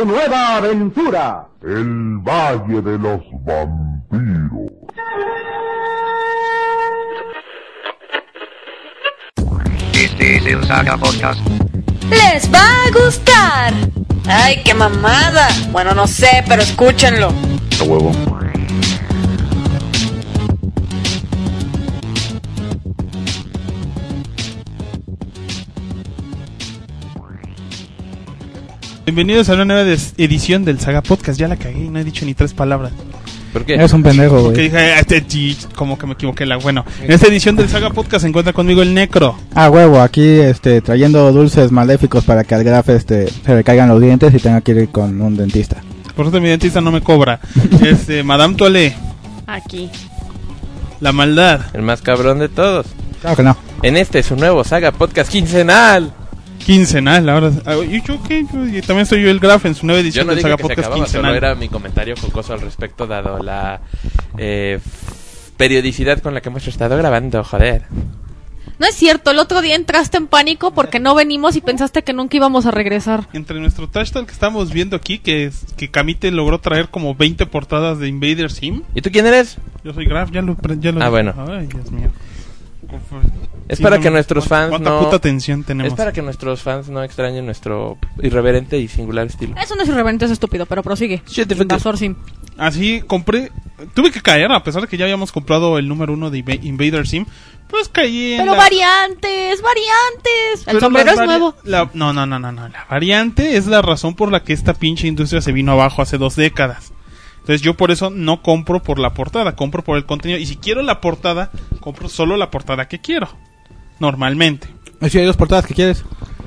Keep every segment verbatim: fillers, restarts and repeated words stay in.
su nueva aventura. El Valle de los Vampiros. Este es el Saga Podcast. ¡Les va a gustar! ¡Ay, qué mamada! Bueno, no sé, pero escúchenlo. A huevo. Bienvenidos a una nueva des- edición del Saga Podcast. Ya la cagué y no he dicho ni tres palabras. ¿Por qué? Eres un pendejo, Porque güey. dije, este, chi- como que me equivoqué. La, bueno, en esta edición del Saga Podcast se encuentra conmigo el Necro. Ah, huevo, aquí este, trayendo dulces maléficos para que al Graf este, se le caigan los dientes y tenga que ir con un dentista. Por eso mi dentista no me cobra. Este, Madame Toilé, Aquí. la maldad. El más cabrón de todos. Claro que no. En este su nuevo Saga Podcast quincenal. Quincenal, ahora. ah, ¿Y yo qué? Yo- y también soy yo el Graf en su nueva Yo edición no del dije Saga que se Podcast acababa, solo quincenal. era mi comentario jocoso al respecto, dado la eh, f- periodicidad con la que hemos estado grabando, joder. No es cierto, el otro día entraste en pánico porque no venimos y pensaste que nunca íbamos a regresar. Entre nuestro trash talk que estamos viendo aquí, que, es, que Camite logró traer como veinte portadas de Invader Sim. ¿Y tú quién eres? Yo soy Graf, ya lo... pre- Ya lo Ah, bueno. Ay, Dios mío. Es Sí, para no que me- nuestros ¿cuánta- fans ¿Cuánta no... puta tensión tenemos? Es para que nuestros fans no extrañen nuestro irreverente y singular estilo. Eso no es irreverente, es estúpido, pero prosigue. Shit, te fuck Invasor Sim. Así compré, tuve que caer, a pesar de que ya habíamos comprado el número uno de Inva- Invader Sim, pues caí en Pero la- variantes, variantes. El pero sombrero las es vari- nuevo. la- no, no, no, no, no, la variante es la razón por la que esta pinche industria se vino abajo hace dos décadas. Entonces yo por eso no compro por la portada, compro por el contenido. Y si quiero la portada, compro solo la portada que quiero. Normalmente. Si hay dos portadas que quieres.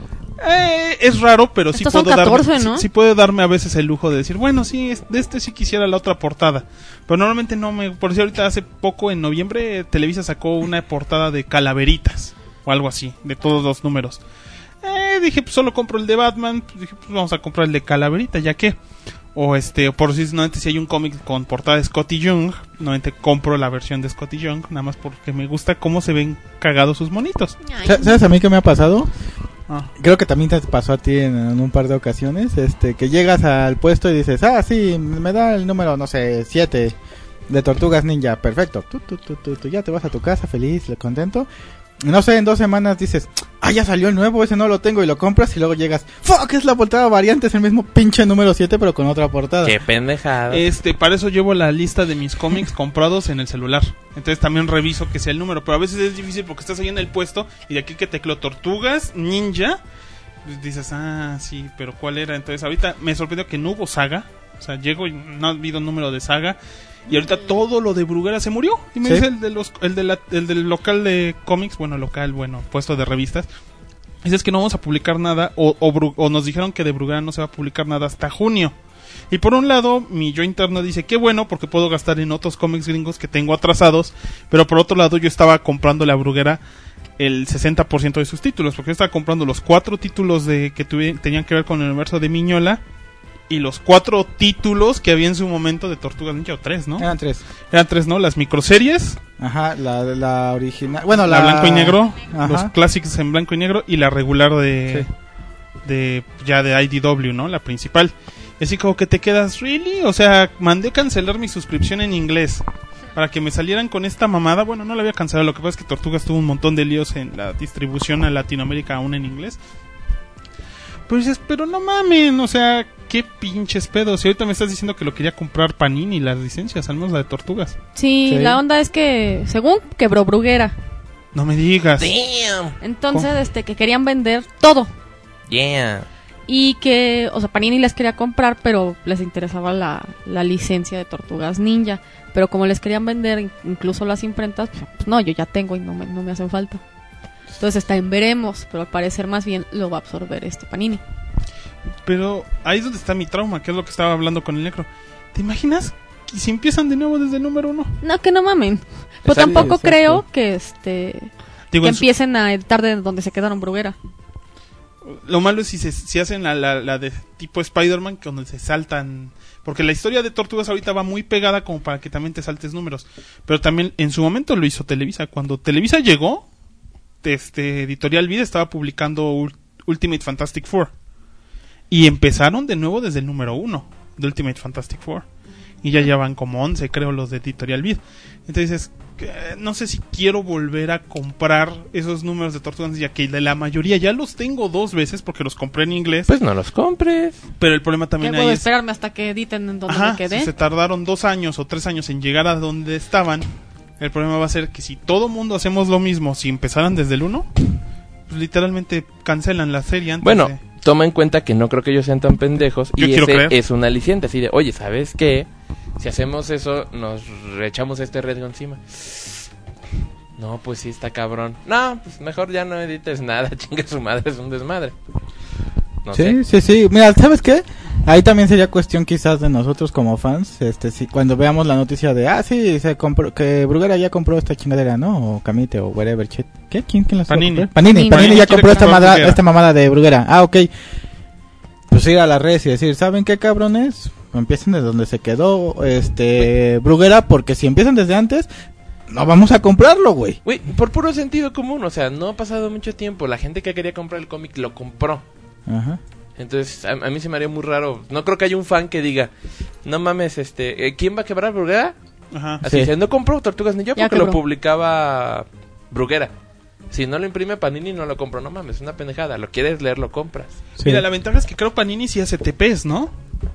Eh, es raro, pero sí Estos son puedo catorce, darme, ¿no? sí, sí puedo darme a veces el lujo de decir, bueno, sí, es- de este sí quisiera la otra portada. Pero normalmente no me... Por decir, ahorita hace poco, en noviembre, Televisa sacó una portada de calaveritas, o algo así, de todos los números. Eh, dije, pues solo compro el de Batman, pues dije, pues vamos a comprar el de calaverita, ya que... O este, por si normalmente si hay un cómic con portada de Scotty Young, normalmente compro la versión de Scotty Young, nada más porque me gusta cómo se ven cagados sus monitos. Ay. ¿Sabes a mí qué me ha pasado? Ah. Creo que también te pasó a ti en, en un par de ocasiones, este, que llegas al puesto y dices, ah, sí, me da el número, no sé, siete de Tortugas Ninja, perfecto. Tú, tú, tú, tú, tú, ya te vas a tu casa feliz, contento. Y no sé, en dos semanas dices, ah, ya salió el nuevo, ese no lo tengo, y lo compras y luego llegas, fuck, es la portada variante, es el mismo pinche número siete, pero con otra portada. Qué pendejada. Este, para eso llevo la lista de mis cómics comprados en el celular. Entonces también reviso que sea el número. Pero a veces es difícil porque estás ahí en el puesto y de aquí que tecleo Tortugas Ninja, pues dices, ah, sí, pero ¿cuál era? Entonces ahorita me sorprendió que no hubo saga. O sea, llego y no ha habido número de saga. Y ahorita todo lo de Bruguera se murió. Y me ¿Sí? dice el, de los, el, de la- el del local de cómics, bueno, local, bueno, puesto de revistas. Dice es que no vamos a publicar nada, o, o, Bru- o nos dijeron que de Bruguera no se va a publicar nada hasta junio. Y por un lado, mi yo interno dice, qué bueno, porque puedo gastar en otros cómics gringos que tengo atrasados. Pero por otro lado, yo estaba comprando la Bruguera el sesenta por ciento de sus títulos, porque yo estaba comprando los cuatro títulos de que tuvi- tenían que ver con el universo de Miñola. Y los cuatro títulos que había en su momento de Tortugas Ninja, o tres, ¿no? Eran tres. Eran tres, ¿no? Las microseries, Ajá, la, la original, bueno, la, la, blanco y negro, Ajá. los clásicos en blanco y negro y la regular de, Sí. de ya de I D W, ¿no? La principal. Y así como que te quedas, ¿really? O sea, mandé cancelar mi suscripción en inglés para que me salieran con esta mamada. Bueno, no la había cancelado, lo que pasa es que Tortugas tuvo un montón de líos en la distribución a Latinoamérica aún en inglés. Pero dices, pero no mamen, o sea, qué pinches pedos. Y ahorita me estás diciendo que lo quería comprar Panini, las licencias, al menos la de Tortugas. Sí, Sí. la onda es que, según quebró Bruguera. No me digas. Damn. Entonces, ¿Cómo? este, que querían vender todo. Yeah. Y que, o sea, Panini les quería comprar, pero les interesaba la, la licencia de Tortugas Ninja. Pero como les querían vender in- incluso las imprentas, pues, pues no, yo ya tengo y no me, no me hacen falta. Entonces está en veremos, pero al parecer más bien lo va a absorber este Panini. Pero ahí es donde está mi trauma, que es lo que estaba hablando con el Necro. ¿Te imaginas que si empiezan de nuevo desde el número uno? No, que no mamen. Pues Exacto, tampoco exacto. creo que este Digo, que en su- empiecen a editar de donde se quedaron Bruguera. lo malo es si, se, si hacen la, la, la de tipo Spider-Man, que donde se saltan... Porque la historia de Tortugas ahorita va muy pegada como para que también te saltes números. Pero también en su momento lo hizo Televisa. Cuando Televisa llegó, este Editorial Vida estaba publicando Ul- Ultimate Fantastic Four. Y empezaron de nuevo desde el número uno de Ultimate Fantastic Four. Y ya llevan como once, creo, los de Editorial Vid. Entonces, eh, no sé si quiero volver a comprar esos números de Tortugas Ninja, que de la mayoría ya los tengo dos veces porque los compré en inglés. Pues no los compres. Pero el problema ¿Qué también puedo ahí es... esperarme hasta que editen en donde Ajá, me quedé? si se tardaron dos años o tres años en llegar a donde estaban, el problema va a ser que si todo mundo hacemos lo mismo, si empezaran desde el uno, pues literalmente cancelan la serie antes Bueno, de... toma en cuenta que no creo que ellos sean tan pendejos. Yo y quiero ese creer. es un aliciente así de, oye, ¿sabes qué? Si hacemos eso, nos echamos este riesgo encima. No, pues sí, está cabrón. No, pues mejor ya no edites nada, chinga su madre, es un desmadre. No sí, sé. sí, sí. Mira, ¿sabes qué? Ahí también sería cuestión quizás de nosotros como fans, este, si cuando veamos la noticia de, ah, sí, se compró, que Bruguera ya compró esta chingadera, ¿no? O Camite o whatever, shit. ¿Qué? ¿Quién, quién la Panini. compró? Panini. Panini. Panini ya Quiere compró esta, comprar mada- Bruguera. esta mamada de Bruguera. Ah, ok. Pues ir a las redes y decir, ¿saben qué, cabrones? Empiecen desde donde se quedó este Bruguera, porque si empiezan desde antes, no vamos a comprarlo, güey. Güey, por puro sentido común, o sea, no ha pasado mucho tiempo. La gente que quería comprar el cómic lo compró. Ajá. Entonces, a, a mí se me haría muy raro. No creo que haya un fan que diga, no mames, este, eh, ¿quién va a quebrar Bruguera? Ajá. Así Sí. dice, no compró Tortugas Ninja Ya porque lo quebró. publicaba Bruguera. Si no lo imprime Panini, no lo compro. No mames, es una pendejada. Lo quieres leer, lo compras. Sí. Mira, la ventaja es que creo Panini sí hace T Ps, ¿no?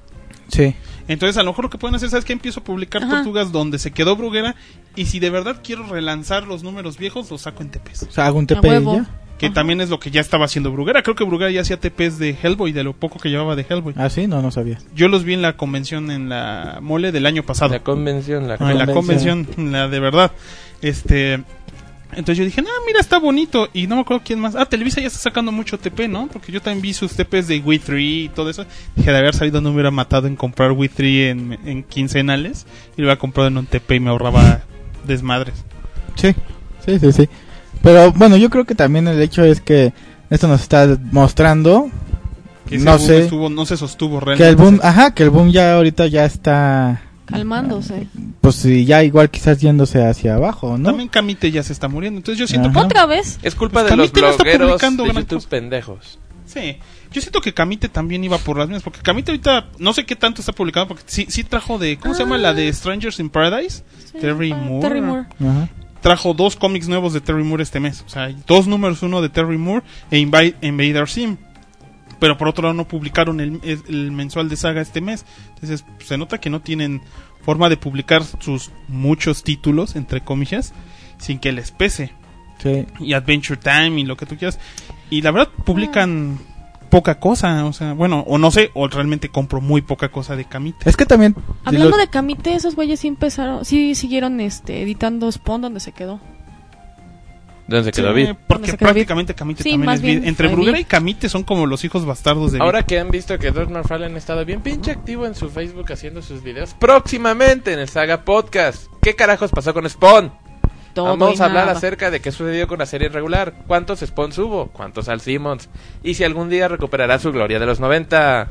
Sí. Entonces a lo mejor lo que pueden hacer, ¿sabes qué? Empiezo a publicar Ajá. Tortugas donde se quedó Bruguera, y si de verdad quiero relanzar los números viejos, los saco en T Ps. O sea, hago un A T P y huevo. ya. Que Ajá. también es lo que ya estaba haciendo Bruguera. Creo que Bruguera ya hacía T Ps de Hellboy, de lo poco que llevaba de Hellboy. Ah, sí, no, no sabía. Yo los vi en la convención, en la mole del año pasado. La convención, la Ah, en la convención. convención, la de verdad. Este, entonces yo dije, ah, mira, está bonito. Y no me acuerdo quién más. Ah, Televisa ya está sacando mucho T P, ¿no? Porque yo también vi sus T Ps de We tres y todo eso. Dije, de haber salido no me hubiera matado en comprar We tres en, en quincenales. Y lo hubiera comprado en un T P y me ahorraba desmadres. Sí, sí, sí, sí. Pero bueno, yo creo que también el hecho es que esto nos está mostrando, Que ese no boom sé, estuvo- no se sostuvo que realmente. el boom, ajá, que el boom ya ahorita ya está, Calmándose. pues sí, ya igual quizás yéndose hacia abajo, ¿no? También Camite ya se está muriendo. Entonces yo siento Ajá. ¿Otra vez? Es culpa Pues de los Camite no está blogueros publicando de gran YouTube cosa. pendejos. Sí, yo siento que Camite también iba por las mismas, porque Camite ahorita no sé qué tanto está publicando, porque sí, sí trajo de, ¿cómo se llama? La de Strangers in Paradise, Sí, Terry ah, Moore. Terry Moore. Ajá. Trajo dos cómics nuevos de Terry Moore este mes, o sea, dos números, uno de Terry Moore e Invi- Invader Sim, pero por otro lado no publicaron el, el, el mensual de Saga este mes, entonces pues, se nota que no tienen forma de publicar sus muchos títulos, entre comillas, sin que les pese. Sí. Y Adventure Time y lo que tú quieras. Y la verdad publican poca cosa, o sea, bueno, o no sé, o realmente compro muy poca cosa de Camite. Es que también Hablando lo- de Camite, esos güeyes sí empezaron, sí siguieron este editando Spawn donde se quedó. ¿Dónde se Sí, quedó Vid? porque se quedó prácticamente Camite Sí, también más es Vid. bien Entre fue Bruguera Vid. y Camite son como los hijos bastardos de Vid. Ahora que han visto que Doug McFarlane ha estado bien pinche activo en su Facebook haciendo sus videos, próximamente en el Saga Podcast. ¿Qué carajos pasó con Spawn? Todo Vamos y a hablar nada. acerca de qué sucedió con la serie regular, cuántos Spawns hubo, cuántos Al Simmons, y si algún día recuperará su gloria de los noventa.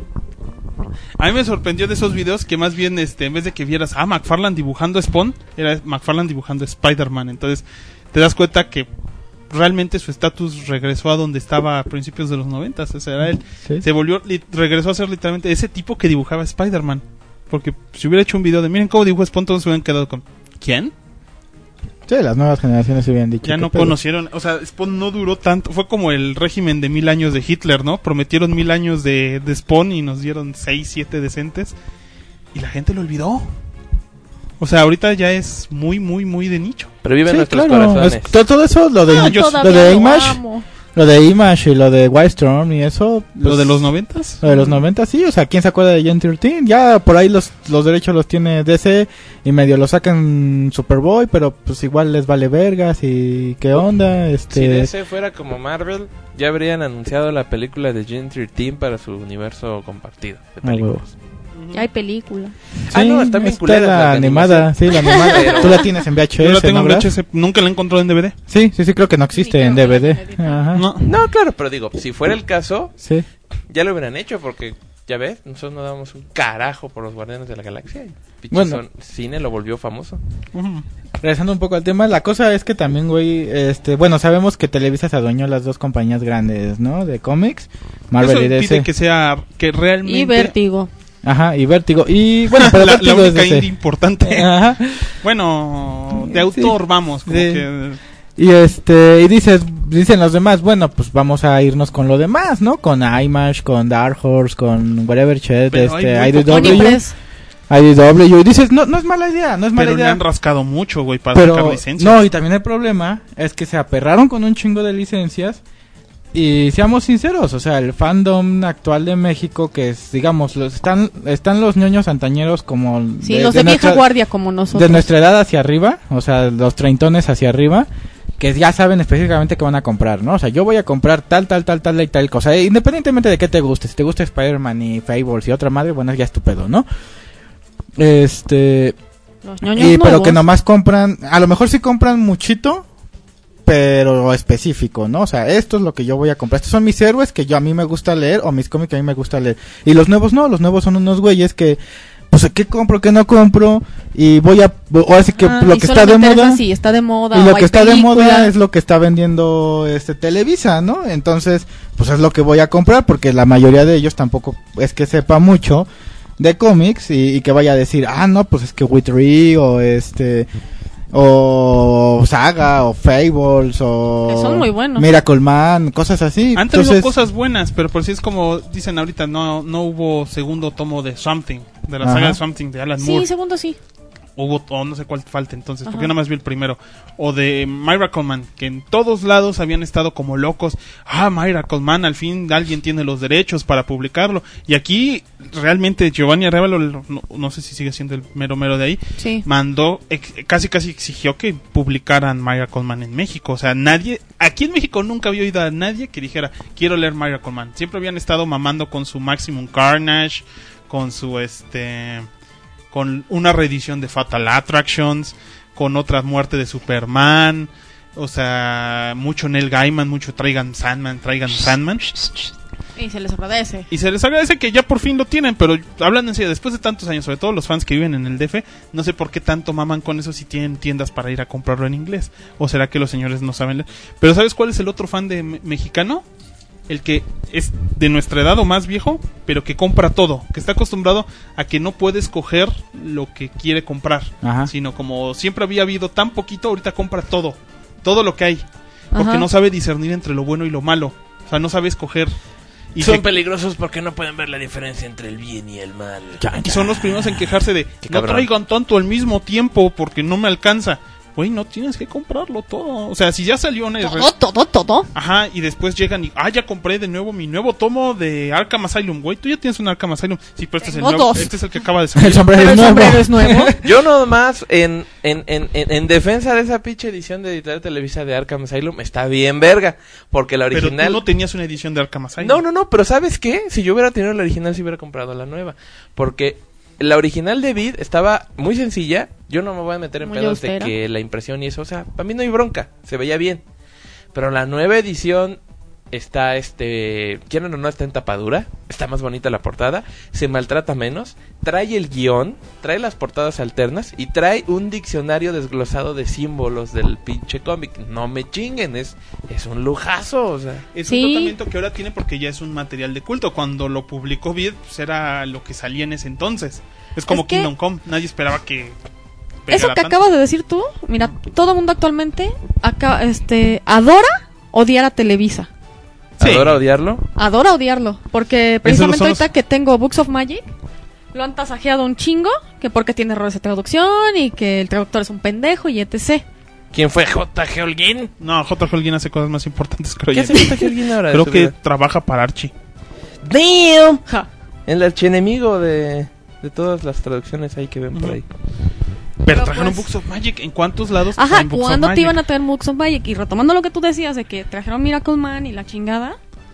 A mí me sorprendió de esos videos que más bien, este, en vez de que vieras a McFarlane dibujando Spawn, era McFarlane dibujando Spider-Man. Entonces te das cuenta que realmente su estatus regresó a donde estaba a principios de los noventas. O sea, era él. sí. Se volvió, li- regresó a ser literalmente ese tipo que dibujaba Spider-Man. Porque si hubiera hecho un video de miren cómo dibujó Spawn, todos se hubieran quedado con ¿quién? Sí, las nuevas generaciones se habían dicho. Ya ¿qué no pedo? conocieron, o sea, Spawn no duró tanto, fue como el régimen de mil años de Hitler, ¿no? Prometieron mil años de, de Spawn y nos dieron seis, siete decentes y la gente lo olvidó. O sea, ahorita ya es muy, muy, muy de nicho. Pero vive en Sí, nuestros claro. corazones. Es- todo, todo eso, lo de, Ah, yo- lo Todavía de lo Image, amo. lo de Image y lo de Wildstorm y eso. Lo pues, de los noventas. Lo de los noventa, sí, o sea, ¿quién se acuerda de Gen trece? Ya por ahí los, los derechos los tiene D C y medio lo sacan Superboy, pero pues igual les vale vergas y qué onda, Si este... D C fuera como Marvel, ya habrían anunciado la película de Gen trece para su universo compartido de Ah, películas. Ya hay película. Ah, no, están bien está culeras la las de animada, sí, la animada. Pero- Tú la tienes en V H S, Yo la tengo ¿no, en verdad? V H S, nunca la he encontrado en D V D. Sí, sí, sí, creo que no existe Sí, en creo D V que D. la tienen Ajá. No. No, claro, pero digo, si fuera el caso, Sí. ya lo hubieran hecho porque, ya ves, nosotros no damos un carajo por los Guardianes de la Galaxia. Y pinche Bueno. son- cine lo volvió famoso. Ujú. regresando un poco al tema, la cosa es que también, güey, este, bueno, sabemos que Televisa se adueñó las dos compañías grandes, ¿no? De cómics, Marvel Eso y D impide C. que sea, que realmente... Y Vértigo. Ajá, y Vértigo. Y bueno, pero la, Vértigo la es única D C. indie importante. Ajá. Bueno, de autor, Sí. vamos, como Sí. que... Y este, y dices, dicen los demás, bueno, pues vamos a irnos con lo demás, ¿no? Con IMAX, con Dark Horse, con whatever shit, Pero hay este, muy I D poco- W, Onipress. I D W, y dices, no, no es mala idea, no es mala Pero le idea. han rascado mucho, güey, para sacar Pero, licencias. no, y también el problema es que se aperraron con un chingo de licencias. Y seamos sinceros, o sea, el fandom actual de México, que es, digamos, los, están están los ñoños antañeros como... Sí, los de, vieja nuestra, guardia como nosotros. de nuestra edad hacia arriba, o sea, los treintones hacia arriba, que ya saben específicamente qué van a comprar, ¿no? O sea, yo voy a comprar tal, tal, tal, tal y tal cosa, eh, independientemente de qué te guste. Si te gusta Spider-Man y Fables y otra madre, bueno, ya es tu pedo, ¿no? Este... Los ñoños Y, pero nuevos. que nomás compran, a lo mejor sí compran muchito, pero específico, ¿no? O sea, esto es lo que yo voy a comprar. Estos son mis héroes que yo a mí me gusta leer o mis cómics que a mí me gusta leer. Y los nuevos no, los nuevos son unos güeyes que, pues, ¿qué compro, qué no compro? Y voy a, ahora sí que Ah, lo y que solo está me de interesa moda. si está de moda Y o lo hay que está de moda película. es lo que está vendiendo este Televisa, ¿no? Entonces, pues es lo que voy a comprar porque la mayoría de ellos tampoco es que sepa mucho de cómics y, y que vaya a decir, ah, no, pues es que Witchery o este o Saga o Fables o Que son muy buenos. Miracle Man, cosas así. Han tenido Entonces, cosas buenas, pero por si es como dicen ahorita, no no hubo segundo tomo de Something, de la Ajá. saga de Something de Alan Moore. Sí, segundo sí. Hubo, o no sé cuál falta entonces, porque Ajá. yo nada más vi el primero. O de Miracle Man, que en todos lados habían estado como locos. Ah, Miracle Man, al fin alguien tiene los derechos para publicarlo. Y aquí, realmente, Giovanni Arévalo, no, no sé si sigue siendo el mero mero de ahí, Sí. mandó, ex- casi casi exigió que publicaran Miracle Man en México. O sea, nadie, aquí en México nunca había oído a nadie que dijera, quiero leer Miracle Man. Siempre habían estado mamando con su Maximum Carnage, con su este... con una reedición de Fatal Attractions, con otra muerte de Superman, o sea, mucho Neil Gaiman, mucho traigan Sandman, traigan Sandman. Y se les agradece. Y se les agradece que ya por fin lo tienen, pero hablando en serio, después de tantos años, sobre todo los fans que viven en el D F, no sé por qué tanto maman con eso si tienen tiendas para ir a comprarlo en inglés. O será que los señores no saben leer. Pero ¿sabes cuál es el otro fan de me- mexicano? El que es de nuestra edad o más viejo, pero que compra todo, que está acostumbrado a que no puede escoger lo que quiere comprar, Ajá. sino como siempre había habido tan poquito, ahorita compra todo, todo lo que hay, porque Ajá. no sabe discernir entre lo bueno y lo malo, o sea, no sabe escoger. Y, Son se- peligrosos porque no pueden ver la diferencia entre el bien y el mal. y son los primeros en quejarse de Qué no cabrón. traigan tanto al mismo tiempo porque no me alcanza. Güey, no tienes que comprarlo todo. O sea, si ya salió una... Todo, todo, todo. Ajá, y después llegan y... Ah, ya compré de nuevo mi nuevo tomo de Arkham Asylum. Güey, tú ya tienes un Arkham Asylum. Sí, pero este es el Tengo nuevo. dos. Este es el que acaba de salir. el sombrero Pero es el nuevo. sombrero es nuevo. Yo nomás, en, en, en, en, en defensa de esa pinche edición de Editorial Televisa de Arkham Asylum, está bien verga. Porque la Pero original... tú no tenías una edición de Arkham Asylum. No, no, no, pero ¿sabes qué? Si yo hubiera tenido la original, sí hubiera comprado la nueva. Porque la original de Vid estaba muy sencilla. Yo no me voy a meter en Muy pedos de austera. que la impresión y eso, o sea, para mí no hay bronca, se veía bien. Pero la nueva edición está, este, quieren o no, está en tapadura, está más bonita la portada, se maltrata menos, trae el guión, trae las portadas alternas y trae un diccionario desglosado de símbolos del pinche cómic. No me chinguen, es, es un lujazo, o sea. Es Sí. un tratamiento que ahora tiene porque ya es un material de culto. Cuando lo publicó Vid, pues era lo que salía en ese entonces. Es como Es que- Kingdom Come. Nadie esperaba que... Eso pegara que tanto. acabas de decir tú, mira, todo mundo actualmente acá, este, adora odiar a Televisa. Sí. ¿Adora odiarlo? Adora odiarlo. Porque precisamente son ahorita los- que tengo Books of Magic, lo han tasajeado un chingo, que porque tiene errores de traducción y que el traductor es un pendejo y etcétera. ¿Quién fue J G. Holguín? No, J. Holguín hace cosas más importantes, creo ¿Qué yo. hace J G. Holguín ahora? de Creo su que vida? trabaja para Archie. ¡Damn! Ja. El archienemigo de, de todas las traducciones ahí que ven por Ujú. ahí. Pero Pero trajeron pues- Books of Magic. ¿En cuántos lados Ajá, traen Books of ¿cuándo te Magic? iban a traer Books of Magic? Y retomando lo que tú decías de que trajeron Miracle Man y la chingada.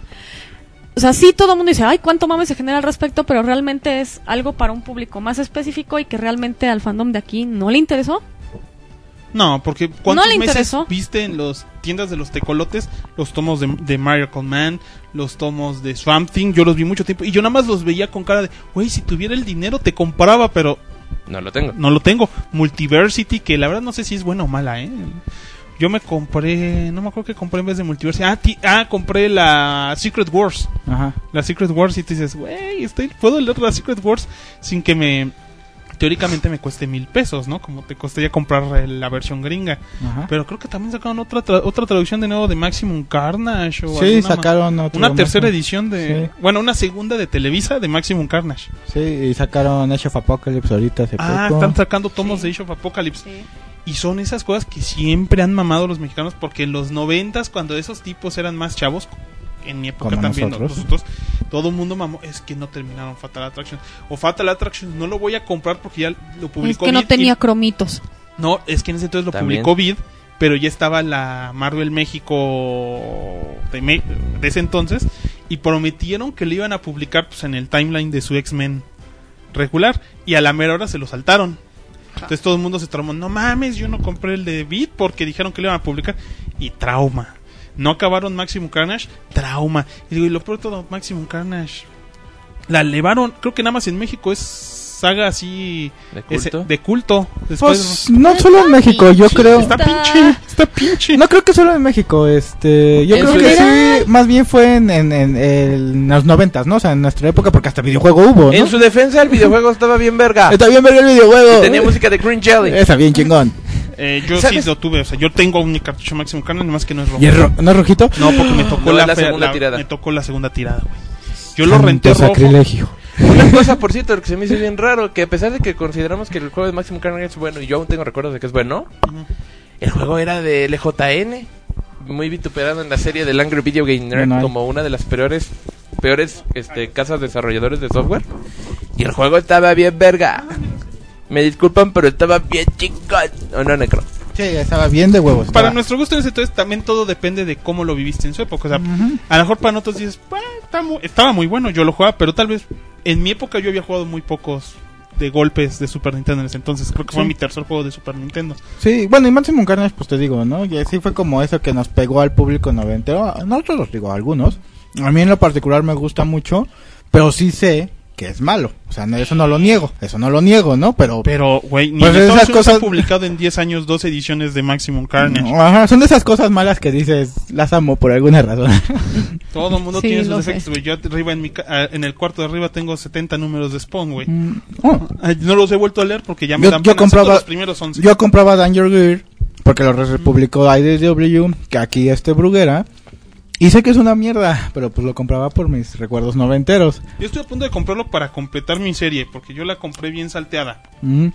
O sea, sí, todo el mundo dice, ay, cuánto mames se genera al respecto, pero realmente es algo para un público más específico y que realmente al fandom de aquí no le interesó. No, porque ¿cuántos No le meses interesó. viste en las tiendas de los tecolotes los tomos de, de Miracle Man, los tomos de Swamp Thing? Yo los vi mucho tiempo y yo nada más los veía con cara de, güey, si tuviera el dinero te compraba, pero No lo tengo. No lo tengo. Multiversity, que la verdad no sé si es buena o mala, ¿eh? Yo me compré, no me acuerdo que compré en vez de Multiversity. Ah, ti, ah compré la Secret Wars. Ajá. La Secret Wars y tú dices, güey, estoy, puedo leer la Secret Wars sin que me, teóricamente me cueste mil pesos, ¿no? Como te costaría comprar la versión gringa. Ajá. Pero creo que también sacaron otra tra- otra traducción de nuevo de Maximum Carnage. O Sí, alguna sacaron ma- otro una tercera más. edición de, Sí. bueno, una segunda de Televisa de Maximum Carnage. Sí, y sacaron Age of Apocalypse ahorita hace Ah, poco. están sacando tomos de Age of Apocalypse. Sí. Y son esas cosas que siempre han mamado los mexicanos, porque en los noventas, cuando esos tipos eran más chavos, en mi época Como también, nosotros. nosotros, todo el mundo mamó, es que no terminaron Fatal Attraction. O Fatal Attraction no lo voy a comprar porque ya lo Es publicó que no Vid tenía y- cromitos. No, es que en ese entonces lo También. publicó Vid, pero ya estaba la Marvel México de, Me- de ese entonces, y prometieron que lo iban a publicar pues en el timeline de su X-Men regular, y a la mera hora se lo saltaron. Entonces todo el mundo se traumó. No mames, yo no compré el de Beat porque dijeron que lo iban a publicar. Y trauma. No acabaron Maximum Carnage, trauma. Y digo, y lo peor de todo, Maximum Carnage la elevaron, creo que nada más en México es saga así ¿De culto? ese- de culto. Después, Pues no solo en México, yo creo. está pinche, está pinche. No creo que solo en México, este, yo En creo su- que sí, más bien fue en, en, en, en los noventas, ¿no? O sea, en nuestra época, porque hasta videojuego hubo, ¿no? En su defensa, el videojuego estaba bien verga. Está bien ver el videojuego. Tenía música de Green Jelly. Está bien chingón. Eh, yo ¿Sabes? sí lo tuve, o sea, yo tengo un cartucho Maximum Carnage, nomás que no es rojo. ¿Y es ro- no es rojito? No, porque me tocó No, la, es la fea- segunda la- tirada. Me tocó la segunda tirada, güey. Yo lo renté Santo rojo. sacrilegio. Una cosa, por cierto, que se me hizo bien raro, que a pesar de que consideramos que el juego de Maximum Carnage es bueno, y yo aún tengo recuerdos de que es bueno, el juego era de L J N, muy vituperado en la serie del Angry Video Game Nerd, Bueno, como una de las peores peores este, casas desarrolladores de software, y el juego estaba bien verga. Me disculpan, pero estaba bien chingón. ¿O no, Necro? Sí, estaba bien de huevos. Para estaba. nuestro gusto en ese entonces también todo depende de cómo lo viviste en su época. O sea, a lo mejor para nosotros dices, "Bueno, está mu- estaba muy bueno, yo lo jugaba", pero tal vez en mi época yo había jugado muy pocos de golpes de Super Nintendo en ese entonces. Creo que fue Sí. mi tercer juego de Super Nintendo. Sí, bueno, y Maximum Carnage, pues te digo, ¿no? Y así fue como eso que nos pegó al público noventero. A nosotros los digo, a algunos. A mí en lo particular me gusta mucho, pero sí sé que es malo. O sea, no, eso no lo niego, eso no lo niego, ¿no? Pero... Pero, güey, ni Pues en esas Estados Unidos cosas- han publicado en diez años dos ediciones de Maximum Carnage. Ajá, son de esas cosas malas que dices, las amo por alguna razón. Todo el mundo Sí, tiene sus lo sé. defectos, güey. Yo arriba en, mi ca- ah, en el cuarto de arriba tengo setenta números de Spawn, güey. Mm, oh. Ay, no los he vuelto a leer porque ya me Yo- dan yo pena, excepto compraba- los primeros once. Yo compraba Danger Gear porque lo republicó I D W, que aquí este Bruguera. Y sé que es una mierda, pero pues lo compraba por mis recuerdos noventeros. Yo estoy a punto de comprarlo para completar mi serie, porque yo la compré bien salteada. Mm.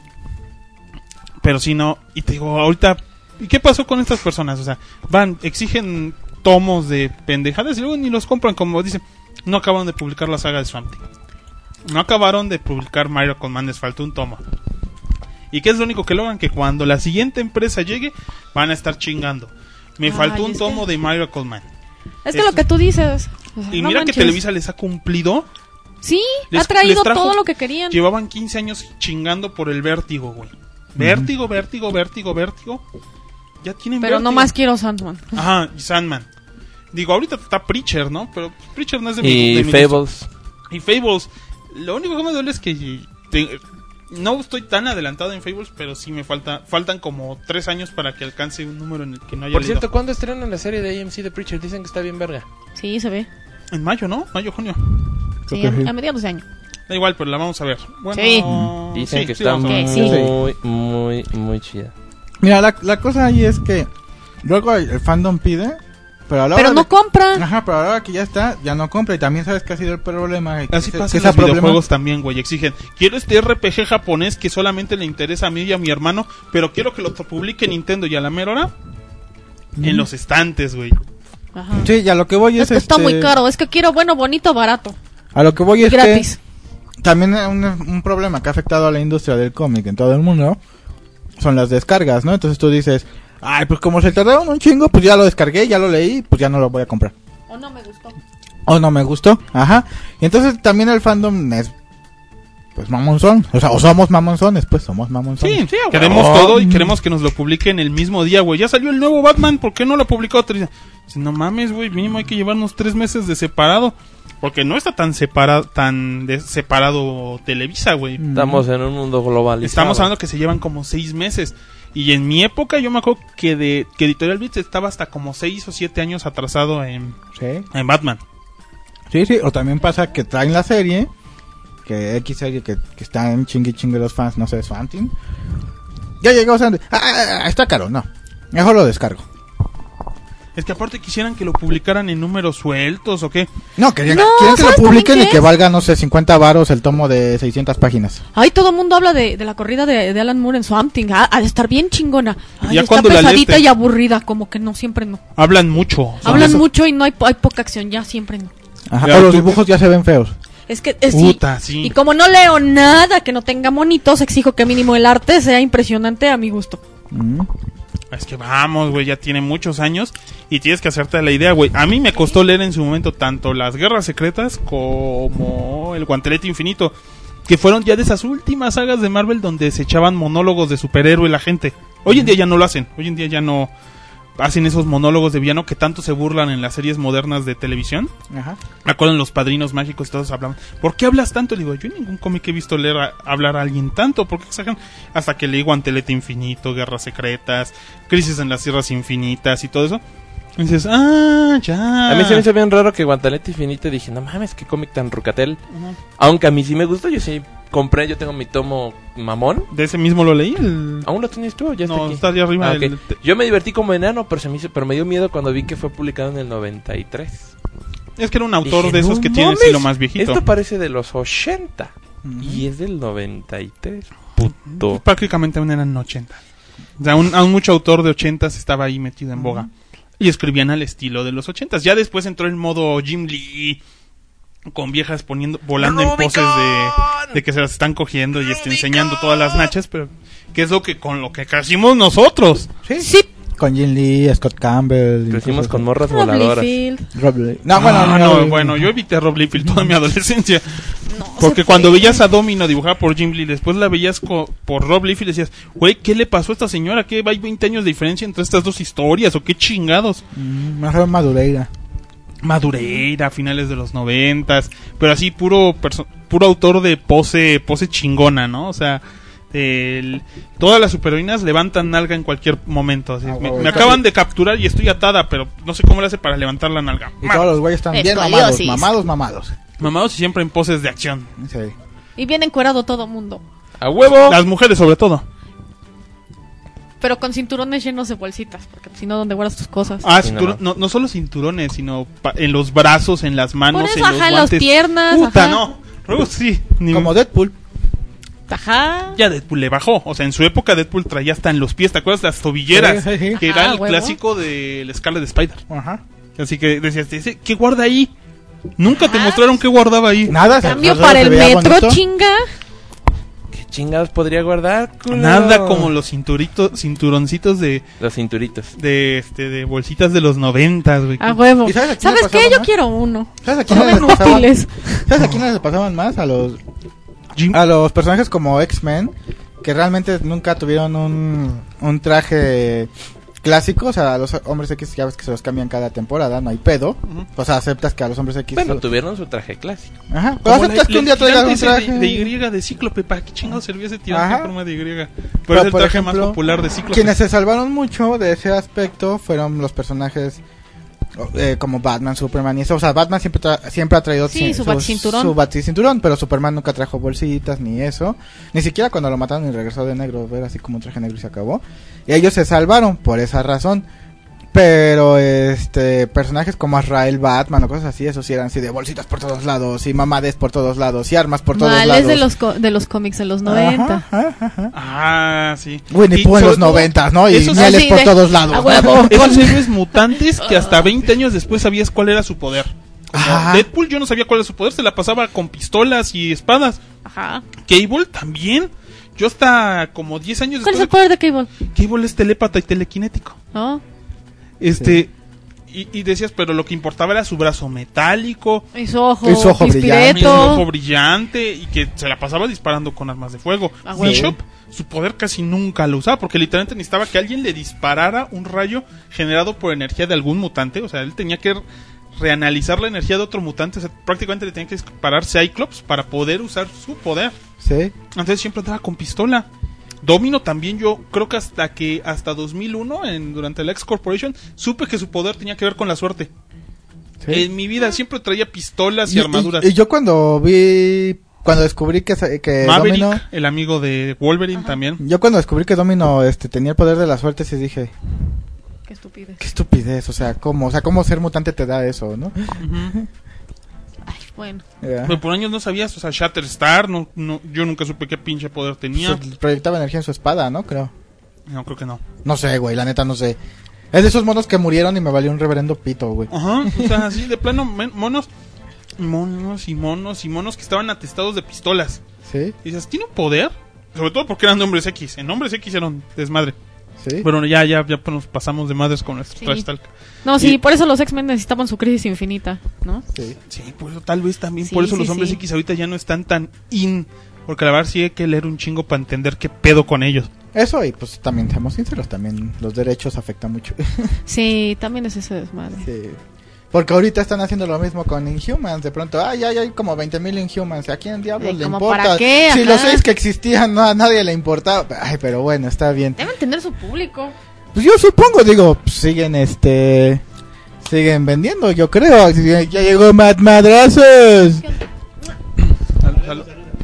Pero si no, y te digo, ahorita, ¿y qué pasó con estas personas? O sea, van, exigen tomos de pendejadas y luego ni los compran, como dicen, no acabaron de publicar la saga de Swamp Thing. No acabaron de publicar Miracle Man, les faltó un tomo. ¿Y qué es lo único que logran? Que cuando la siguiente empresa llegue, van a estar chingando. Me Ay, faltó un es tomo que- de Miracle Man. Es que Eso. lo que tú dices. o sea, Y no mira que manches. Televisa les ha cumplido. Sí, Les- ha traído les trajo- todo lo que querían. Llevaban quince años chingando por el vértigo, güey. Vértigo, vértigo, vértigo, vértigo. Ya tienen Pero no vértigo. más quiero Sandman. Ajá, y Sandman. Digo, ahorita está Preacher, ¿no? Pero Preacher no es de mi... Y de mi Fables. gusto. Y Fables. Lo único que me duele es que te- no estoy tan adelantado en Fables, pero sí me falta faltan como tres años para que alcance un número en el que no haya Por leído. cierto, ¿cuándo estrenan la serie de A M C de Preacher? Dicen que está bien verga. Sí, se ve. En mayo, ¿no? Mayo, junio. Sí, Creo que a, sí. a mediados de año. Da igual, pero la vamos a ver. Bueno, Sí. Dicen sí, que sí, está vamos a ver. Que sí. muy, muy, muy chida. Mira, la, la cosa ahí es que luego el, el fandom pide, pero a la Pero hora no de- compra. Ajá, pero a la hora que ya está, ya no compra. Y también sabes que ha sido el problema. que Así ese- pasa que en ese los problema- videojuegos también, güey. Exigen, quiero este R P G japonés que solamente le interesa a mí y a mi hermano, pero quiero que lo publique Nintendo y a la mera hora en los estantes, güey. Ajá. Sí, ya lo que voy es, Es que está este, muy caro. Es que quiero bueno, bonito, barato. A lo que voy es Gratis. que también un, un problema que ha afectado a la industria del cómic en todo el mundo son las descargas, ¿no? Entonces tú dices, ay, pues como se tardaron un chingo, pues ya lo descargué, ya lo leí, pues ya no lo voy a comprar. O no me gustó. O no me gustó, ajá. Y entonces también el fandom es pues mamonzón. O sea, o somos mamonzones, pues somos mamonzones. Sí, Sí, a queremos huevo. todo y queremos que nos lo publiquen el mismo día, güey. Ya salió el nuevo Batman, ¿por qué no lo publicó otro día? Dice, no mames, güey, mínimo hay que llevarnos tres meses de separado. Porque no está tan separado, tan de separado Televisa, güey. Estamos en un mundo globalizado. Estamos hablando que se llevan como seis meses. Y en mi época yo me acuerdo que de que Editorial Beats estaba hasta como seis o siete años atrasado en, Sí. en Batman. Sí, sí, o también pasa que traen la serie, que X serie que, que están chingue chingue los fans, no sé, es Fantin. Ya llegó Sandy. Ah, ah, está caro, no. Mejor lo descargo. Es que aparte quisieran que lo publicaran en números sueltos o qué. No, querían, No, quieren que lo ¿sabes también publiquen qué y que es? valga, no sé, cincuenta varos el tomo de seiscientas páginas. Ay, todo el mundo habla de, de la corrida de, de Alan Moore en Swamp Thing. Ah, ha de estar bien chingona. Ay, Ya está cuando la pesadita lees te- y aburrida, como que no, siempre no. Hablan mucho. Son Hablan esos- mucho y no hay, po- hay poca acción, ya siempre no. Ajá, Claro, o los tú- dibujos ya se ven feos. Es que, eh, sí. Puta, sí. Y como no leo nada que no tenga monitos, exijo que mínimo el arte sea impresionante a mi gusto. Mm. Es que vamos, güey, ya tiene muchos años y tienes que hacerte la idea, güey. A mí me costó leer en su momento tanto las Guerras Secretas como el Guantelete Infinito, que fueron ya de esas últimas sagas de Marvel donde se echaban monólogos de superhéroe la gente. Hoy en día ya no lo hacen, hoy en día ya no hacen esos monólogos de villano que tanto se burlan en las series modernas de televisión. Ajá. Me acuerdo en Los Padrinos Mágicos todos hablaban, ¿por qué hablas tanto? Le digo, yo en ningún cómic he visto leer a, hablar a alguien tanto, ¿por qué exageran? Hasta que leí Guantelete Infinito, Guerras Secretas, Crisis en las Tierras Infinitas y todo eso. Y dices, ah, ya. A mí se me hizo bien raro que Guantelete Infinito, dije, no mames, qué cómic tan rucatel. Ajá. Aunque a mí sí me gustó, yo sí compré, yo tengo mi tomo mamón. De ese mismo lo leí. El... ¿Aún lo tienes tú o ya está No, aquí? está allá arriba Ah, del- ok. Yo me divertí como enano, pero, se me hizo, pero me dio miedo cuando vi que fue publicado en el noventa y tres. Es que era un autor Dije, de esos "No que tiene el mames, estilo más viejito. Esto parece de los ochenta. Ujú. Y es del noventa y tres. Puto. Prácticamente aún eran ochenta. O sea, aún, aún mucho autor de ochentas estaba ahí metido en boga. Y escribían al estilo de los ochentas. Ya después entró el modo Jim Lee, con viejas poniendo, volando en poses de, de que se las están cogiendo y este, enseñando todas las nachas, pero que es lo que con lo que crecimos nosotros. Sí. Sí, Con Jim Lee, Scott Campbell. y Crecimos cosas con así. morras Rob voladoras. Liefeld. Rob Lee. No, Ah, bueno, no, no, bueno, yo evité a Rob Liefeld toda mi adolescencia. No, Porque se cuando fue. veías a Domino dibujada por Jim Lee, después la veías co- por Rob Liefeld y decías, güey, ¿qué le pasó a esta señora? ¿Qué hay veinte años de diferencia entre estas dos historias? ¿O qué chingados? Mm, mejor Madureira. Madureira, a finales de los noventas, pero así puro perso- puro autor de pose pose chingona, ¿no? O sea, el- todas las superheroínas levantan nalga en cualquier momento. Así, Ah, me, huevo. me acaban de capturar y estoy atada, pero no sé cómo le hace para levantar la nalga. Y Ma- todos los güeyes están bien mamados, Escoliosis. mamados, mamados. Mamados y siempre en poses de acción. Sí. Y bien encuerado todo mundo. ¡A huevo! Las mujeres sobre todo. Pero con cinturones llenos de bolsitas, porque si no, ¿dónde guardas tus cosas? Ah, Sí, cinturón- no, no, no solo cinturones, sino pa- en los brazos, en las manos, Por eso, en los ajá, en las guantes. piernas, Puta, ajá. no. Luego sí. ni- Como Deadpool. Ajá. Ya Deadpool le bajó. O sea, en su época Deadpool traía hasta en los pies, ¿te acuerdas? Las tobilleras. Sí, sí, sí. Que Ajá, era el huevo. clásico del Scarlet Spider. Ajá. Así que decías, "Ese, ¿qué guarda ahí? Nunca te Ajá. mostraron qué guardaba ahí. Nada. se- Cambio solo para se el veía metro, bonito. chinga. ¿Qué chingados podría guardar, culo? Nada como los cinturitos, cinturoncitos de, Los cinturitos. de, este, de bolsitas de los noventas, güey. A huevo. ¿Y sabes a quién le ¿Sabes qué? pasaba Yo más? quiero uno. ¿Sabes a quién Son les pasaban? útiles. ¿Sabes a quiénes les pasaban más? A los Jim- a los personajes como X-Men, que realmente nunca tuvieron un, un traje clásico. O sea, a los hombres X ya ves que se los cambian cada temporada, no hay pedo. Ujú. O sea, aceptas que a los hombres X... Bueno, tuvieron su traje clásico. Ajá, pero Como aceptas la- que un día el traigas un gigante ese traje... de, de Y, de Cíclope. ¿Para qué chingados servía ese tirante Ajá. en forma de Y? Pero, Pero, es el por traje ejemplo, más popular de Cíclope. Quienes se salvaron mucho de ese aspecto fueron los personajes eh, como Batman, Superman y eso. O sea, Batman siempre, tra- siempre ha traído Sí, ci- su baticinturón. su baticinturón, pero Superman nunca trajo bolsitas ni eso. Ni siquiera cuando lo mataron y regresó de negro, ver así como un traje negro y se acabó. Y ellos se salvaron por esa razón. Pero este personajes como Azrael, Batman o cosas así, esos sí eran así de bolsitas por todos lados y mamades por todos lados y armas por todos Mal, lados. es de los, co- de los cómics de los noventa. Ajá, ajá, ajá. Ah, sí. Winnie Y Pooh en sobre los todo, noventas, ¿no? Y esos- mieles así por de- todos lados. a huevo. Esos héroes mutantes que hasta veinte años después sabías cuál era su poder. Como Ajá. Deadpool yo no sabía cuál era su poder, se la pasaba con pistolas y espadas. Ajá. Cable también. Yo hasta como diez años ¿Cuál es el después poder de Cable? de... Cable es telépata y telequinético. ¿No? Este... y, y decías, pero lo que importaba era su brazo metálico, Y su ojo, Y su ojo pispireto. y su ojo brillante, y que se la pasaba disparando con armas de fuego. Ah, huevo. Bishop, su poder casi nunca lo usaba, porque literalmente necesitaba que alguien le disparara un rayo generado por energía de algún mutante. O sea, él tenía que reanalizar la energía de otro mutante. O sea, prácticamente le tenía que disparar Cyclops para poder usar su poder. Sí. Entonces siempre andaba con pistola. Domino también, yo creo que hasta que hasta dos mil uno, en, durante la X Corporation, supe que su poder tenía que ver con la suerte. Sí. En mi vida siempre traía pistolas y, Y, armaduras. y- y yo cuando vi, cuando descubrí que, sa- que Maverick, Domino, el amigo de Wolverine también. yo cuando descubrí que Domino este, tenía el poder de la suerte, sí dije, Qué estupidez. qué estupidez, o sea, cómo, o sea, cómo ser mutante te da eso, ¿no? Ujú. Ay, bueno. Ya. Pero por años no sabías, o sea, Shatterstar, no, no, yo nunca supe qué pinche poder tenía. Se proyectaba energía en su espada, ¿no? Creo. No, creo que no. No sé, güey, la neta no sé. Es de esos monos que murieron y me valió un reverendo pito, güey. Ajá, o sea, así de plano, men- monos, monos y monos y monos que estaban atestados de pistolas. ¿Sí? Y dices, ¿tiene un poder? Sobre todo porque eran de hombres X. En hombres X eran desmadre. ¿Sí? Pero ya, ya, ya pues, nos pasamos de madres con nuestro Sí. trash talk. No, sí, Y- por eso los X-Men necesitaban su crisis infinita, ¿no? Sí. Sí, por eso tal vez también, Sí, por eso sí, los hombres sí. X ahorita ya no están tan in. Porque la verdad sí hay que leer un chingo para entender qué pedo con ellos. Eso, y pues también, seamos sinceros, también los derechos afectan mucho. Sí, también es ese desmadre. Sí. Porque ahorita están haciendo lo mismo con Inhumans. De pronto, ay, ay, hay como veinte mil Inhumans. ¿A quién diablos Ay, le ¿cómo importa? para qué? Si Ajá. los seis que existían, no, a nadie le importaba. Ay, pero bueno, está bien. Deben tener su público. Pues yo supongo, digo, pues, siguen este. Siguen vendiendo, yo creo. Ya ya llegó Mad Madrazos. Sal- sal-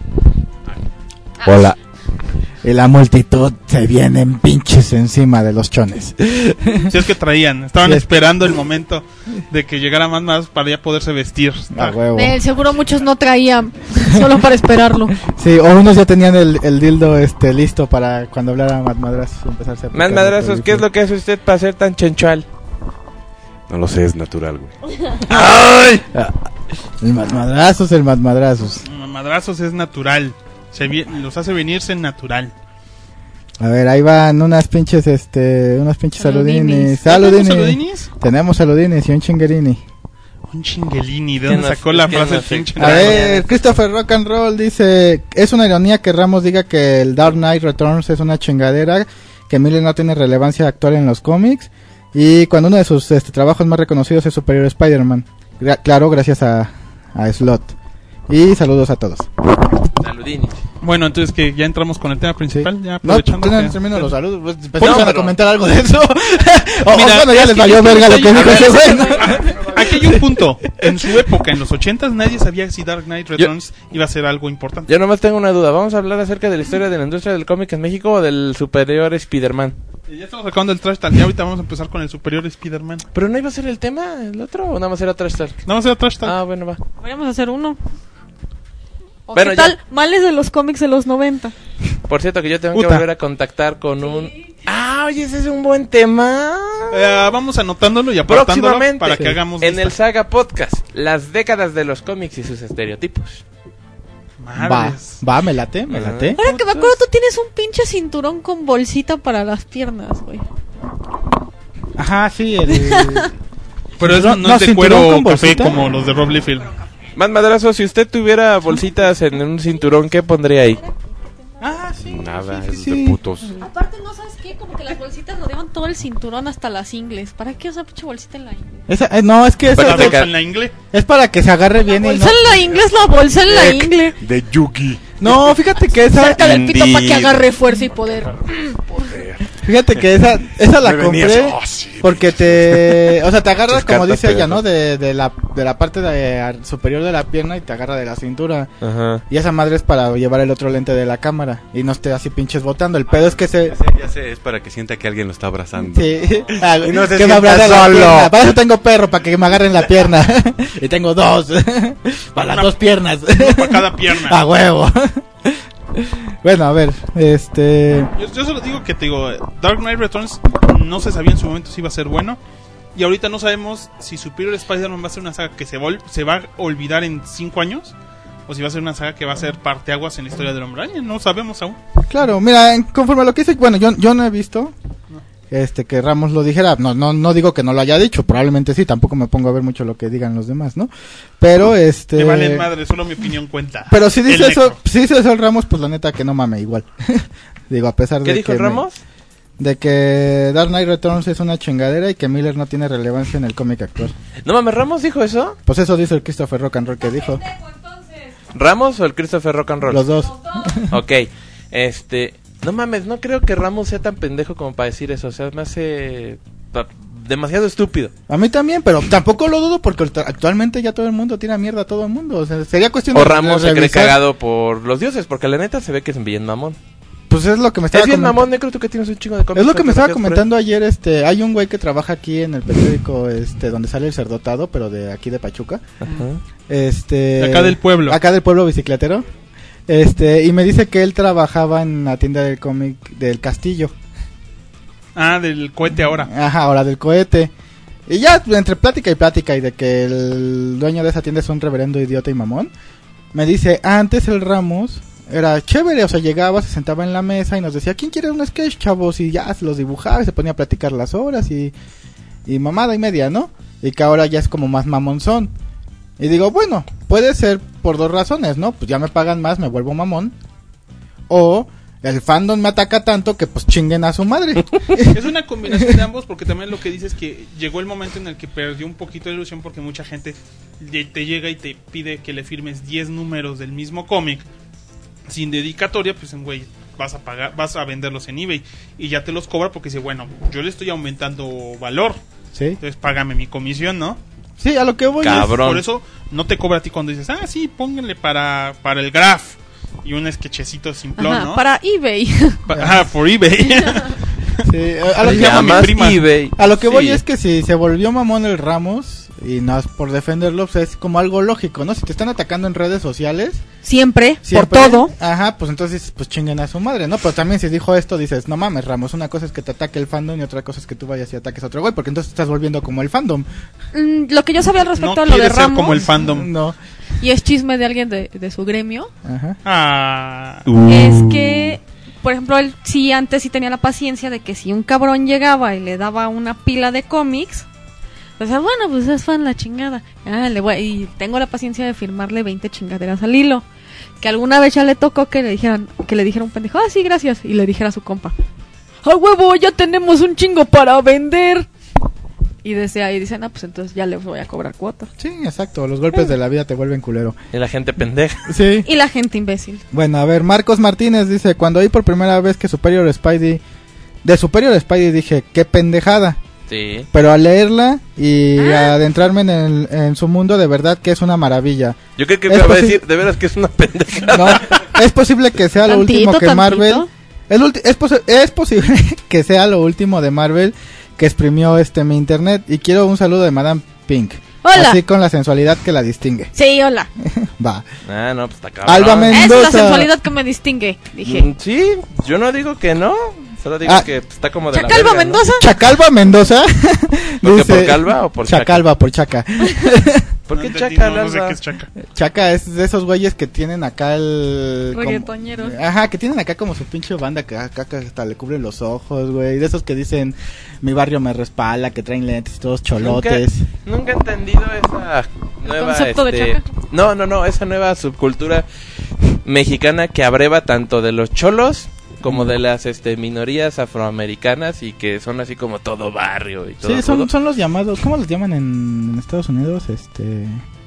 Hola. Y la multitud se vienen pinches encima de los chones. Si es que traían, estaban Sí, es- esperando el momento de que llegara más más para ya poderse vestir. A huevo. Eh, seguro muchos no traían, solo para esperarlo. Sí, o unos ya tenían el, el dildo este listo para cuando hablara Mad Madrazos y empezarse a Más aplicar madrazos, el ¿qué es lo que hace usted para ser tan chenchual? No lo sé, es natural, güey. Ah, el Mad Madrazos, el Mad Madrazos. Madrazos es natural. Se vi- los hace venirse natural. A ver, ahí van unas pinches, este, unas pinches Saludinis. saludinis. ¿Ya tenemos Saludinis. saludinis? Tenemos saludinis y un chinguerini. Un chinguelini. ¿De Que dónde nos- sacó la es que frase nos- pinche? A ver, Christopher Rock and Roll dice, es una ironía que Ramos diga que el Dark Knight Returns es una chingadera, que Miller no tiene relevancia actual en los cómics, y cuando uno de sus este, trabajos más reconocidos es Superior Spider-Man. Gra- claro, gracias a, a Slot. Y saludos a todos. Saludini. Bueno, entonces que ya entramos con el tema Sí. principal. Ya No, aprovechando no que- termino los saludos. Pues, pensé Por que iban a favor. comentar algo de eso. o, o Mira, bueno, ya es les que valió yo- verga lo que a dijo ver, ese güey. Aquí hay un punto. En su época, en los ochentas, nadie sabía si Dark Knight Returns iba a ser algo importante. Yo nomás tengo una duda. ¿Vamos a hablar acerca de la historia de la industria del cómic en México o del superior Spider-Man? Ya estamos acabando el trash talk. Ya ahorita vamos a empezar con el superior Spider-Man. ¿Pero no iba a ser el tema el otro o nada más era trash talk? Vamos a hacer trash talk. Ah, bueno, va. Podríamos hacer uno. ¿O Bueno, qué ya. tal? Males de los cómics de los noventa. Por cierto que yo tengo que Puta. volver a contactar con un... Ah, oye, ese es un buen tema. Eh, vamos anotándolo y apartándolo Próximamente para que hagamos en el lista. Saga Podcast, las décadas de los cómics y sus estereotipos. Va, Madres. va, me late, me late. Ahora que me acuerdo, tú tienes un pinche cinturón con bolsita para las piernas, güey. Ajá, sí, el... Pero eso Cinturón- no, no, es de cinturón cuero con café bolsita. como los de Rob Liefeld. Más madrazo, si usted tuviera bolsitas en un cinturón, ¿qué pondría ahí? Ah, sí. Nada, sí, sí, es sí. de putos. Aparte, ¿no sabes qué? Como que las bolsitas rodeaban todo el cinturón hasta las ingles. ¿Para qué esa pinche bolsita en la ingle? Esa, eh, no, es que esa Pero es, te de- ca- en la ingle. es para que se agarre bien y no... Bolsa en la ingle es la bolsa en la ingle. De Yugi. No, fíjate que esa... Cerca del pito para que Indeed. agarre fuerza y poder. Fíjate que esa, esa la Me venía compré así, oh, sí. porque te, o sea, te agarra Chiscata, como dice ella, pedazo. ¿no? De, de la, de la parte de, ar- superior de la pierna y te agarra de la cintura. Ajá. Y esa madre es para llevar el otro lente de la cámara y no esté así pinches botando. El pedo es que se... Ya sé, ya sé, es para que sienta que alguien lo está abrazando. Sí. Ah, Y no se que me sienta abrace la solo. pierna. Para eso tengo perro, para que me agarren la pierna. Y tengo dos. Para las Una- dos piernas. Para cada pierna. A huevo. Bueno, a ver, este... Yo, yo solo digo que te digo, eh, Dark Knight Returns no se sabía en su momento si iba a ser bueno. Y ahorita no sabemos si Superior Spider-Man va a ser una saga que se, vol- se va a olvidar en cinco años. O si va a ser una saga que va a ser parteaguas en la historia del Hombre Araña. No sabemos aún. Claro, mira, en- conforme a lo que dice, bueno, yo, yo no he visto. este que Ramos lo dijera. No, no, no digo que no lo haya dicho, probablemente sí, tampoco me pongo a ver mucho lo que digan los demás, ¿no? Pero este... Me valen madre, solo mi opinión cuenta. Pero si dice El eso, necro. si dice eso el Ramos, pues la neta que no mame igual. Digo, a pesar de ¿Qué dijo que el me- Ramos? de que Dark Knight Returns es una chingadera y que Miller no tiene relevancia en el cómic actual. No mames, ¿Ramos dijo eso? Pues eso dice el Christopher Rock and Roll que dijo. ¿Ramos o el Christopher Rock and Roll? Los dos. Ok, este... No mames, no creo que Ramos sea tan pendejo como para decir eso. O sea, me hace... pa- demasiado estúpido. A mí también, pero tampoco lo dudo porque ahorita- actualmente ya todo el mundo tira mierda a todo el mundo. O sea, sería cuestión O de Ramos de se cree revisar. cagado por los dioses, porque la neta se ve que es bien mamón. Pues es lo que me estaba Es bien comentando. mamón, Necro, tú que tienes un chingo de cómics. Es lo que me estaba gracias por comentando ayer, este, hay un güey que trabaja aquí en el periódico, este, donde sale el Cerdotado, pero de aquí de Pachuca. eso. Ajá. Este, De acá del pueblo. Acá del pueblo bicicletero. Este, y me dice que él trabajaba en la tienda del cómic del Castillo. Ah, del cohete ahora. Ajá, ahora del cohete. Y ya, entre plática y plática y de que el dueño de esa tienda es un reverendo idiota y mamón, me dice, antes el Ramos era chévere, o sea, llegaba, se sentaba en la mesa y nos decía, ¿quién quiere un sketch, chavos? Y ya se los dibujaba y se ponía a platicar las horas y, y mamada y media, ¿no? Y que ahora ya es como más mamonzón. Y digo, bueno, puede ser por dos razones, ¿no? Pues ya me pagan más, me vuelvo mamón. O el fandom me ataca tanto que pues chinguen a su madre. Es una combinación de ambos porque también lo que dices es que llegó el momento en el que perdió un poquito de ilusión porque mucha gente le- te llega y te pide que le firmes diez números del mismo cómic sin dedicatoria, pues en güey, vas a pagar, vas a venderlos en eBay y ya te los cobra porque dice, bueno, yo le estoy aumentando valor, Sí, entonces págame mi comisión, ¿no? sí, a lo que voy es... Cabrón. Por eso no te cobra a ti cuando dices, ah, sí, pónganle para, para el graph y un sketchecito simplón, Ajá, ¿no? para eBay. Pa- ah, por eBay. Sí, a lo Le que, llamo a mi Llamas prima. eBay. a lo que voy Sí. es que si se volvió mamón el Ramos, y no es por defenderlo, pues es como algo lógico, ¿no? Si te están atacando en redes sociales, Siempre, siempre, por todo. Ajá, pues entonces, pues chinguen a su madre, ¿no? Pero también si dijo esto, dices, no mames, Ramos, una cosa es que te ataque el fandom y otra cosa es que tú vayas y ataques a otro güey, porque entonces te estás volviendo como el fandom. Mm, lo que yo sabía al respecto No a lo de quiere ser Ramos, como el fandom. No, y es chisme de alguien de, de su gremio, ajá. Ah, es que, por ejemplo, él sí antes sí tenía la paciencia de que si un cabrón llegaba y le daba una pila de cómics, o sea, bueno, pues es fan la chingada. Ah, le voy, y tengo la paciencia de firmarle veinte chingaderas al hilo. Que alguna vez ya le tocó que le dijeran, que le dijera un pendejo, ah, sí, gracias, y le dijera a su compa, ¡ah, huevo, ya tenemos un chingo para vender! Y desde ahí dicen, ah, pues entonces ya le voy a cobrar cuota. Sí, exacto, los golpes de la vida te vuelven culero. Y la gente pendeja. Sí. Y la gente imbécil. Bueno, a ver, Marcos Martínez dice, cuando oí por primera vez que Superior Spidey, de Superior Spidey dije, qué pendejada. Sí. Pero al leerla y Ah. adentrarme en, el- en su mundo, de verdad que es una maravilla. Yo creo que Es me va a posi- decir, de veras que es una pendejada. No, es posible que sea lo Tantito, último que tantito. Marvel... Es, ulti- es, posi- es posible que sea lo último de Marvel que exprimió este mi internet. Y quiero un saludo de Madame Pink. Hola. Así con la sensualidad que la distingue. Sí, hola. Va. Ah, no, pues está cabrón. Alba Es la Mendoza. sensualidad que me distingue, dije. Mm, Sí, yo no digo que no. Solo digo Ah. que pues, está como de la Chacalba verga, ¿no? Mendoza. Chacalba Mendoza. ¿Por qué, dice- por calva o por chaca? Chacalba, por chaca. ¿Por no qué entendí, chaca, no, no sé Alba? qué es chaca. Chaca es de esos güeyes que tienen acá el... como- Reggaetoñeros. Ajá, que tienen acá como su pinche banda que acá que hasta le cubren los ojos, güey. De esos que dicen, mi barrio me respalda, que traen lentes y todos cholotes. Nunca, nunca he entendido esa nueva... concepto de este, chaca? No, no, no, esa nueva subcultura mexicana que abreva tanto de los cholos como de las este minorías afroamericanas y que son así como todo barrio y todo Sí, son, rudo. son los llamados, ¿cómo los llaman en, en Estados Unidos? Este...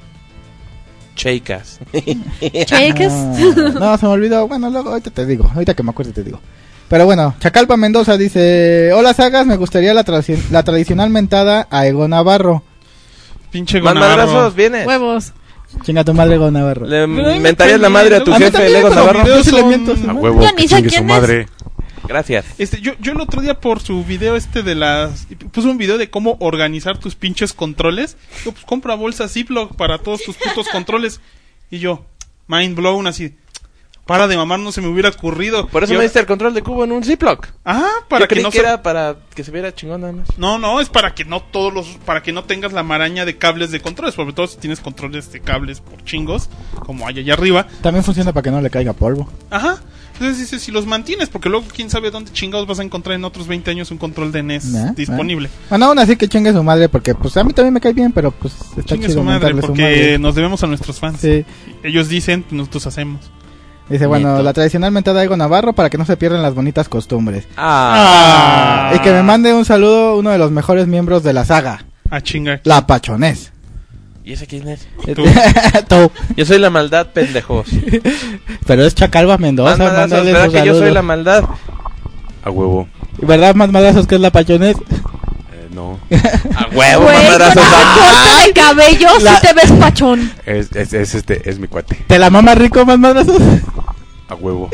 Chicas. Chicas. Ah, no, se me olvidó. Bueno, luego, ahorita te digo. Ahorita que me acuerde te digo. Pero bueno, Chacalpa Mendoza dice: hola sagas, me gustaría la, tradi- la tradicional mentada a Ego Navarro. Pinche Más Gonavarro. madrazos, vienes. Huevos. Chinga tu madre, Ego Navarro. Le Pero a mí me mentarías la cae madre a bien, tu a mí jefe, también, Lego pero Navarro. videos son- le miento a su A madre. huevo, Yo ni que sé chingue quién su es. madre. Gracias. Este, yo, yo el otro día por su video este de las... Puso un video de cómo organizar tus pinches controles. Yo, pues compra bolsas Ziploc para todos tus putos controles. Y yo, mind blown, así... Para de mamar, no se me hubiera ocurrido. Por eso Y me yo- diste el control de cubo en un Ziploc. Ah, para Yo que creí no que se... era para que se viera chingón nada más. No, no, es para que no todos los... Para que no tengas la maraña de cables de controles. Sobre todo si tienes controles de cables por chingos, como hay allá arriba. También funciona para que no le caiga polvo. Ajá. Entonces dices, si los mantienes, porque luego quién sabe dónde chingados vas a encontrar en otros veinte años un control de N E S ¿Eh? disponible. ¿Eh? Bueno, aún así que chingue su madre, porque pues a mí también me cae bien, pero pues está Chingue chido su madre, mentarle su porque madre. nos debemos a nuestros fans. Sí. Ellos dicen, nosotros hacemos. Dice, bueno, Neto. la tradicional mentada de Ego Navarro para que no se pierdan las bonitas costumbres. Ah. Ah. Y que me mande un saludo uno de los mejores miembros de la saga, A chingar. la Pachonés. ¿Y ese quién es? Tú. Tú. Yo soy la maldad, pendejos. Pero es Chacalba Mendoza, Más madrazos, mándale ¿verdad su que yo soy saludo. la maldad? A huevo. ¿Verdad, más madrazos, que es la Pachonés? Eh, no. A huevo, Güey, más con madrazos. ese corte de cabello La- sí te ves pachón. Es, es, es este, es mi cuate. ¿Te la mama rico, más madrazos? A huevo.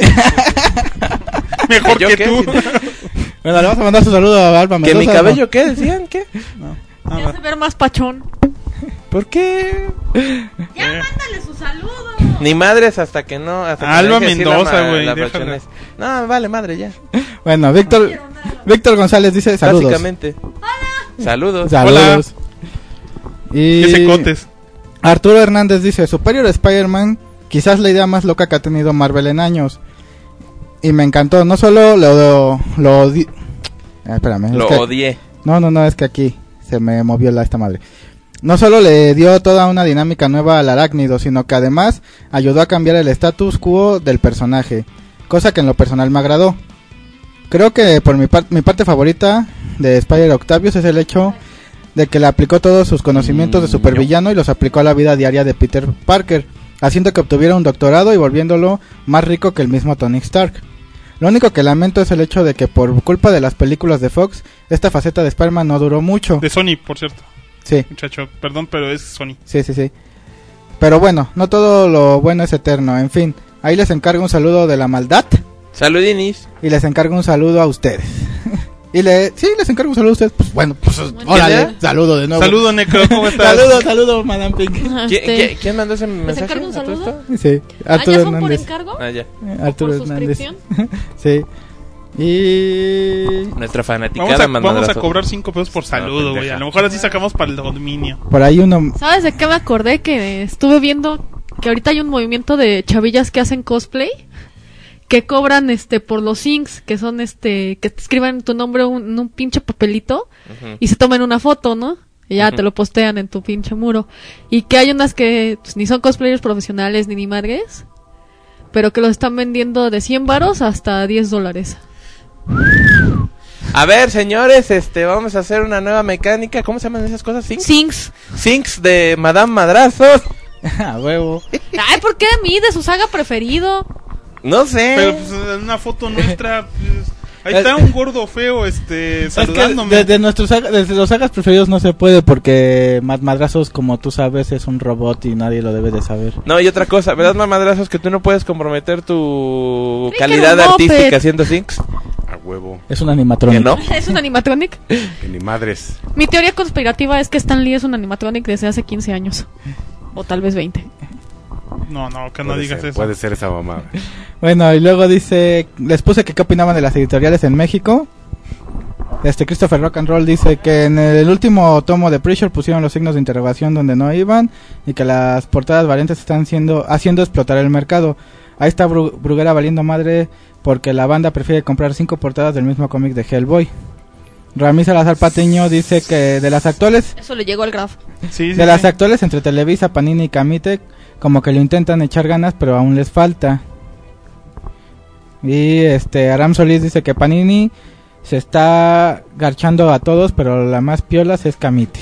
Mejor ¿Yo que qué? tú. Bueno, le vamos a mandar su saludo a Alba ¿Que Mendoza. mi ¿no? cabello qué? ¿Decían qué? Te Nada. hace ver más pachón. ¿Por qué? Ya Eh. mándale su saludo. Ni madres hasta que no... Hasta que Alba me deje decir la Mendoza, ma- güey, la déjala. Pachonés. No, vale, madre, ya. Bueno, Víctor Víctor González dice saludos. Básicamente. Saludos. Saludos. Y Que se cotes. Arturo Hernández dice, Superior Spider-Man, quizás la idea más loca que ha tenido Marvel en años. Y me encantó, no solo lo... Lo, lo odi- Ah, espérame. es Lo que- odié. No, no, no, es que aquí se me movió la esta madre. No solo le dio toda una dinámica nueva al arácnido, sino que además ayudó a cambiar el status quo del personaje, cosa que en lo personal me agradó. Creo que por mi, par- mi parte favorita de Spider Octavius es el hecho de que le aplicó todos sus conocimientos de supervillano y los aplicó a la vida diaria de Peter Parker, haciendo que obtuviera un doctorado y volviéndolo más rico que el mismo Tony Stark. Lo único que lamento es el hecho de que por culpa de las películas de Fox, esta faceta de Spider-Man no duró mucho. De Sony, por cierto. Sí, Muchacho, perdón, pero es Sony. sí, sí, sí. Pero bueno, no todo lo bueno es eterno, en fin. Ahí les encargo un saludo de la maldad Saludinis. y les encargo un saludo a ustedes. y le, sí, les encargo un saludo a ustedes. Pues bueno, pues órale, era? saludo de nuevo. Saludo, Necro, ¿cómo estás? Saludo, saludo, Madame Pink. ¿Quién, Este, quién- quién mandó ese mensaje? encargo un a todo saludo? esto? Sí, ¿Ah, Arturo ya son por Hernández. encargo? Ah, ya. Eh, ¿O Arturo por Hernández. suscripción? Sí. Y Nuestra fanaticada Vamos a, vamos a mandarazo. cobrar cinco pesos por saludo, güey. pendeja. A lo mejor así sacamos para el dominio. por ahí uno... ¿Sabes de qué me acordé? Que estuve viendo que ahorita hay un movimiento de chavillas que hacen cosplay que cobran este por los inks, que son este que te escriban tu nombre un- en un pinche papelito Ujú. y se toman una foto, ¿no? Y ya Ujú. te lo postean en tu pinche muro. Y que hay unas que pues, ni son cosplayers profesionales ni ni madres, pero que los están vendiendo de cien varos hasta diez dólares. A ver, señores, este, vamos a hacer una nueva mecánica. ¿Cómo se llaman esas cosas? ¿Sinks? Sinks. Sinks de Madame Madrazos. a huevo. Ay, ¿por qué a mí? De su saga preferido. No sé. Pero pues en una foto nuestra, pues, ahí está un gordo feo, este, Es que saludándome. de, de nuestros saga- desde los sagas preferidos no se puede porque Mad Madrazos, como tú sabes, es un robot y nadie lo debe de saber. No, y otra cosa, ¿verdad, Madrazos, que tú no puedes comprometer tu Creí que calidad era un moped. artística haciendo Sinks? A huevo. Es un animatronic. ¿Que no? ¿Es un animatronic? Que ni madres. Mi teoría conspirativa es que Stan Lee es un animatronic desde hace quince años. O tal vez veinte. No, no, que no Puede digas ser, eso. Puede ser esa mamá. Bueno, y luego dice, les puse que qué opinaban de las editoriales en México. Este Christopher Rock and Roll dice que en el último tomo de Preacher pusieron los signos de interrogación donde no iban y que las portadas variantes están siendo haciendo explotar el mercado. Ahí está Bru- Bruguera valiendo madre porque la banda prefiere comprar cinco portadas del mismo cómic de Hellboy. Ramí Salazar Patiño dice que de las actuales Eso le llegó al graf. Sí, sí, de las sí. actuales entre Televisa, Panini y Camite, como que lo intentan echar ganas, pero aún les falta. Y este Aram Solís dice que Panini se está garchando a todos, pero la más piolas es Camite.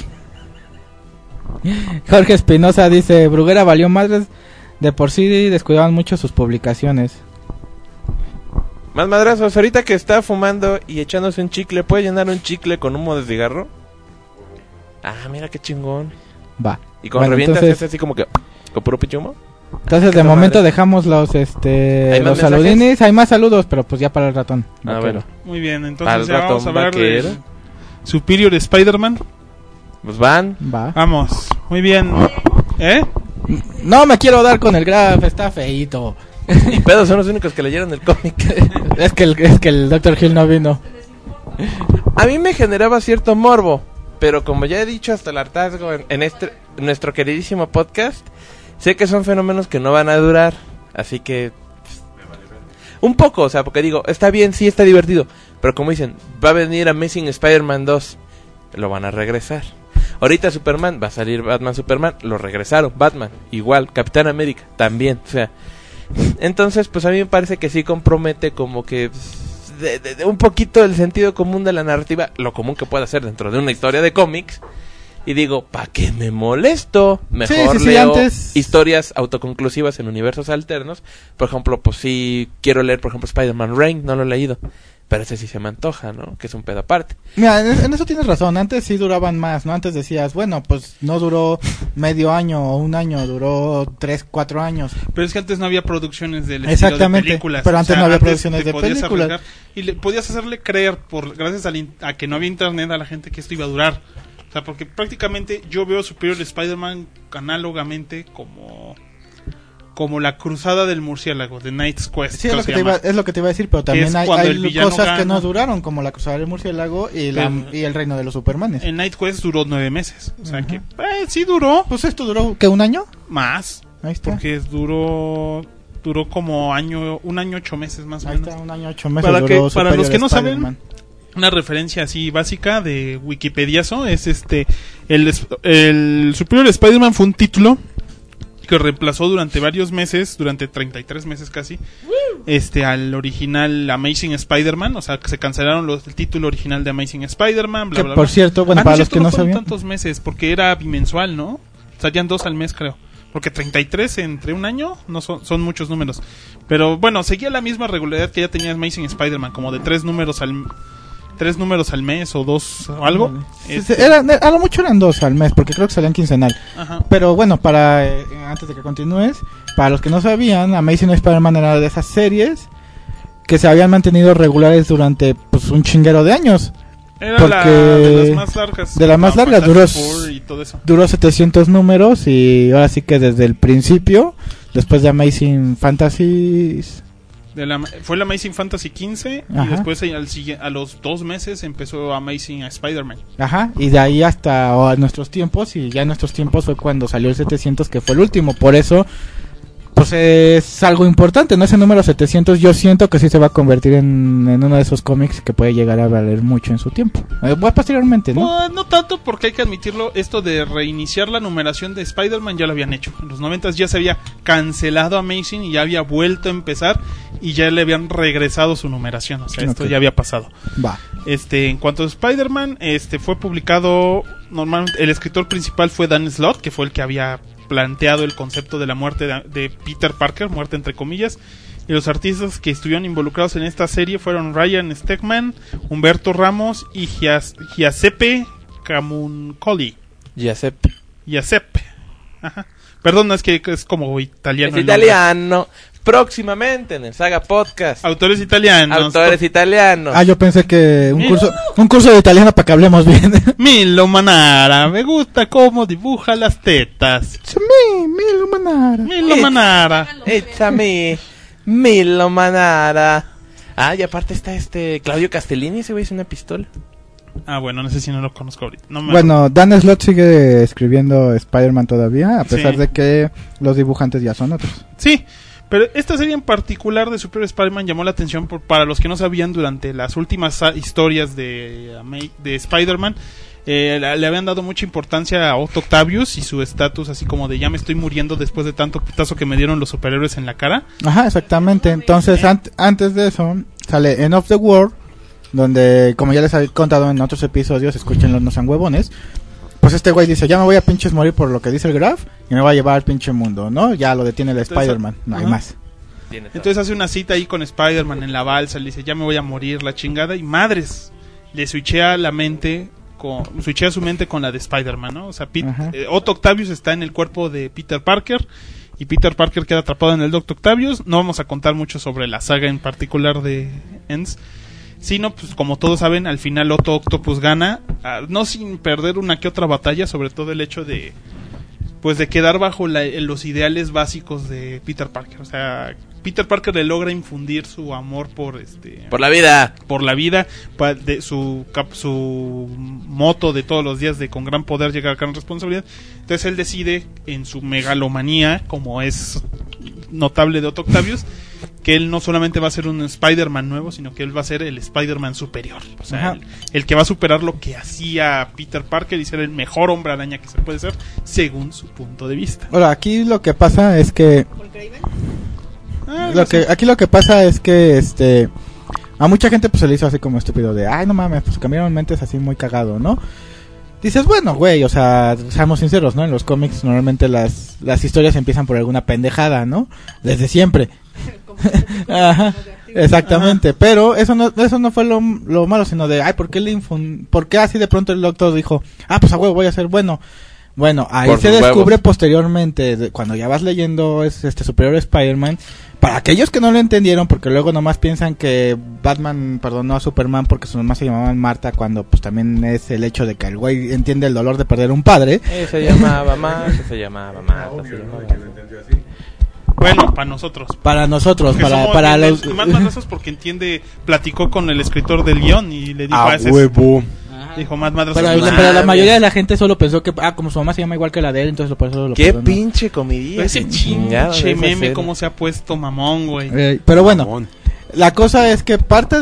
Jorge Espinosa dice, Bruguera valió madres, de por sí descuidaban mucho sus publicaciones. Más Madrazos, ahorita que está fumando y echándose un chicle, ¿puede llenar un chicle con humo de cigarro? Ah, mira qué chingón. Va. Y con Bueno, revientas entonces- es así como que con puro pinche humo. Entonces de Qué momento madre. dejamos los este ¿Hay más los mensajes? saludinis, hay más saludos, pero pues ya para el ratón. Ah, vaquero. bueno. Muy bien, Al entonces ya vamos a ratón hablar de vaquero. Superior Spider-Man. Pues van. Va. Vamos, muy bien. ¿Eh? No me quiero dar con el graf, está feíto. Ni pedo, son los únicos que leyeron el cómic. Es que el, es que el doctor Hill no vino. A mí me generaba cierto morbo, pero como ya he dicho hasta el hartazgo en, en este nuestro queridísimo podcast, sé que son fenómenos que no van a durar, así que pues, Un poco, o sea, porque digo, está bien, sí está divertido, pero como dicen, va a venir Amazing Spider-Man dos, lo van a regresar. Ahorita Superman, va a salir Batman Superman, lo regresaron, Batman, igual, Capitán América, también, o sea, entonces pues a mí me parece que sí compromete como que de, de, de un poquito el sentido común de la narrativa, lo común que pueda ser dentro de una historia de cómics, y digo, ¿para qué me molesto? Mejor Sí, sí, sí, leo antes- historias autoconclusivas en universos alternos. Por ejemplo, pues sí quiero leer, por ejemplo, Spider-Man Reign, no lo he leído, pero ese sí se me antoja, ¿no? Que es un pedo aparte. Mira, en, en eso tienes razón. Antes sí duraban más, ¿no? Antes decías, bueno, pues no duró medio año o un año, duró tres, cuatro años. Pero es que antes no había producciones del estilo Exactamente, de películas. pero antes no había producciones te de podías películas. arriesgar y le podías hacerle creer, por gracias al in- a que no había internet, a la gente que esto iba a durar. O sea, porque prácticamente yo veo Superior Spider-Man análogamente como como la cruzada del murciélago, de Knight's Quest. Sí, es creo lo, se que te llama. iba, es lo que te iba a decir, pero es también hay, cuando hay el villano cosas gana. que no duraron, como la cruzada del murciélago y, la, Pero- y el reino de los Supermanes. En Night Quest duró nueve meses. O sea Ajá. que eh, sí duró Pues esto duró, ¿qué? ¿Un año? más. Ahí está. Porque es- duró duró como año un año ocho meses más o Ahí menos. está, un año, ocho meses. Para que- duró para los Superior que no saben, Spider-Man. Una referencia así básica de Wikipediazo es este el, es- el Superior Spider-Man fue un título que reemplazó durante varios meses, durante treinta y tres meses casi, este al original Amazing Spider-Man, o sea, que se cancelaron los, el título original de Amazing Spider-Man, bla, Que, bla, por bla. cierto, bueno, Ah, para es los cierto, que no fueron sabían. tantos meses, porque era bimensual, ¿no? Salían dos al mes, creo. Porque treinta y tres entre un año no son, son muchos números. Pero bueno, seguía la misma regularidad que ya tenía Amazing Spider-Man, como de tres números al tres números al mes o dos o algo. Sí, Este, sí, era- a lo mucho eran dos al mes, porque creo que salían quincenal. ajá. Pero bueno, para eh, antes de que continúes, para los que no sabían, Amazing Spider-Man era de esas series que se habían mantenido regulares durante pues un chinguero de años. Era porque- la de las más largas. de las más Como largas, duró- Fantastic Four y todo eso. Duró setecientos números y ahora sí que desde el principio, después de Amazing Fantasies, De la, fue la Amazing Fantasy quince y Ajá. después eh, al, sigue- a los dos meses empezó Amazing Spider-Man. ajá, y de ahí hasta oh, nuestros tiempos, y ya en nuestros tiempos fue cuando salió el setecientos, que fue el último. Por eso pues es algo importante, ¿no? Ese número setecientos yo siento que sí se va a convertir en, en uno de esos cómics que puede llegar a valer mucho en su tiempo. Eh, bueno, posteriormente, ¿no? Pues, no tanto, porque hay que admitirlo, esto de reiniciar la numeración de Spider-Man ya lo habían hecho. En los noventas ya se había cancelado Amazing y ya había vuelto a empezar y ya le habían regresado su numeración. O sea, esto Ok. ya había pasado. Va. Este, en cuanto a Spider-Man, este fue publicado normalmente, el escritor principal fue Dan Slott, que fue el que había planteado el concepto de la muerte de, de Peter Parker, muerte entre comillas, y los artistas que estuvieron involucrados en esta serie fueron Ryan Stegman, Humberto Ramos y Gias- Giuseppe Camuncoli. Giuseppe. Giuseppe. Ajá. Perdón, no, es que es como italiano. Es el nombre. italiano. Próximamente en el Saga Podcast. Autores italianos. Autores italianos. Ah, yo pensé que un Mira. curso, un curso de italiano para que hablemos bien. Milo Manara, me gusta cómo dibuja las tetas. Mi, Milo Manara. Milo Manara. It's a me. Milo Manara. Ah, y aparte está este Claudio Castellini, ese güey es una pistola. Ah, bueno, no sé si no lo conozco ahorita. No me Bueno, Dan Slott sigue escribiendo Spider-Man todavía, a pesar Sí. de que los dibujantes ya son otros. Sí, pero esta serie en particular de Super Spider-Man llamó la atención por, para los que no sabían durante las últimas ah, historias de, Ama- de Spider-Man. Eh, le, le habían dado mucha importancia a Otto Octavius y su estatus así como de ya me estoy muriendo después de tanto putazo que me dieron los superhéroes en la cara. Ajá, exactamente. Entonces, ant- antes de eso, sale End of the World, donde, como ya les había contado en otros episodios, escúchenlos, no sean huevones. Pues este güey dice, ya me voy a pinches morir por lo que dice el Graf y me voy a llevar al pinche mundo, ¿no? Ya lo detiene el Entonces, Spider-Man, no hay ajá. más. Tiene todo. Entonces hace una cita ahí con Spider-Man en la balsa, le dice ya me voy a morir la chingada y madres, le switchea la mente, con, switchea su mente con la de Spider-Man, ¿no? O sea, Pete- Ajá. eh, Otto Octavius está en el cuerpo de Peter Parker y Peter Parker queda atrapado en el Doctor Octavius. No vamos a contar mucho sobre la saga en particular de Ends, sino pues como todos saben, al final Otto Octopus gana, ah, no sin perder una que otra batalla, sobre todo el hecho de pues de quedar bajo la- los ideales básicos de Peter Parker. O sea, Peter Parker le logra infundir su amor por este Por la vida. por la vida, pa- de su cap- su moto de todos los días de con gran poder llegar a gran responsabilidad. Entonces él decide en su megalomanía, como es notable de Otto Octavius, que él no solamente va a ser un Spider-Man nuevo, sino que él va a ser el Spider-Man superior. O sea, Ajá. el, el que va a superar lo que hacía Peter Parker y ser el mejor hombre araña que se puede ser, según su punto de vista. Ahora, aquí lo que pasa es que... Ah, Lo no sé. que aquí lo que pasa es que este a mucha gente pues se le hizo así como estúpido de, ay no mames, pues cambiaron mentes así muy cagado, ¿no? Dices, bueno, güey, o sea, seamos sinceros, ¿no? En los cómics normalmente las las historias empiezan por alguna pendejada, ¿no? Desde siempre. Ajá, exactamente, Ajá. Pero eso no eso no fue lo, lo malo, sino de, ay, ¿por qué le infun- por qué así de pronto el doctor dijo, ah, pues a huevo voy a ser bueno? Bueno, ahí Por se sus descubre huevos. posteriormente, de- cuando ya vas leyendo es, este Superior Spider-Man, para aquellos que no lo entendieron, porque luego nomás piensan que Batman perdonó a Superman porque su mamá se llamaba Marta, cuando pues también es el hecho de que el güey entiende el dolor de perder un padre. Eh, se llamaba Marta, se llamaba Marta, se llamaba... Bueno, para nosotros. Para nosotros, Porque para, somos para bien- los... más madrazos porque entiende, platicó con el escritor del guión y le dijo, A ah, ese es- huevo. dijo más madrazos. Pero, pues, pero la mames. mayoría de la gente solo pensó que, ah, como su mamá se llama igual que la de él, entonces por eso lo Qué perdonó. pinche comidilla. ese chinche meme cómo se ha puesto mamón, güey. Eh, pero bueno, Mamón. la cosa es que parte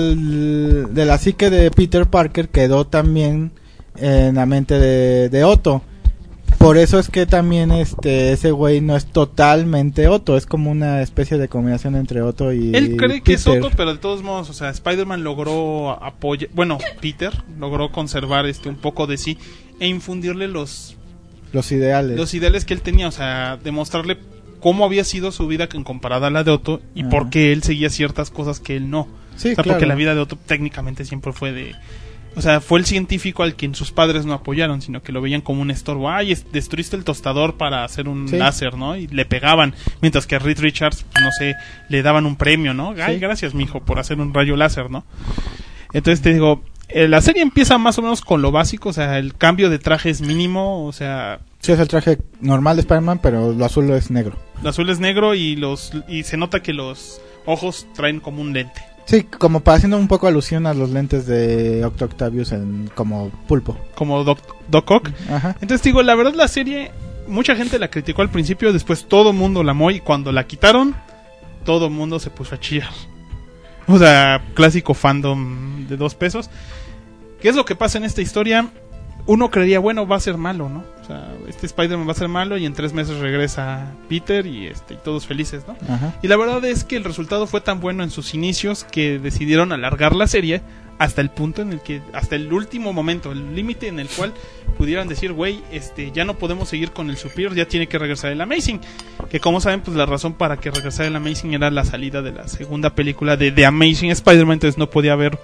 del, de la psique de Peter Parker quedó también en la mente de, de Otto. Por eso es que también este ese güey no es totalmente Otto, es como una especie de combinación entre Otto y Él cree que es Peter. Otto, pero de todos modos, o sea, Spider-Man logró apoyar, bueno, Peter logró conservar este un poco de sí e infundirle los Los ideales. los ideales que él tenía, o sea, demostrarle cómo había sido su vida en comparada a la de Otto y Ajá. por qué él seguía ciertas cosas que él no. Sí, o sea, claro. porque la vida de Otto técnicamente siempre fue de... O sea, fue el científico al quien sus padres no apoyaron, sino que lo veían como un estorbo. Ay, es- destruiste el tostador para hacer un Sí. láser, ¿no? Y le pegaban. Mientras que a Reed Richards, pues, no sé, le daban un premio, ¿no? Ay, Sí. gracias, mijo, por hacer un rayo láser, ¿no? Entonces te digo, eh, la serie empieza más o menos con lo básico, o sea, el cambio de traje es mínimo, o sea, Sí, es el traje normal de Spider-Man, pero lo azul es negro. el azul es negro y los y se nota que los ojos traen como un lente. Sí, como para haciendo un poco alusión a los lentes de Octo Octavius en, como pulpo. Como Doc, Doc Ock. Ajá. Entonces digo, la verdad la serie, mucha gente la criticó al principio, después todo el mundo la amó y cuando la quitaron, todo el mundo se puso a chillar. O sea, clásico fandom de dos pesos. ¿Qué es lo que pasa en esta historia? Uno creería, bueno, va a ser malo, ¿no? O sea, este Spider-Man va a ser malo y en tres meses regresa Peter y, este, y todos felices, ¿no? Ajá. Y la verdad es que el resultado fue tan bueno en sus inicios que decidieron alargar la serie hasta el punto en el que, hasta el último momento, el límite en el cual pudieran decir, güey, este, ya no podemos seguir con el Superior, ya tiene que regresar el Amazing. Que como saben, pues la razón para que regresara el Amazing era la salida de la segunda película de The Amazing Spider-Man, entonces no podía haber...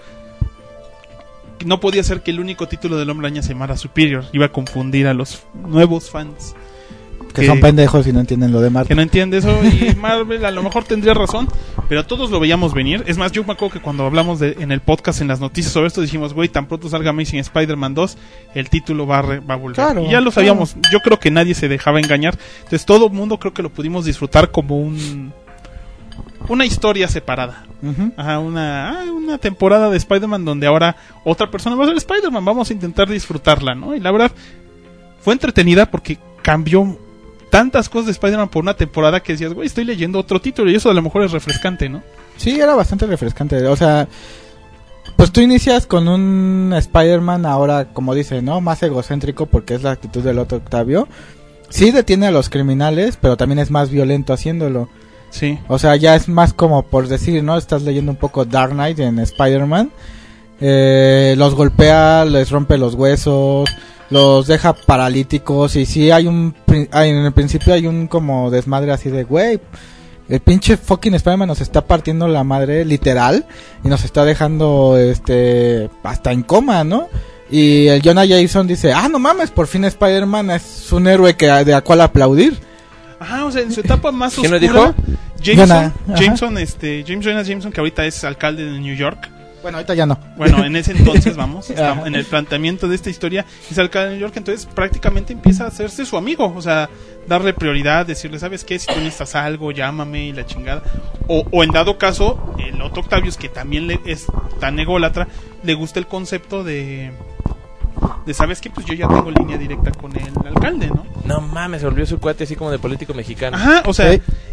No podía ser que el único título del Hombre Araña se llamara Superior, iba a confundir a los nuevos fans. Que, que- son pendejos y no entienden lo de Marta. Que no entiende eso y Marvel a lo mejor tendría razón, pero todos lo veíamos venir. Es más, yo me acuerdo que cuando hablamos de, en el podcast, en las noticias sobre esto, dijimos, güey, tan pronto salga Amazing Spider-Man dos, el título va a, re- va a volver. Claro, y ya lo claro. sabíamos, yo creo que nadie se dejaba engañar. Entonces todo el mundo creo que lo pudimos disfrutar como un una historia separada. Ujú. Ajá, una, ah, una temporada de Spider-Man donde ahora otra persona va a ser Spider-Man. Vamos a intentar disfrutarla, ¿no? Y la verdad, fue entretenida porque cambió tantas cosas de Spider-Man por una temporada que decías, güey, estoy leyendo otro título y eso a lo mejor es refrescante, ¿no? Sí, era bastante refrescante. O sea, pues tú inicias con un Spider-Man ahora, como dice, ¿no? Más egocéntrico porque es la actitud del otro Octavio. Sí detiene a los criminales, pero también es más violento haciéndolo. Sí. O sea, ya es más como por decir, ¿no? Estás leyendo un poco Dark Knight en Spider-Man. Eh, los golpea, les rompe los huesos, los deja paralíticos. Y sí hay un... pri- hay- en el principio hay un como desmadre así de, güey, el pinche fucking Spider-Man nos está partiendo la madre literal y nos está dejando este hasta en coma, ¿no? Y el Jonah Jameson dice, ah, no mames, por fin Spider-Man es un héroe que de a cual aplaudir. Ajá, o sea, en su etapa más ¿Quién oscura, lo dijo? Jameson, Jonah, ajá. Jameson, este, James Jonah Jameson, que ahorita es alcalde de New York. Bueno, ahorita ya no. Bueno, en ese entonces, vamos, Ajá. estamos en el planteamiento de esta historia, es alcalde de New York, entonces prácticamente empieza a hacerse su amigo, o sea, darle prioridad, decirle, ¿sabes qué? Si tú necesitas algo, llámame y la chingada. O, o en dado caso, el Otto Octavius, que también le es tan ególatra, le gusta el concepto de... de ¿sabes qué? Pues yo ya tengo línea directa con el alcalde, ¿no? No mames, se volvió su cuate así como de político mexicano. Ajá, o sea, Sí.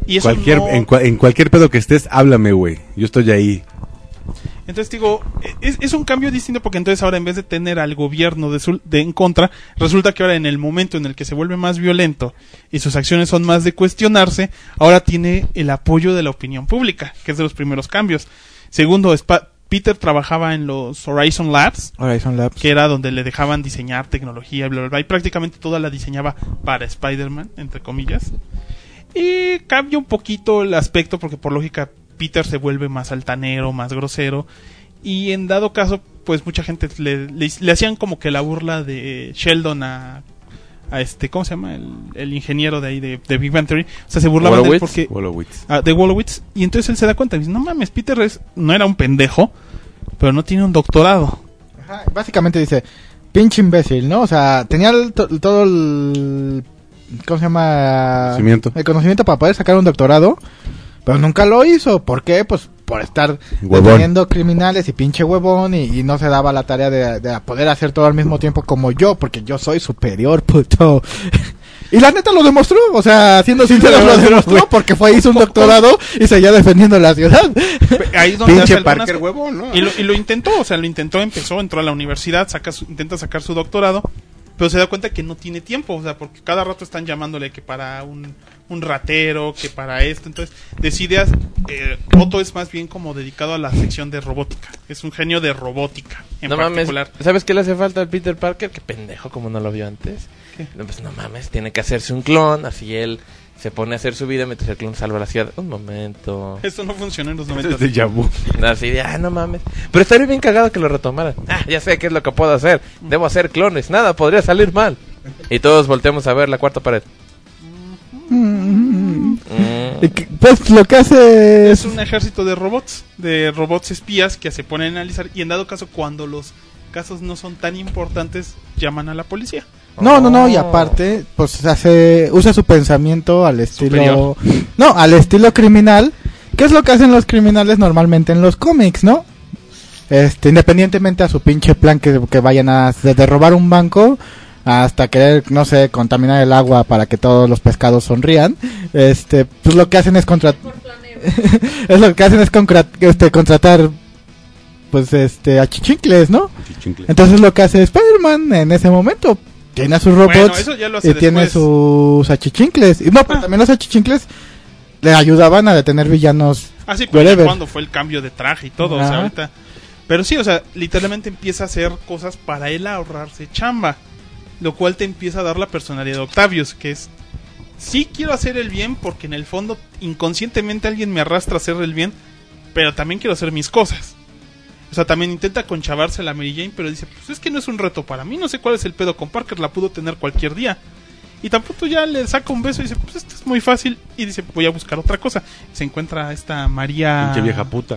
Y eso Cualquier, no- en, cua- en cualquier pedo que estés, háblame, güey. Yo estoy ahí. Entonces digo, es, es un cambio distinto porque entonces ahora en vez de tener al gobierno de, su- de en contra, resulta que ahora en el momento en el que se vuelve más violento y sus acciones son más de cuestionarse, ahora tiene el apoyo de la opinión pública, que es de los primeros cambios. Segundo, Spa- Peter trabajaba en los Horizon Labs, Horizon Labs. que era donde le dejaban diseñar tecnología, bla, bla, bla, y prácticamente toda la diseñaba para Spider-Man, entre comillas. Y cambia un poquito el aspecto porque por lógica Peter se vuelve más altanero, más grosero, y en dado caso, pues mucha gente le, le, le hacían como que la burla de Sheldon a, a este, ¿cómo se llama? El, el ingeniero de ahí de, de Big Bang Theory. O sea, se burlaban de él Wolowitz. porque... Wolowitz. Ah, de Wolowitz, y entonces él se da cuenta y dice, no mames, Peter es, no era un pendejo, pero no tiene un doctorado. Ajá, básicamente dice, pinche imbécil, ¿no? O sea, tenía el to- todo el... ¿Cómo se llama? Conocimiento. El conocimiento para poder sacar un doctorado, pero nunca lo hizo. ¿Por qué? Pues por estar Huevón. deteniendo criminales y pinche huevón y, y no se daba la tarea de, de poder hacer todo al mismo tiempo como yo, porque yo soy superior, puto. Y la neta lo demostró, o sea, siendo sincero lo demostró porque fue hizo un doctorado y seguía defendiendo la ciudad. Ahí es donde hace Pinche algunas Parker co- huevón, ¿no? Y lo, y lo intentó, o sea, lo intentó, empezó, entró a la universidad, saca su- intenta sacar su doctorado, pero se da cuenta que no tiene tiempo, o sea, porque cada rato están llamándole que para un, un ratero, que para esto, entonces decide, haz- eh, Otto es más bien como dedicado a la sección de robótica, es un genio de robótica en No mames, particular. ¿sabes qué le hace falta al Peter Parker? Qué pendejo, como no lo vio antes. ¿Qué? No, pues no mames, tiene que hacerse un clon, así él se pone a hacer su vida mientras el clon salva la ciudad. Un momento. Esto no funcionó en los Es noventas. déjà vu. Así de, ah, no mames. Pero estaría bien cagado que lo retomaran. Ah, ya sé qué es lo que puedo hacer. Debo hacer clones, nada podría salir mal. Y todos volteamos a ver la cuarta pared. Mm. Y que, pues lo que hace Es es... un ejército de robots, de robots espías que se ponen a analizar y en dado caso cuando los casos no son tan importantes llaman a la policía. No, no, no, y Oh. aparte, pues hace, usa su pensamiento al estilo... Superior. No, al estilo criminal, que es lo que hacen los criminales normalmente en los cómics, ¿no? Este, independientemente a su pinche plan que, que vayan a desde robar un banco hasta querer, no sé, contaminar el agua para que todos los pescados sonrían, este, pues lo que hacen es contra... es lo que hacen es concra- este, contratar, pues, este, a chichincles, ¿no? Chichincle. Entonces lo que hace Spider-Man en ese momento, tiene a sus robots Bueno, eso ya lo hace y tiene después. sus achichincles. Y no, pero Ah. también los achichincles le ayudaban a detener villanos. Así pues, Whatever. cuando fue el cambio de traje y todo, o sea, Ajá. ahorita. Pero sí, o sea, literalmente empieza a hacer cosas para él ahorrarse chamba, lo cual te empieza a dar la personalidad de Octavius, que es sí quiero hacer el bien porque en el fondo inconscientemente alguien me arrastra a hacer el bien, pero también quiero hacer mis cosas. O sea, también intenta conchavarse a la Mary Jane, pero dice, pues es que no es un reto para mí, no sé cuál es el pedo con Parker, la pudo tener cualquier día. Y tampoco ya le saca un beso y dice, pues esto es muy fácil. Y dice, voy a buscar otra cosa. Se encuentra a esta María... Pinche vieja puta.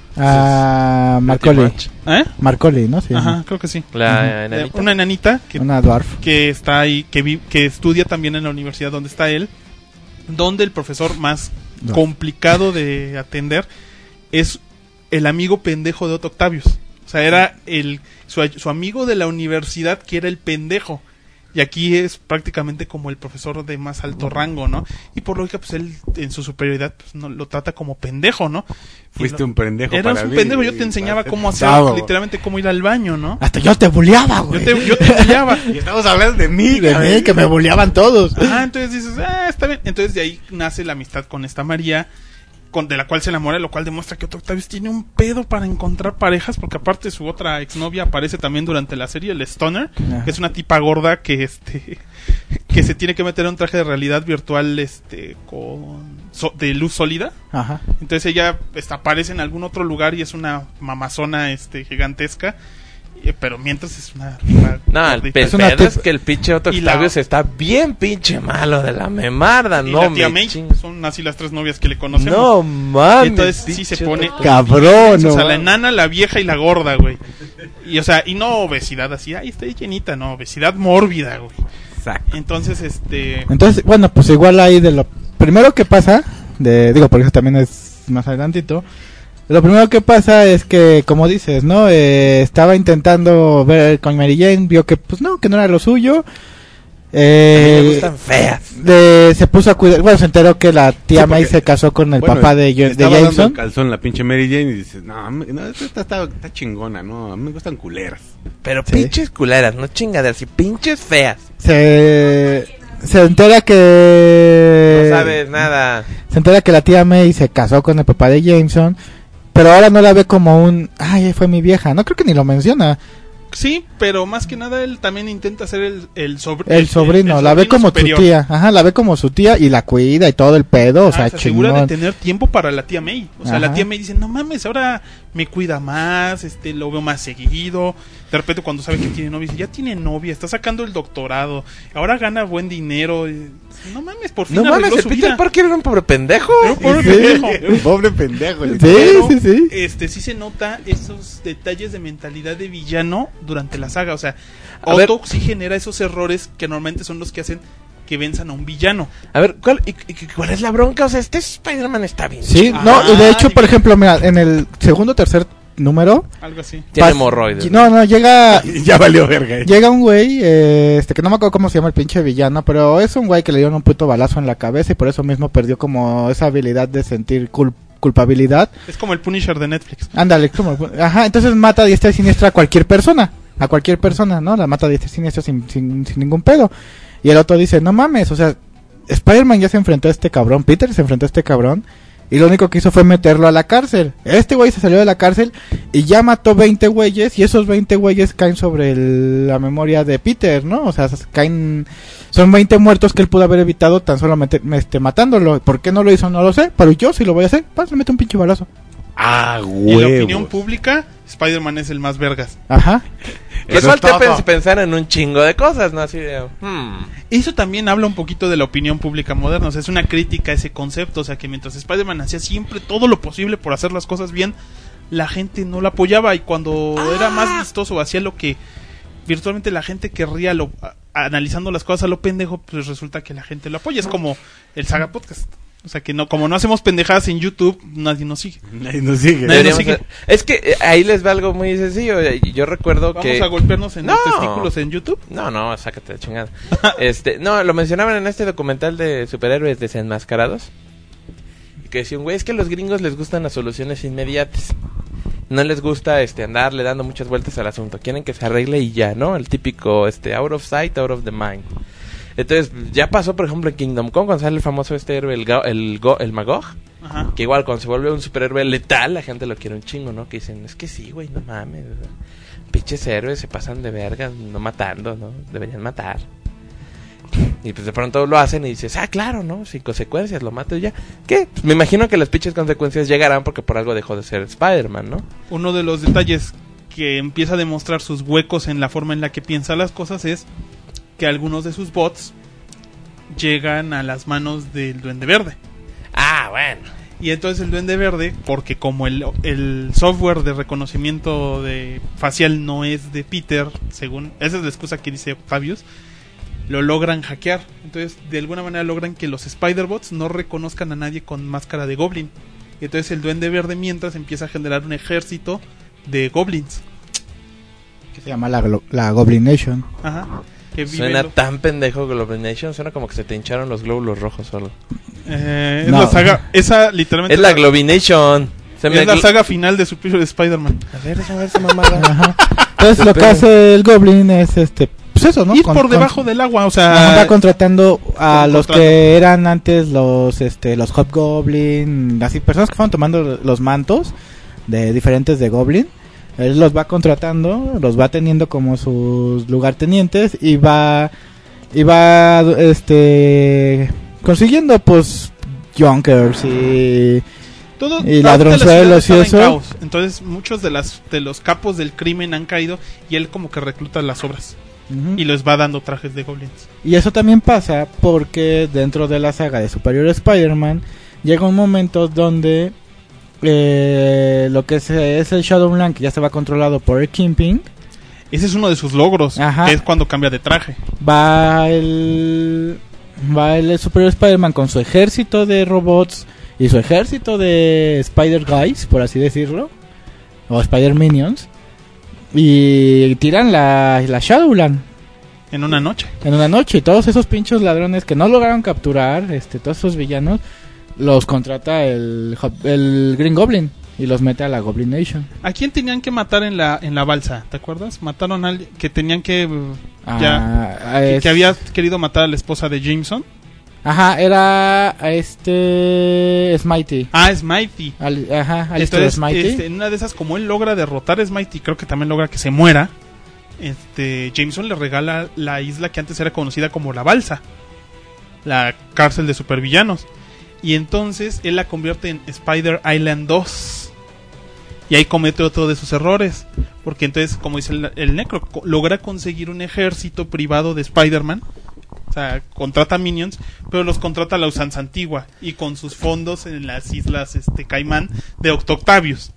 A Marcoli. Match. ¿Eh? Marcoli, ¿no? Sí. Ajá, creo que sí. La Eh, enanita. Una enanita que, Una dwarf. que está ahí, que, vi- que estudia también en la universidad donde está él, donde el profesor más No. complicado de atender es el amigo pendejo de Otto Octavius. O sea, era el su, su amigo de la universidad que era el pendejo. Y aquí es prácticamente como el profesor de más alto rango, ¿no? Y por lógica, pues él en su superioridad pues, no, lo trata como pendejo, ¿no? Y Fuiste no- un pendejo Eras para un mí. pendejo, yo te enseñaba cómo hacer, Sábado. literalmente cómo ir al baño, ¿no? Hasta yo te bulleaba, Yo güey. te, yo te enseñaba. Y estamos hablando de mí, De cabrón. mí, que me bulleaban todos. Ajá, entonces dices, ah, está bien. Entonces de ahí nace la amistad con esta María, con, de la cual se enamora, lo cual demuestra que Otto Octavius tiene un pedo para encontrar parejas, porque aparte su otra exnovia aparece también durante la serie, el Stoner, Ajá. que es una tipa gorda que este que se tiene que meter en un traje de realidad virtual este con so- de luz sólida. Ajá. Entonces ella este, aparece en algún otro lugar y es una mamazona este gigantesca, eh, pero mientras es una tipa No, el gordita. pe- Es una pedo es tip- que el pinche Otto Y la- Octavius está bien pinche malo de la memarda, y no la tía me May, ching- son así las tres novias que le conocemos. No mames. Y entonces sí se pinche pone Otto- Cabrón, o sea, no. la enana, la vieja y la gorda, güey. Y o sea, y no obesidad así, ay, está llenita, no, obesidad mórbida, güey. Exacto. Entonces, este, Entonces, bueno, pues igual ahí de lo primero que pasa, de, digo, porque eso también es más adelantito. Lo primero que pasa es que, como dices, ¿no? Eh, estaba intentando ver con Mary Jane, vio que, pues no, que no era lo suyo. Eh, A mí me gustan feas. de- se puso a cuidar, bueno, se enteró que la tía Sí, May porque- se casó con el Bueno, papá de, le de estaba dando Jameson. el calzón la pinche Mary Jane y dices, no, a mí- no esta está, está chingona, no, a mí me gustan culeras. Pero Sí. pinches culeras, no chingaderas, y pinches feas. Se, se entera que... No sabes nada. Se entera que la tía May se casó con el papá de Jameson, pero ahora no la ve como un, ay, fue mi vieja, no creo que ni lo menciona. Sí, pero más que nada él también intenta ser el, el, sobr- El sobrino, la ve como superior. su tía, ajá, la ve como su tía y la cuida y todo el pedo, o Ah, sea, se asegura chingón. de tener tiempo para la tía May. O sea, la Ajá. tía May dice, no mames, ahora me cuida más, este, lo veo más seguido. De repente cuando sabe que tiene novia, dice, ya tiene novia, está sacando el doctorado, ahora gana buen dinero. y- No mames, por fin No mames, arregló el su Peter vida. Parker era un pobre pendejo. Era un pobre Sí. pendejo. Un pobre pendejo. Sí, Pero, sí, sí. Este, sí se nota esos detalles de mentalidad de villano durante la saga. O sea, A ver. Otto sí genera esos errores que normalmente son los que hacen que venzan a un villano. A ver, ¿cuál, y, y- ¿cuál es la bronca? O sea, este Spider-Man está bien. Sí, Ah, no, y de hecho, por ya. ejemplo, mira, en el segundo o tercer número... Algo así. Tiene pas- hemorroides. No, no, llega... Ya valió verga. Llega un güey, eh, este, que no me acuerdo cómo se llama el pinche villano, pero es un güey que le dieron un puto balazo en la cabeza y por eso mismo perdió como esa habilidad de sentir cul- culpabilidad. Es como el Punisher de Netflix. Ándale, como, ajá, entonces mata a diestra y siniestra a cualquier persona, a cualquier persona, ¿no? La mata a diestra y siniestra sin, sin, sin ningún pedo. Y el otro dice, no mames, o sea, Spider-Man ya se enfrentó a este cabrón, Peter se enfrentó a este cabrón, y lo único que hizo fue meterlo a la cárcel. Este güey se salió de la cárcel y ya mató veinte güeyes, y esos veinte güeyes caen sobre el- la memoria de Peter, ¿no? O sea, caen... Son veinte muertos que él pudo haber evitado tan solo mete- este, matándolo. ¿Por qué no lo hizo? No lo sé, pero yo sí lo voy a hacer. Paz, le meto un pinche balazo. Ah, Y en la opinión huevos. pública, Spider-Man es el más vergas. Ajá. Que Eso suelte es todo. pens- pensar en un chingo de cosas, ¿no? Así de... hmm. Eso también habla un poquito de la opinión pública moderna. O sea, es una crítica a ese concepto. O sea, que mientras Spider-Man hacía siempre todo lo posible por hacer las cosas bien, la gente no lo apoyaba. Y cuando era más vistoso, hacía lo que virtualmente la gente querría, lo, a- analizando las cosas a lo pendejo, pues resulta que la gente lo apoya. Es como el Saga Podcast. O sea, que no, como no hacemos pendejadas en YouTube, nadie nos sigue. Nadie nos sigue. Nadie Deberíamos sigue. hacer- Es que eh, ahí les va algo muy sencillo. eh, Yo recuerdo Vamos que... a golpearnos en No. los testículos en YouTube. No, no, sácate de chingada. este, no, lo mencionaban en este documental de superhéroes desenmascarados. Que decían, güey, es que a los gringos les gustan las soluciones inmediatas. No les gusta este andarle dando muchas vueltas al asunto. Quieren que se arregle y ya, ¿no? El típico este out of sight, out of the mind. Entonces, ya pasó, por ejemplo, en Kingdom Come, cuando sale el famoso este héroe, el, Ga- el, Go- el Magog. Ajá. Que igual, cuando se vuelve un superhéroe letal, la gente lo quiere un chingo, ¿no? Que dicen, es que sí, güey, no mames. o sea, Pinches héroes se pasan de verga, no matando, ¿no? Deberían matar. Y pues de pronto lo hacen y dices, ah, claro, ¿no? Sin consecuencias, lo mato y ya. ¿Qué? Pues me imagino que las pinches consecuencias llegarán porque por algo dejó de ser Spider-Man, ¿no? Uno de los detalles que empieza a demostrar sus huecos en la forma en la que piensa las cosas es que algunos de sus bots llegan a las manos del Duende Verde. Ah, bueno. Y entonces el Duende Verde, porque como el, el software de reconocimiento de facial no es de Peter, según esa es la excusa que dice Fabius, lo logran hackear. Entonces de alguna manera logran que los Spider-Bots no reconozcan a nadie con máscara de Goblin. Y entonces el Duende Verde mientras empieza a generar un ejército de Goblins. Que se llama la, glo- la Goblin Nation. Ajá. Que viven Suena lo- tan pendejo Globination, suena como que se te hincharon los glóbulos rojos solo. Eh, es No. la saga, esa literalmente Es la Globination. Se me es la gl- saga final de Superior Spider-Man. A ver, déjame ver esa mamada. Ajá. Entonces lo que hace el Goblin es este, pues eso, ¿no? Ir Con- por con- debajo del agua, o Ajá, sea, va contratando a con los contrato. que eran antes los este los Hobgoblin, así personas que fueron tomando los mantos de diferentes de Goblin. Él los va contratando, los va teniendo como sus lugartenientes y va y va este consiguiendo pues Junkers y todo, y toda ladronzuelos la ciudad y estaba en eso. caos. Entonces muchos de las de los capos del crimen han caído y él como que recluta las obras Ujú. y les va dando trajes de goblins. Y eso también pasa porque dentro de la saga de Superior Spider-Man llega un momento donde eh, lo que es, es el Shadowland, que ya estaba controlado por el Kingpin, Ese es uno de sus logros, Ajá. que es cuando cambia de traje. va el va el Superior Spider-Man con su ejército de robots y su ejército de Spider Guys, por así decirlo, o Spider Minions, y tiran la, la Shadowland. En una noche. En una noche. Y todos esos pinchos ladrones que no lograron capturar, este, todos esos villanos, los contrata el, el Green Goblin y los mete a la Goblin Nation. ¿A quién tenían que matar en la en la balsa? ¿Te acuerdas? Mataron a alguien que tenían que... Ah, ya, es... que, que había querido matar a la esposa de Jameson. Ajá, era a este Smitey. Ah, Smitey. Al, ajá, Alistair Entonces, Smitey. este, en una de esas, como él logra derrotar a Smitey, creo que también logra que se muera. Este, Jameson le regala la isla que antes era conocida como la Balsa, la cárcel de supervillanos. Y entonces él la convierte en Spider Island dos. Y ahí comete otro de sus errores. Porque entonces, como dice el, el Necro, co- logra conseguir un ejército privado de Spider-Man. O sea, contrata minions, pero los contrata a la usanza antigua y con sus fondos en las islas este Caimán de Octo Octavius.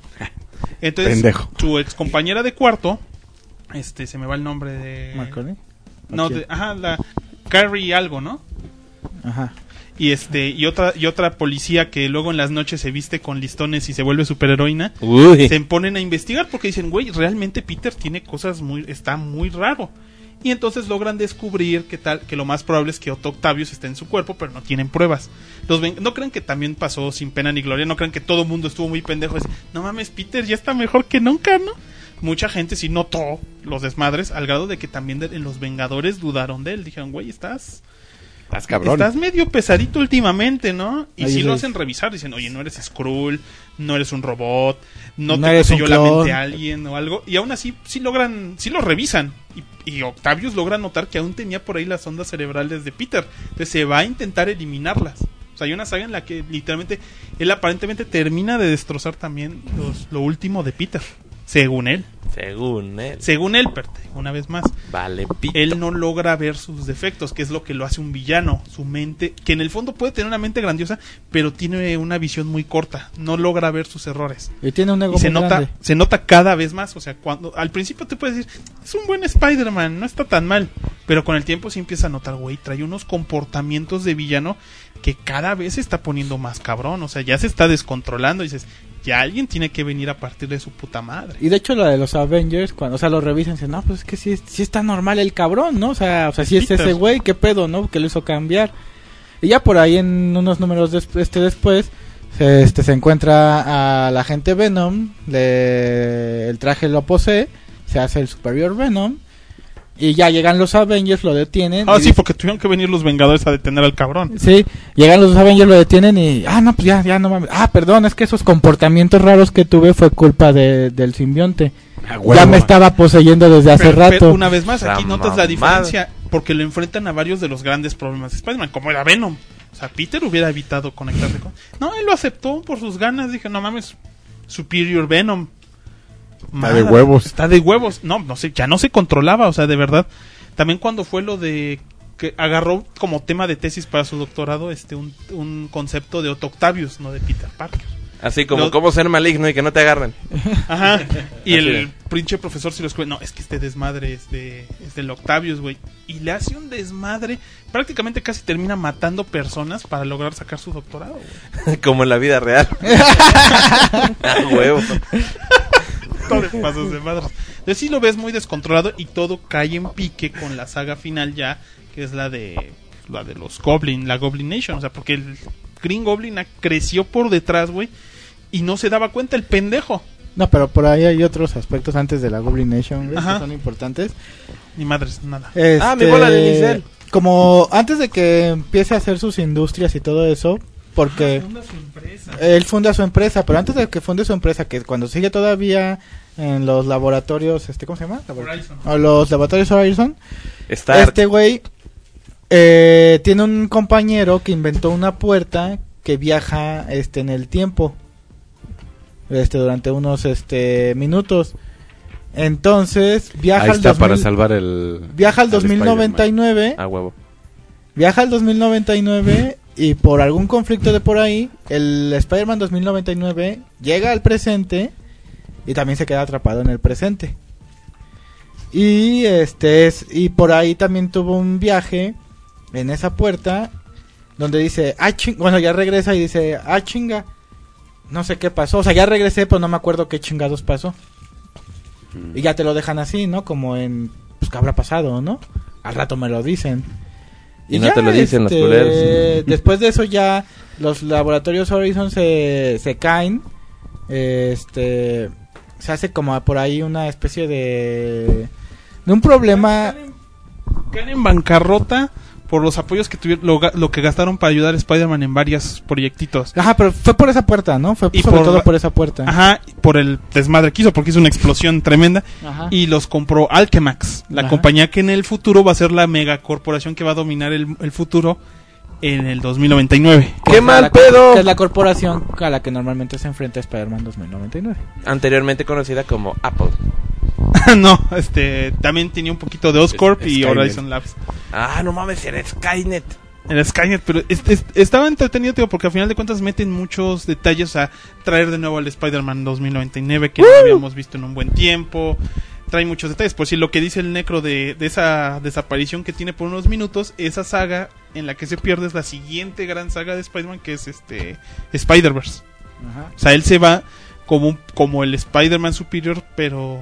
Entonces, Pendejo. su ex compañera de cuarto, este, se me va el nombre de... ¿Marconi? No, de, ajá, la Carrie algo, ¿no? Ajá. Y este y otra y otra policía que luego en las noches se viste con listones y se vuelve superheroína. Uy. Se ponen a investigar porque dicen, güey, realmente Peter tiene cosas muy, está muy raro. Y entonces logran descubrir que tal, que lo más probable es que Otto Octavius esté en su cuerpo, pero no tienen pruebas. Los ven, no creen que también pasó sin pena ni gloria, no creen que todo el mundo estuvo muy pendejo. Es, no mames, Peter ya está mejor que nunca, ¿no? Mucha gente sí notó los desmadres, al grado de que también de, en los Vengadores dudaron de él. Dijeron, güey, estás... Estás cabrón. Estás medio pesadito últimamente, ¿no? Y Ahí si lo dices- hacen revisar, dicen, oye, no eres Skrull, no eres un robot, no, No te eres poseyó un la clon. mente a alguien o algo. Y aún así, sí logran, sí lo revisan. Y, y Octavius logra notar que aún tenía por ahí las ondas cerebrales de Peter. Entonces se va a intentar eliminarlas. O sea, hay una saga en la que literalmente él aparentemente termina de destrozar también los, lo último de Peter. Según él. Según él. Según él, Perte, una vez más. Vale, pito. Él no logra ver sus defectos, que es lo que lo hace un villano. Su mente, que en el fondo puede tener una mente grandiosa, pero tiene una visión muy corta. No logra ver sus errores. Y tiene un ego Y se muy nota, grande. se nota cada vez más. O sea, cuando al principio te puedes decir, es un buen Spider-Man, no está tan mal. Pero con el tiempo sí empieza a notar, güey, trae unos comportamientos de villano que cada vez se está poniendo más cabrón. O sea, ya se está descontrolando. Y dices, ya alguien tiene que venir a partir de su puta madre. Y de hecho la de los Avengers, cuando, o sea, lo revisan, dicen, no, pues es que sí, sí está normal el cabrón, ¿no? O sea, o sea, sí es Peter. ese güey, qué pedo, ¿no? Que lo hizo cambiar. Y ya por ahí en unos números des- este después, se, este, se encuentra a la agente Venom, le, el traje lo posee, se hace el Superior Venom, y ya llegan los Avengers, lo detienen. Ah, y sí, porque tuvieron que venir los Vengadores a detener al cabrón. Sí, llegan los Avengers, lo detienen y... Ah, no, pues ya, ya no mames. Ah, perdón, es que esos comportamientos raros que tuve fue culpa de, del simbionte. A huevo. Ya me estaba poseyendo desde hace Pero- pero rato. una vez más, aquí Esa notas la mamada. diferencia, porque lo enfrentan a varios de los grandes problemas de Spider-Man, como era Venom. O sea, Peter hubiera evitado conectarse con... No, él lo aceptó por sus ganas. Dije, no mames, Superior Venom. Está de huevos. Está de huevos. No, no sé, ya no se controlaba, o sea, de verdad. También cuando fue lo de... que agarró como tema de tesis para su doctorado este un, un concepto de Otto Octavius, no de Peter Parker. Así como Lo- cómo ser maligno y que no te agarren. Ajá. Y Así el es. pinche profesor se lo escuela. No, es que este desmadre es, de, es del Octavius, güey. Y le hace un desmadre. Prácticamente casi termina matando personas para lograr sacar su doctorado, güey. Como en la vida real. A huevo. Todo le pasas de madres. Entonces sí lo ves muy descontrolado y todo cae en pique con la saga final ya, que es la de la de los Goblin, la Goblin Nation. O sea, porque el Green Goblin creció por detrás, güey, y no se daba cuenta el pendejo. No, pero por ahí hay otros aspectos antes de la Goblin Nation, güey, Ajá. que son importantes. Ni madres, nada. Este, Ah, mi bola de Nicel. Como antes de que empiece a hacer sus industrias y todo eso, porque él funda su empresa, pero antes de que funde su empresa, que cuando sigue todavía en los laboratorios, este, ¿cómo se llama? Horizon. O los laboratorios Horizon, Stark. este güey eh, tiene un compañero que inventó una puerta que viaja este en el tiempo, este durante unos este minutos. Entonces viaja Ahí al está dos mil para salvar el... viaja al al dos mil noventa y nueve, A huevo. viaja al dos mil noventa y nueve y por algún conflicto de por ahí, el Spider-Man dos mil noventa y nueve llega al presente y también se queda atrapado en el presente. Y este es y por ahí también tuvo un viaje en esa puerta donde dice, ah, ching-", bueno, ya regresa y dice, ah, chinga, no sé qué pasó, o sea, ya regresé, pero no me acuerdo qué chingados pasó. Y ya te lo dejan así, ¿no? Como en, pues, ¿qué habrá pasado, no? al rato me lo dicen. Y no te lo dicen los culeros. Después de eso ya los laboratorios Horizon se, se caen. Este... Se hace como por ahí una especie de... De un problema... Caen en bancarrota por los apoyos que tuvieron, lo, ga- lo que gastaron para ayudar a Spider-Man en varios proyectitos. Ajá, pero fue por esa puerta, ¿no? Fue Y sobre por todo la- por esa puerta. Ajá, por el desmadre que hizo, porque hizo una explosión tremenda. Ajá. Y los compró Alchemax, la Ajá. compañía que en el futuro va a ser la megacorporación que va a dominar el, el futuro en el dos mil noventa y nueve. ¡Qué Que es mal la- pedo! Que es la corporación a la que normalmente se enfrenta Spider-Man dos mil noventa y nueve. Anteriormente conocida como Apple. No, este, también tenía un poquito de Oscorp Es- y Skynet. Horizon Labs. Ah, no mames, era Skynet. En Skynet, pero es- es- estaba entretenido, tío, porque al final de cuentas meten muchos detalles a traer de nuevo al Spider-Man dos mil noventa y nueve que no habíamos visto en un buen tiempo. Trae muchos detalles, por si lo que dice el Necro de, de esa desaparición que tiene por unos minutos, esa saga en la que se pierde es la siguiente gran saga de Spider-Man, que es este Spider-Verse. Ajá. O sea, él se va como, un- como el Spider-Man superior, pero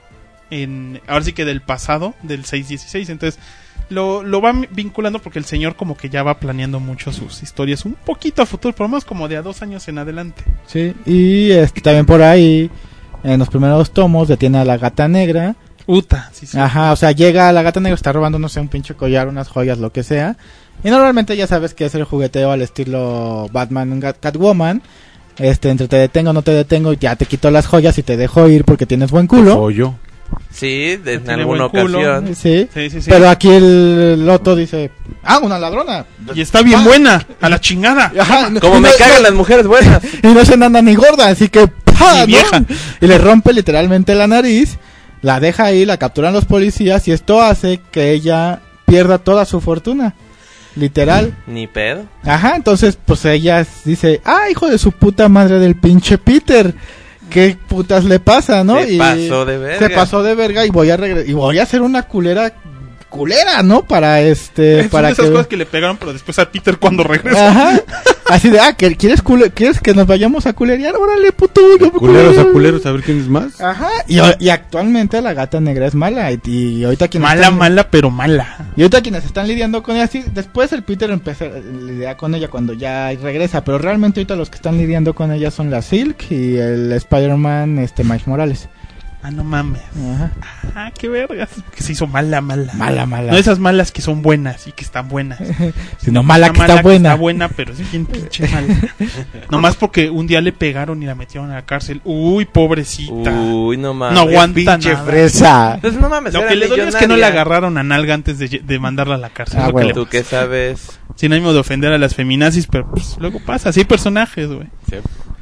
en ahora sí que del pasado, del seis dieciséis. Entonces lo, lo van vinculando porque el señor como que ya va planeando mucho sus historias un poquito a futuro, por lo menos como de a dos años en adelante. Sí, y este, también por ahí, en los primeros tomos, detiene a la Gata Negra. Uta, sí, sí. Ajá, o sea, llega la Gata Negra, está robando, no sé, un pinche collar, unas joyas, lo que sea. Y normalmente ya sabes que es el jugueteo al estilo Batman Gat- Catwoman. Este, entre te detengo, no te detengo, ya te quito las joyas y te dejo ir porque tienes buen culo. Pollo. Sí, de, en Tiene alguna buen culo. ocasión. Sí. Sí, sí, sí. Pero aquí el Loto dice, ah, una ladrona. Y está bien Ah. buena, a la chingada. Ajá, no- Como y me no- cagan no- las mujeres buenas. Y no se anda ni gorda, así que ¡pah! Ni ¿no? vieja. Y le rompe literalmente la nariz, la deja ahí, la capturan los policías y esto hace que ella pierda toda su fortuna. Literal. Ni pedo. Ajá, entonces pues ella dice, ah, hijo de su puta madre del pinche Peter. ¿Qué putas le pasa, no? Se pasó de verga. Se pasó de verga y voy a regre- y voy a hacer una culera culera, ¿no? Para este Son para de esas que cosas que le pegaron, pero después a Peter cuando regresa. Ajá. Así de, ah, ¿que- ¿quieres, cule- ¿quieres que nos vayamos a culerear? Órale, puto. yo me Culeros a culero. culeros, a ver quién es más. Ajá. Y, y actualmente la Gata Negra es mala. Y, y ahorita quienes Mala, están, mala, pero mala. Y ahorita quienes están lidiando con ella, sí, después el Peter empezó a lidiar con ella cuando ya regresa. Pero realmente ahorita los que están lidiando con ella son la Silk y el Spider-Man, este, Miles Morales. Ah, no mames. Ajá. Ah, qué vergas. Que se hizo mala, mala. Mala, mala. No esas malas que son buenas y que están buenas. Sino mala que Una está buena. está buena, pero es bien pinche mala. Nomás porque un día le pegaron y la metieron a la cárcel. Uy, pobrecita. Uy, no mames. no aguanta Pinche nada. fresa. Pues no mames, Lo era que le duele es que no le millonaria. agarraron a nalga antes de, de mandarla a la cárcel. Ah, Es lo que bueno. le ¿Tú pasa. qué sabes? Sin ánimo de ofender a las feminazis, pero pues, luego pasa. Así hay personajes, güey. Sí.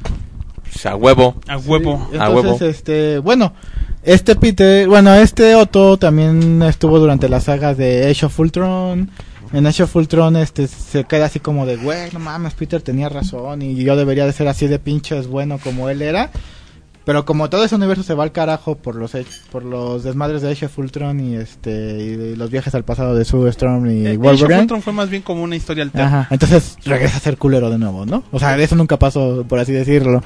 Pues a huevo. A huevo. Sí, A entonces, huevo. este, bueno, este Peter, bueno, este Otto también estuvo durante la saga de Age of Ultron. En Age of Ultron, este, se queda así como de, güey, no mames, Peter tenía razón y yo debería de ser así de pinches bueno como él era. Pero como todo ese universo se va al carajo por los hech- por los desmadres de Age of Ultron y este y de los viajes al pasado de Sue Storm y Eh, Age of Wolverine. Ultron fue más bien como una historia alterna. Ajá, entonces regresa a ser culero de nuevo, ¿no? O sea, eso nunca pasó, por así decirlo.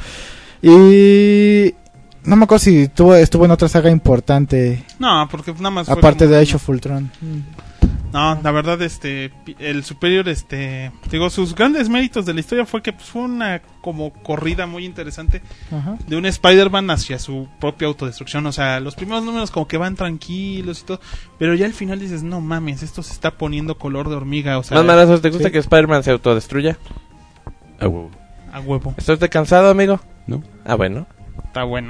Y no me acuerdo si tuvo, estuvo en otra saga importante, No, porque nada más fue aparte como- de Age of Ultron. No, la verdad, este, pi- el Superior, este, digo, sus grandes méritos de la historia fue que pues, fue una como corrida muy interesante Ajá. de un Spider-Man hacia su propia autodestrucción. O sea, los primeros números como que van tranquilos y todo, pero ya al final dices, no mames, esto se está poniendo color de hormiga, o sea, Más marazos, ¿te gusta sí. que Spider-Man se autodestruya? A huevo. a huevo. ¿Estás de cansado, amigo? ¿No? Ah, bueno. Está bueno.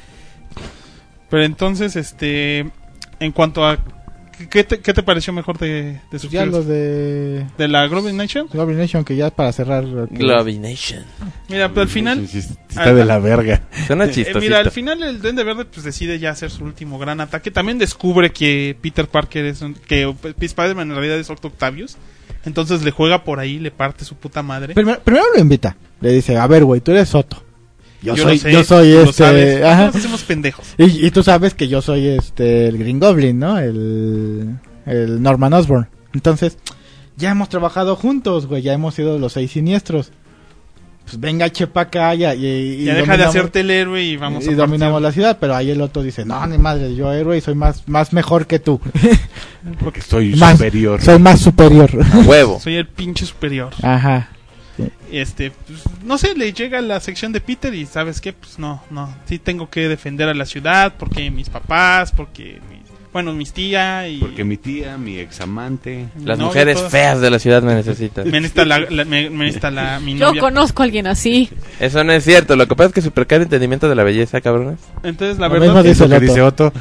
Pero entonces, este, en cuanto a, ¿qué te, qué te pareció mejor de, de sus Ya los de de la Global Nation? Global Nation, que ya para cerrar. que- Globination. Mira, pero al final... Sí, sí, sí, está de la verga. Suena Eh, chistosito. mira, al final el Duende Verde pues decide ya hacer su último gran ataque. También descubre que Peter Parker es un, que Spider-Man en realidad es Otto Octavius. Entonces le juega por ahí, le parte su puta madre. Primero, primero lo invita. Le dice, a ver, güey, tú eres Soto. Yo, Yo soy, lo sé, yo soy tú lo este. sabes. Ajá. Todos hacemos pendejos. Y, y tú sabes que yo soy este el Green Goblin, ¿no? El, el Norman Osborn. Entonces, ya hemos trabajado juntos, güey. Ya hemos sido los seis siniestros. Pues venga, chepa acá ya, y, y Ya deja de dominamos- hacerte el héroe y vamos y a dominamos partir. la ciudad. Pero ahí el otro dice, no, ni madre, yo héroe y soy más, más mejor que tú. Porque soy Más- superior. Soy más superior. A huevo. Soy el pinche superior. Ajá. Este, pues, no sé, le llega la sección de Peter y ¿sabes qué? Pues no, no, sí tengo que defender a la ciudad porque mis papás, porque mis, bueno, mis tías y Porque mi tía, mi examante. mi Las novia, mujeres todas. feas de la ciudad me necesitan. Me necesita la, la- me, me necesita la mi Yo novia. conozco a alguien así. Eso no es cierto. Lo que pasa es que supercar entendimiento de la belleza, cabrones. Entonces la Lo verdad mismo que- dice Eso que Otto. dice Otto.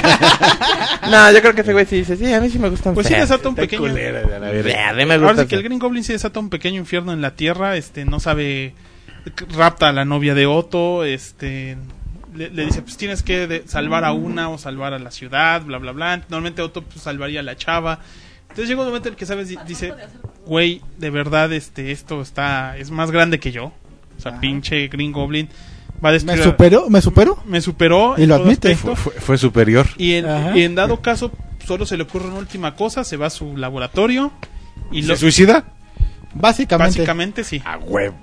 No, yo creo que ese güey sí dice, sí, a mí sí me gustan pues sí feas. desata un Está pequeño. culera de la verga. Ya, a mí me Ahora gusta sí que el fea. Green Goblin sí desata un pequeño infierno en la tierra, este, no sabe, rapta a la novia de Otto, este, le, le dice, pues tienes que de- salvar a una o salvar a la ciudad, bla, bla, bla. Normalmente Otto pues, salvaría a la chava. Entonces llega un momento en el que, ¿sabes? Di- Dice, güey, de verdad, este, esto está, es más grande que yo. O sea, pinche Green Goblin va a ¿Me destruir... superó? ¿Me superó? Me superó. Y en lo todo admite. aspecto. Fue, fue superior. Y en, Ajá. y en dado caso, solo se le ocurre una última cosa, se va a su laboratorio y ¿Se lo, suicida? Básicamente. básicamente sí, A huevo.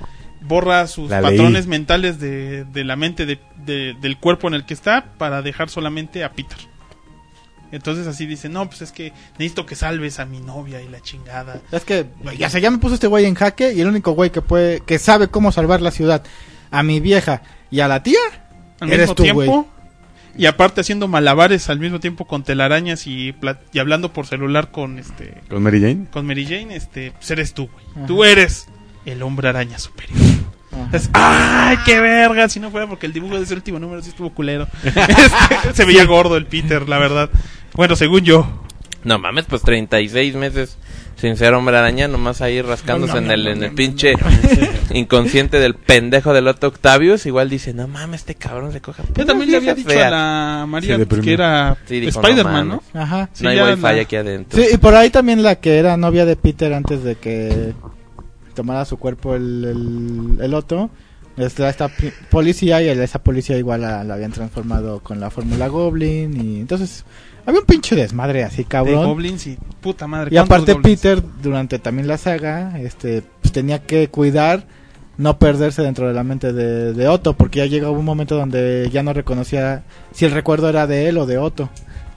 borra sus La patrones leí. mentales de, de la mente de, de- del cuerpo en el que está para dejar solamente a Peter. Entonces así dice, no, pues es que necesito que salves a mi novia y la chingada. Es que ya, se ya me puso este güey en jaque y el único güey que puede, que sabe cómo salvar la ciudad, a mi vieja y a la tía, Al eres mismo tú, tiempo, güey. y aparte haciendo malabares al mismo tiempo con telarañas y, pla- y hablando por celular con este ¿Con Mary Jane? con Mary Jane, este, pues eres tú, güey. Ajá. Tú eres el hombre araña superior. Ajá. Es- ¡Ay, qué verga! Si no fuera porque el dibujo de ese último número sí estuvo culero. Este, se veía gordo el Peter, la verdad. Bueno, según yo. No mames, pues treinta y seis meses sin ser hombre araña, nomás ahí rascándose No, no, en el, no, en no, el no, pinche inconsciente del pendejo del Otto Octavius. Igual dice, no mames, este cabrón se coja. Yo puras también le había viejas dicho a feas". la María Se deprimió. que era Sí, dijo, Spider-Man, no ¿no? mames. Ajá. Sí, No hay ya wifi la- aquí adentro. Sí, y por ahí también la que era novia de Peter antes de que tomara su cuerpo el, el, el Otto. Esta, esta pi- policía y esa policía igual la, la habían transformado con la fórmula Goblin y entonces había un pinche desmadre así De cabrón. Goblins y puta madre. Y ¿cuántos aparte Goblins? Peter durante también la saga este pues, tenía que cuidar no perderse dentro de la mente de, de Otto porque ya llegó un momento donde ya no reconocía si el recuerdo era de él o de Otto.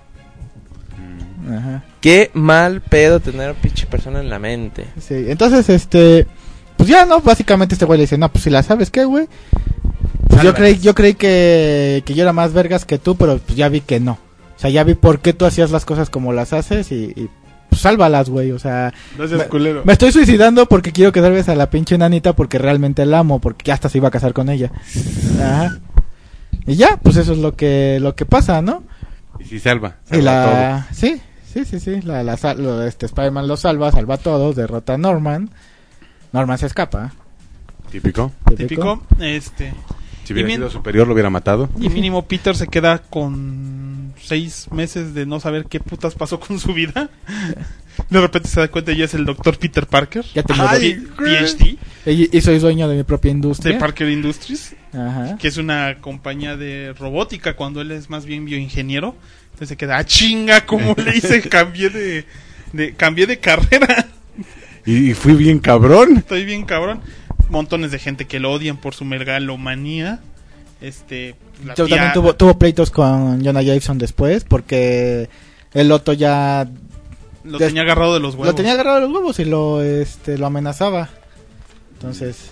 Ajá. Qué mal pedo tener a pinche persona en la mente. Sí, entonces este pues ya no, básicamente este güey le dice, "No, pues si la sabes qué, güey." Pues yo creí yo creí que que yo era más vergas que tú, pero pues ya vi que no. O sea, ya vi por qué tú hacías las cosas como las haces y, y pues sálvalas, güey, o sea, Gracias, me, culero. me estoy suicidando porque quiero que salves a la pinche nanita porque realmente la amo, porque ya hasta se iba a casar con ella. Ajá. Y ya, pues eso es lo que lo que pasa, ¿no? Y si salva. Y salva la sí, sí, sí, sí, la, la sal- lo- este Spider-Man lo salva, salva a todos, derrota a Norman. Norman se escapa. todo. Típico. Típico. Este. Si hubiera Y sido min- superior, lo hubiera matado. Y mínimo Peter se queda con seis meses de no saber qué putas pasó con su vida. De repente se da cuenta y ya es el doctor Peter Parker. Ya tengo Ay, dos- P H D Y, y soy dueño de mi propia de industria. Parker Industries, Ajá. que es una compañía de robótica cuando él es más bien bioingeniero. Entonces se queda, ah, chinga, ¿cómo le hice? Cambié de, de, cambié de carrera. Y, y fui bien cabrón. Estoy bien cabrón. Montones de gente que lo odian por su megalomanía. Este, la Yo tía- también tuvo, tuvo pleitos con Jonah Jameson después porque el Otto ya lo des- tenía agarrado de los huevos. lo tenía agarrado de los huevos y lo este lo amenazaba. Entonces,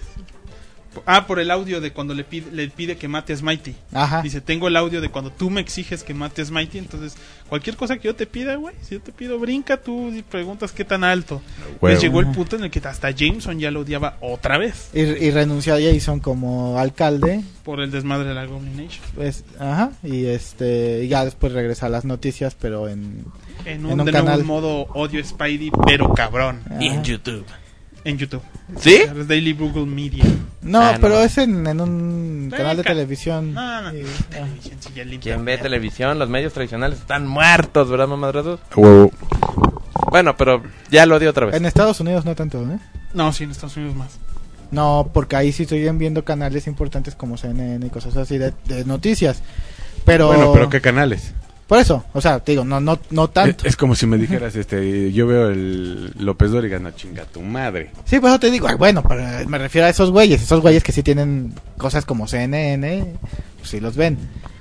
Ah, por el audio de cuando le pide, le pide que mate a Smitey. ajá. Dice, tengo el audio de cuando tú me exiges que mate a Smitey. Entonces, cualquier cosa que yo te pida, güey, si yo te pido brinca, tú y preguntas qué tan alto. Pues Huevo. llegó el punto en el que hasta Jameson ya lo odiaba otra vez Y, y renunció a Jason como alcalde, por el desmadre de la Goblin pues, ajá, y este y ya después regresa a las noticias, pero en En En un, un de nuevo canal. un modo odio Spidey, pero cabrón. ajá. Y en YouTube. En YouTube. ¿Sí? Es Daily Google Media. No, Ah, no. pero es en, en un Sí, canal de ca- televisión. No, no. Y- Televisión, sí, ya limpia. ¿Quién ve televisión? Los medios tradicionales están muertos, ¿verdad, mamadrazos? A huevo. Bueno, pero ya lo odio otra vez. En Estados Unidos no tanto, ¿eh? No, sí, en Estados Unidos más. No, porque ahí sí siguen viendo canales importantes como C N N y cosas así de, de noticias. Pero Bueno, pero ¿qué canales? por eso, o sea, te digo, no no no tanto. Es, es como si me dijeras, este, yo veo el López Dóriga, no chinga tu madre. Sí, por eso te digo, ay, bueno, pero me refiero a esos güeyes, esos güeyes que sí tienen cosas como C N N, pues sí los ven.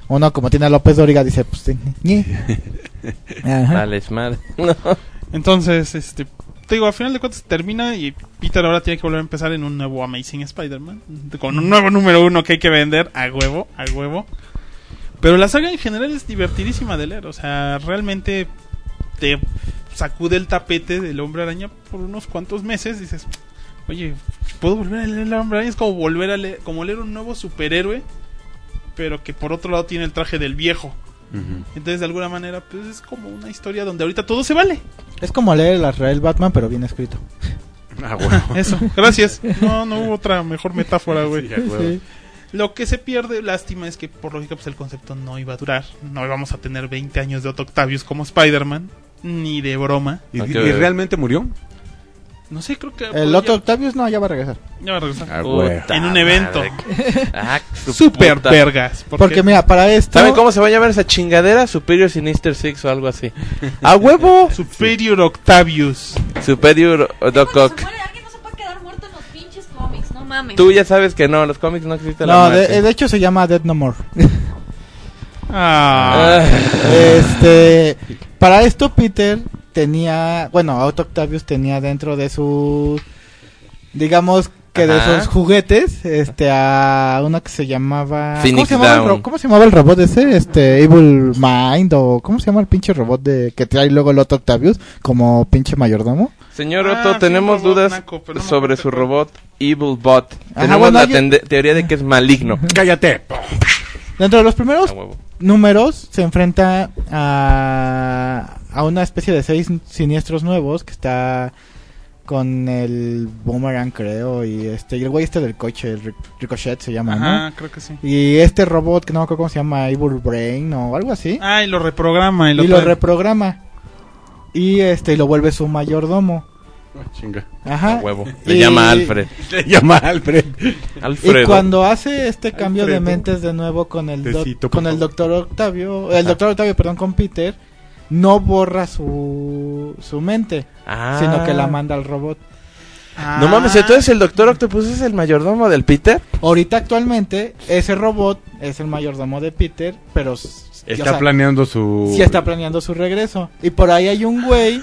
Uno, como tiene a López Dóriga, dice, pues, ñe. Ajá. Vale, es madre. No. Entonces, este, te digo, al final de cuentas termina y Peter ahora tiene que volver a empezar en un nuevo Amazing Spider-Man, con un nuevo número uno que hay que vender a huevo, a huevo. Pero la saga en general es divertidísima de leer, o sea, realmente te sacude el tapete del Hombre Araña por unos cuantos meses, dices, oye, ¿puedo volver a leer el Hombre Araña? Es como volver a leer, como leer un nuevo superhéroe, pero que por otro lado tiene el traje del viejo. Uh-huh. Entonces de alguna manera pues es como una historia donde ahorita todo se vale. Es como leer el Azrael Batman pero bien escrito. Ah, bueno. Eso, gracias. No, no hubo otra mejor metáfora, güey. Sí, Sí. Lo que se pierde, lástima, es que por lógica pues el concepto no iba a durar. No íbamos a tener veinte años de Otto Octavius como Spider-Man, ni de broma. ¿Y, Ok. ¿Y realmente murió? No sé, creo que El ya- Otto Octavius no, ya va a regresar. ya va a regresar. Ah, güey. En un evento. Ah, su Super puta. vergas. Porque mira, para esto... ¿Saben cómo se va a llamar esa chingadera? Superior Sinister Six o algo así. ¡A huevo! Superior Octavius. Superior Doc Cuando Ock. se muere alguien no se puede quedar muerto en los pinches cómics, no mames. Tú ya sabes que no, en los cómics no existe la No, muerte. de, de hecho se llama Dead No More. Ah. Ah. Este, para esto Peter tenía, bueno, Otto Octavius tenía dentro de su, digamos que de Ajá. sus juguetes, este, a una que se llamaba, ¿cómo Phoenix se llamaba, el Down. ro- ¿cómo se llamaba el robot ese? Este, Evil Mind o ¿cómo se llama el pinche robot de que trae luego el Otto Octavius como pinche mayordomo? Señor Ah, Otto, sí, tenemos un robot dudas naco, pero no me sobre acuerdo su cuál. robot Evil Bot. Ajá, Tenemos bueno, la hay- tende- teoría de que es maligno. ¡Cállate! Dentro de los primeros A huevo. números se enfrenta a, a una especie de seis siniestros nuevos que está con el Boomerang, creo, y este y el güey este del coche, el Ric- Ricochet se llama, Ajá, creo que sí. ¿no? Y este robot que no me acuerdo cómo se llama, Evil Brain o algo así, Ah, y lo reprograma y lo, y lo trae. reprograma. Y este y lo vuelve su mayordomo. Chinga. Ajá. A huevo. Le Y- llama Alfred. Le llama Alfred. Alfredo. Y cuando hace este cambio de Alfredo. mentes de nuevo con el doc- Tecito, por con el favor. doctor Octavio, el doctor Octavio, perdón, con Peter, no borra su su mente, Ah. sino que la manda al robot. Ah. No mames, entonces el Doctor Octopus es el mayordomo del Peter. Ahorita actualmente ese robot es el mayordomo de Peter, pero s- Está o sea, planeando su... sí está planeando su regreso. Y por ahí hay un güey,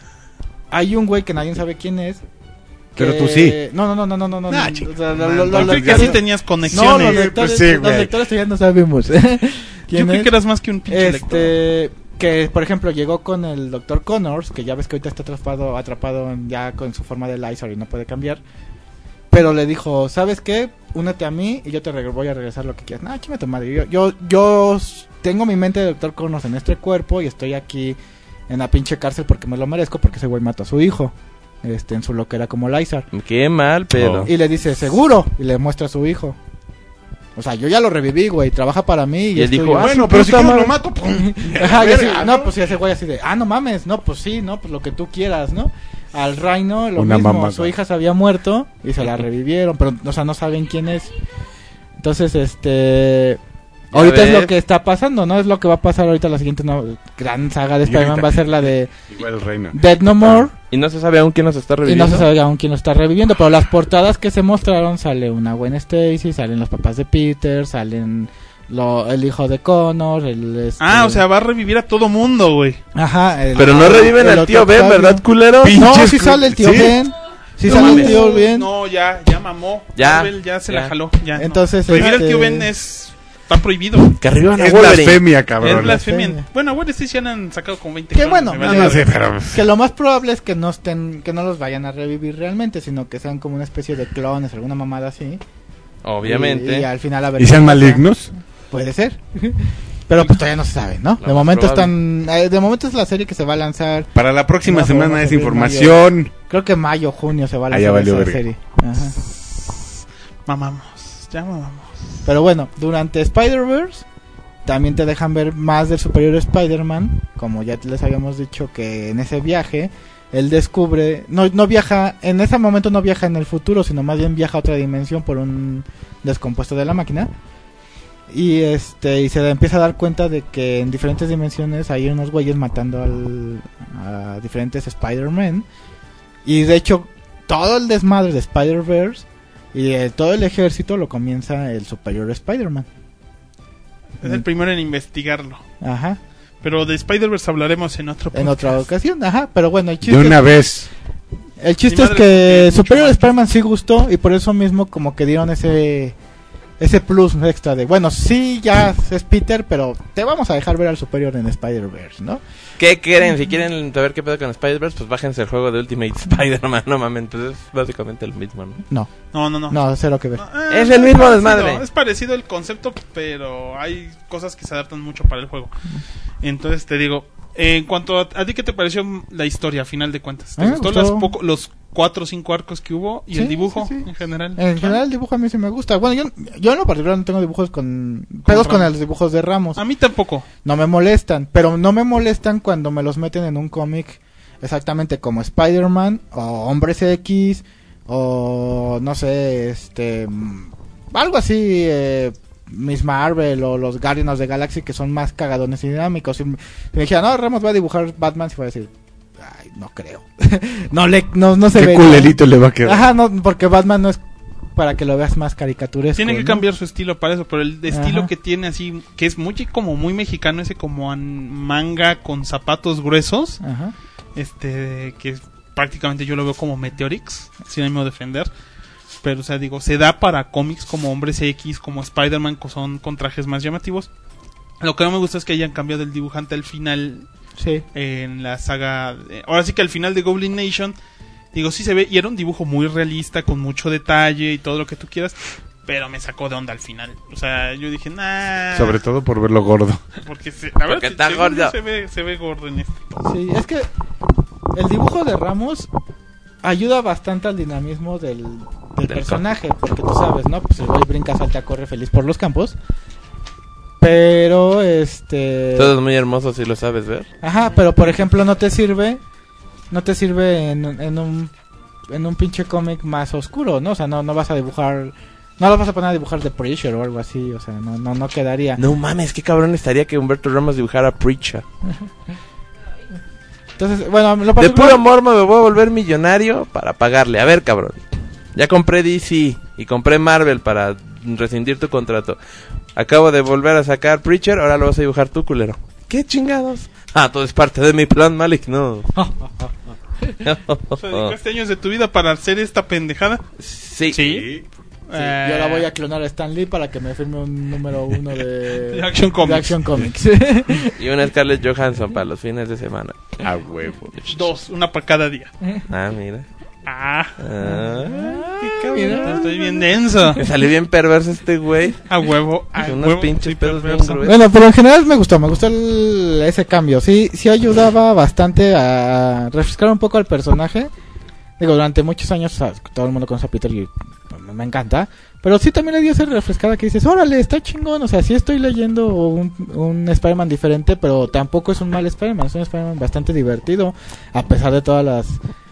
hay un güey que nadie sabe quién es. Pero que- tú sí. No, no, no, no, no, no. no, Ah, no, chica, o sea, lo- man, lo- lo- Yo lo- creí que lo- así tenías No, conexiones. los lectores, Pues sí, los güey. lectores ya no sabemos. Yo ¿Quién creí es? que eras más que un pinche lector. Este, que por ejemplo llegó con el doctor Connors, que ya ves que ahorita está atrapado, atrapado en- ya con su forma de Lysor y no puede cambiar. Pero le dijo, ¿sabes qué? Únete a mí y yo te reg- voy a regresar lo que quieras. No, chinga tu madre. Yo, yo, yo s- tengo mi mente de doctor Connors en este cuerpo y estoy aquí en la pinche cárcel porque me lo merezco, porque ese güey mató a su hijo. Este, en su loquera como Lysar. Qué mal, pero. Oh. Y le dice, ¿seguro? Y le muestra a su hijo. O sea, yo ya lo reviví, güey. Trabaja para mí. Y, Y él es dijo, tuyo. ah, Bueno, sí, pero puta si quieres madre. lo mato. pum. Ajá, y así, Verga, no, pues sí, ese güey así de, ah, no mames, no, pues sí, no, pues lo que tú quieras, ¿no? Al Rhino, lo Una mismo, mamada. su hija se había muerto y se la revivieron, pero, o sea, no saben quién es. Entonces, este... Ya Ahorita es ves. lo que está pasando, ¿no? Es lo que va a pasar ahorita la siguiente no- gran saga de Y Spider-Man ahorita- va a ser la de Igual el reino. Dead No More. Y no se sabe aún quién nos está Y reviviendo. no se sabe aún quién lo está reviviendo, pero las portadas que se mostraron sale una Gwen Stacy, salen los papás de Peter, salen lo, el hijo de Connor, el... este- Ah, o sea, va a revivir a todo mundo, güey. Ajá. el- Pero no reviven el al tío otro Ben, Octavio. ¿verdad, culero? Pi- No, Pinches sí sale el tío ¿sí? Ben. Sí No sale el mames. tío Ben. No, ya, ya mamó. Ya, Marvel ya se ya. la jaló. Ya, no. Entonces, Revivir al este- tío Ben es... Está prohibido. Que revivan a Es Wolverine. blasfemia, Es cabrón. blasfemia. blasfemia. Bueno, bueno, sí se han sacado como veinte Qué clones, bueno, me no, vale No no, madre. sé, pero... Que lo más probable es que no estén, que no los vayan a revivir realmente, sino que sean como una especie de clones, alguna mamada así. Obviamente. Y, y al final a ver ¿Y qué sean pasa. malignos? Puede ser. Pero pues todavía no se sabe, ¿no? Lo De más momento probable. están, eh, de momento es la serie que se va a lanzar. Para la próxima No, semana vamos a esa subir información. Creo que mayo, junio se va a Ah, lanzar ya valió esa verga. serie. Ajá. Mamamos. Ya mamamos. Pero bueno, durante Spider-Verse también te dejan ver más del superior Spider-Man, como ya les habíamos dicho que en ese viaje él descubre, no no viaja, en ese momento no viaja en el futuro, sino más bien viaja a otra dimensión por un descompuesto de la máquina. Y este y se empieza a dar cuenta de que en diferentes dimensiones hay unos güeyes matando al, a diferentes Spider-Man. Y de hecho, todo el desmadre de Spider-Verse y eh, todo el ejército lo comienza el superior Spider-Man. Es el primero en investigarlo. Ajá. Pero de Spider-Verse hablaremos en otro podcast. En otra ocasión, ajá. Pero bueno, el chiste, De una vez. el chiste Mi es madre que es mucho Superior más. Spider-Man sí gustó y por eso mismo como que dieron ese ese plus extra de, bueno, sí ya es Peter, pero te vamos a dejar ver al Superior en Spider-Verse, ¿no? ¿Qué quieren? Si quieren saber qué pedo con Spider-Verse, pues bájense el juego de Ultimate Spider-Man. No mames, entonces es básicamente lo mismo, ¿no? No, No, no, no. no, cero que ver. No, eh, Es el mismo parecido, desmadre. Es parecido el concepto, pero hay cosas que se adaptan mucho para el juego. Entonces te digo, en cuanto a, a ti, ¿qué te pareció la historia a final de cuentas? ¿Te A mí me gustó gustó. los, poco, los cuatro o cinco arcos que hubo y Sí, el dibujo sí, sí. en general? En general el dibujo a mí sí me gusta. Bueno, yo, yo en lo particular no tengo dibujos con... pedos con Ramos. los dibujos de Ramos. A mí tampoco. No me molestan, pero no me molestan cuando me los meten en un cómic exactamente como Spider-Man o Hombres X o no sé, este... mm, algo así, eh, Miss Marvel o los Guardians of the Galaxy que son más cagadones y dinámicos. Si me si me dijera, no, Ramos va a dibujar Batman, se va a decir, ay, no creo. no le no, no se Qué ve. culerito le va a quedar. Ajá, no, porque Batman no es para que lo veas más caricaturesco. Tiene que ¿no? cambiar su estilo para eso, pero el estilo Ajá. que tiene así, que es muy como muy mexicano, ese como an- manga con zapatos gruesos, Ajá. este que es- prácticamente yo lo veo como Meteorix, sin ánimo de defender. Pero, o sea, digo, se da para cómics como Hombres X, como Spider-Man, que son con trajes más llamativos. Lo que no me gusta es que hayan cambiado el dibujante al final Sí. en la saga. de- ahora sí que al final de Goblin Nation, digo, sí se ve, y era un dibujo muy realista, con mucho detalle y todo lo que tú quieras, pero me sacó de onda al final. O sea, yo dije, nah. Sobre todo por verlo gordo. Porque, se, la verdad, Porque se- está se, gordo. Se ve, se ve gordo en este. Sí, es que el dibujo de Ramos ayuda bastante al dinamismo del, del personaje, porque tú sabes, ¿no? Pues el güey brinca, salta, corre feliz por los campos. Pero, este... Todo es muy hermoso si lo sabes ver. Ajá, pero por ejemplo no te sirve, no te sirve en, en un en un pinche cómic más oscuro, ¿no? O sea, no, no vas a dibujar, no lo vas a poner a dibujar de Preacher o algo así, o sea, no, no, no quedaría. No mames, qué cabrón estaría que Humberto Ramos dibujara Preacher. Entonces, bueno, lo De particular- puro amor me voy a volver millonario para pagarle. A ver, cabrón. Ya compré D C y compré Marvel para rescindir tu contrato. Acabo de volver a sacar Preacher, ahora lo vas a dibujar tú, culero. ¿Qué chingados? Ah, todo es parte de mi plan maligno. O sea, dedicaste años de tu vida para hacer esta pendejada. Sí. Sí. Sí, yo ahora voy a clonar a Stan Lee para que me firme un número uno de, De Action Comics. de Action Comics. Y una Scarlett Johansson para los fines de semana. A huevo. Dos, una para cada día. Ah, mira. Ah, Ah, qué cabrón. Estoy bien denso. me salió bien perverso este güey. A huevo, a Unos huevo. pinches soy pedos bien perverso. gruesos. Bueno, pero en general me gustó, me gustó el- ese cambio. Sí, sí ayudaba bastante a refrescar un poco al personaje. Digo, durante muchos años o sea, todo el mundo conoce a Peter y pues, me encanta. Pero sí también le dio esa refrescada que dices, órale, está chingón. O sea, sí estoy leyendo un, un Spider-Man diferente, pero tampoco es un mal Spider-Man. Es un Spider-Man bastante divertido, a pesar de todas las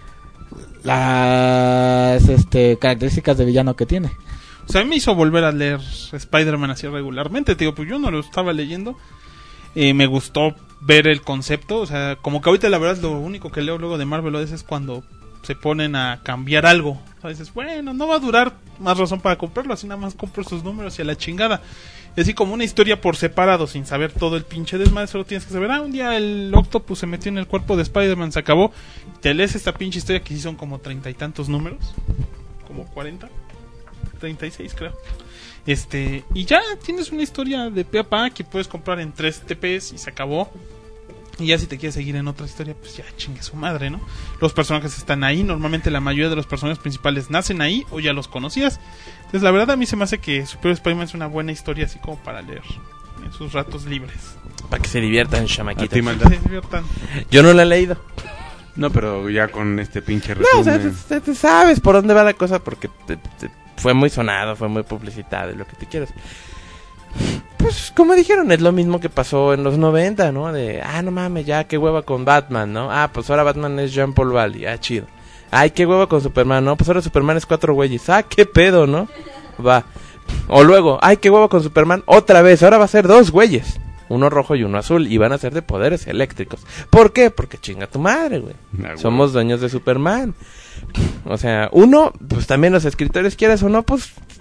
las este, características de villano que tiene. O sea, a mí me hizo volver a leer Spider-Man así regularmente. Te digo, pues yo no lo estaba leyendo. Eh, me gustó ver el concepto. O sea, como que ahorita la verdad lo único que leo luego de Marvel a veces es cuando se ponen a cambiar algo. O sea, dices, bueno, no va a durar más razón para comprarlo. Así nada más compro sus números y a la chingada. Y así como una historia por separado, sin saber todo el pinche desmadre, solo tienes que saber, ah, un día el Octopus se metió en el cuerpo de Spider-Man, se acabó. Te lees esta pinche historia que sí son como treinta y tantos números. Como cuarenta. treinta y seis creo. Este, y ya tienes una historia de pe a pa que puedes comprar en tres T Ps y se acabó. Y ya si te quieres seguir en otra historia, pues ya chingue su madre, ¿no? Los personajes están ahí, normalmente la mayoría de los personajes principales nacen ahí o ya los conocías. Entonces la verdad a mí se me hace que Superior Spider-Man es una buena historia así como para leer en sus ratos libres. Para que se diviertan, A ti, chamaquitos. manda. Se diviertan. Yo no la he leído. No, pero ya con este pinche No, o sea, resumen. te, te- te sabes por dónde va la cosa porque te- te- fue muy sonado, fue muy publicitado y lo que te quieras. Pues, como dijeron, es lo mismo que pasó en los noventa, ¿no? De, ah, no mames, ya, qué hueva con Batman, ¿no? Ah, pues ahora Batman es Jean Paul Valley, ah, chido. Ay, qué hueva con Superman, ¿no? Pues ahora Superman es cuatro güeyes, ah, qué pedo, ¿no? Va. O luego, ay, qué hueva con Superman, otra vez, ahora va a ser dos güeyes. Uno rojo y uno azul, y van a ser de poderes eléctricos. ¿Por qué? Porque chinga tu madre, güey. Ah, güey. Somos dueños de Superman. O sea, uno, pues también los escritores, quieras o no, pues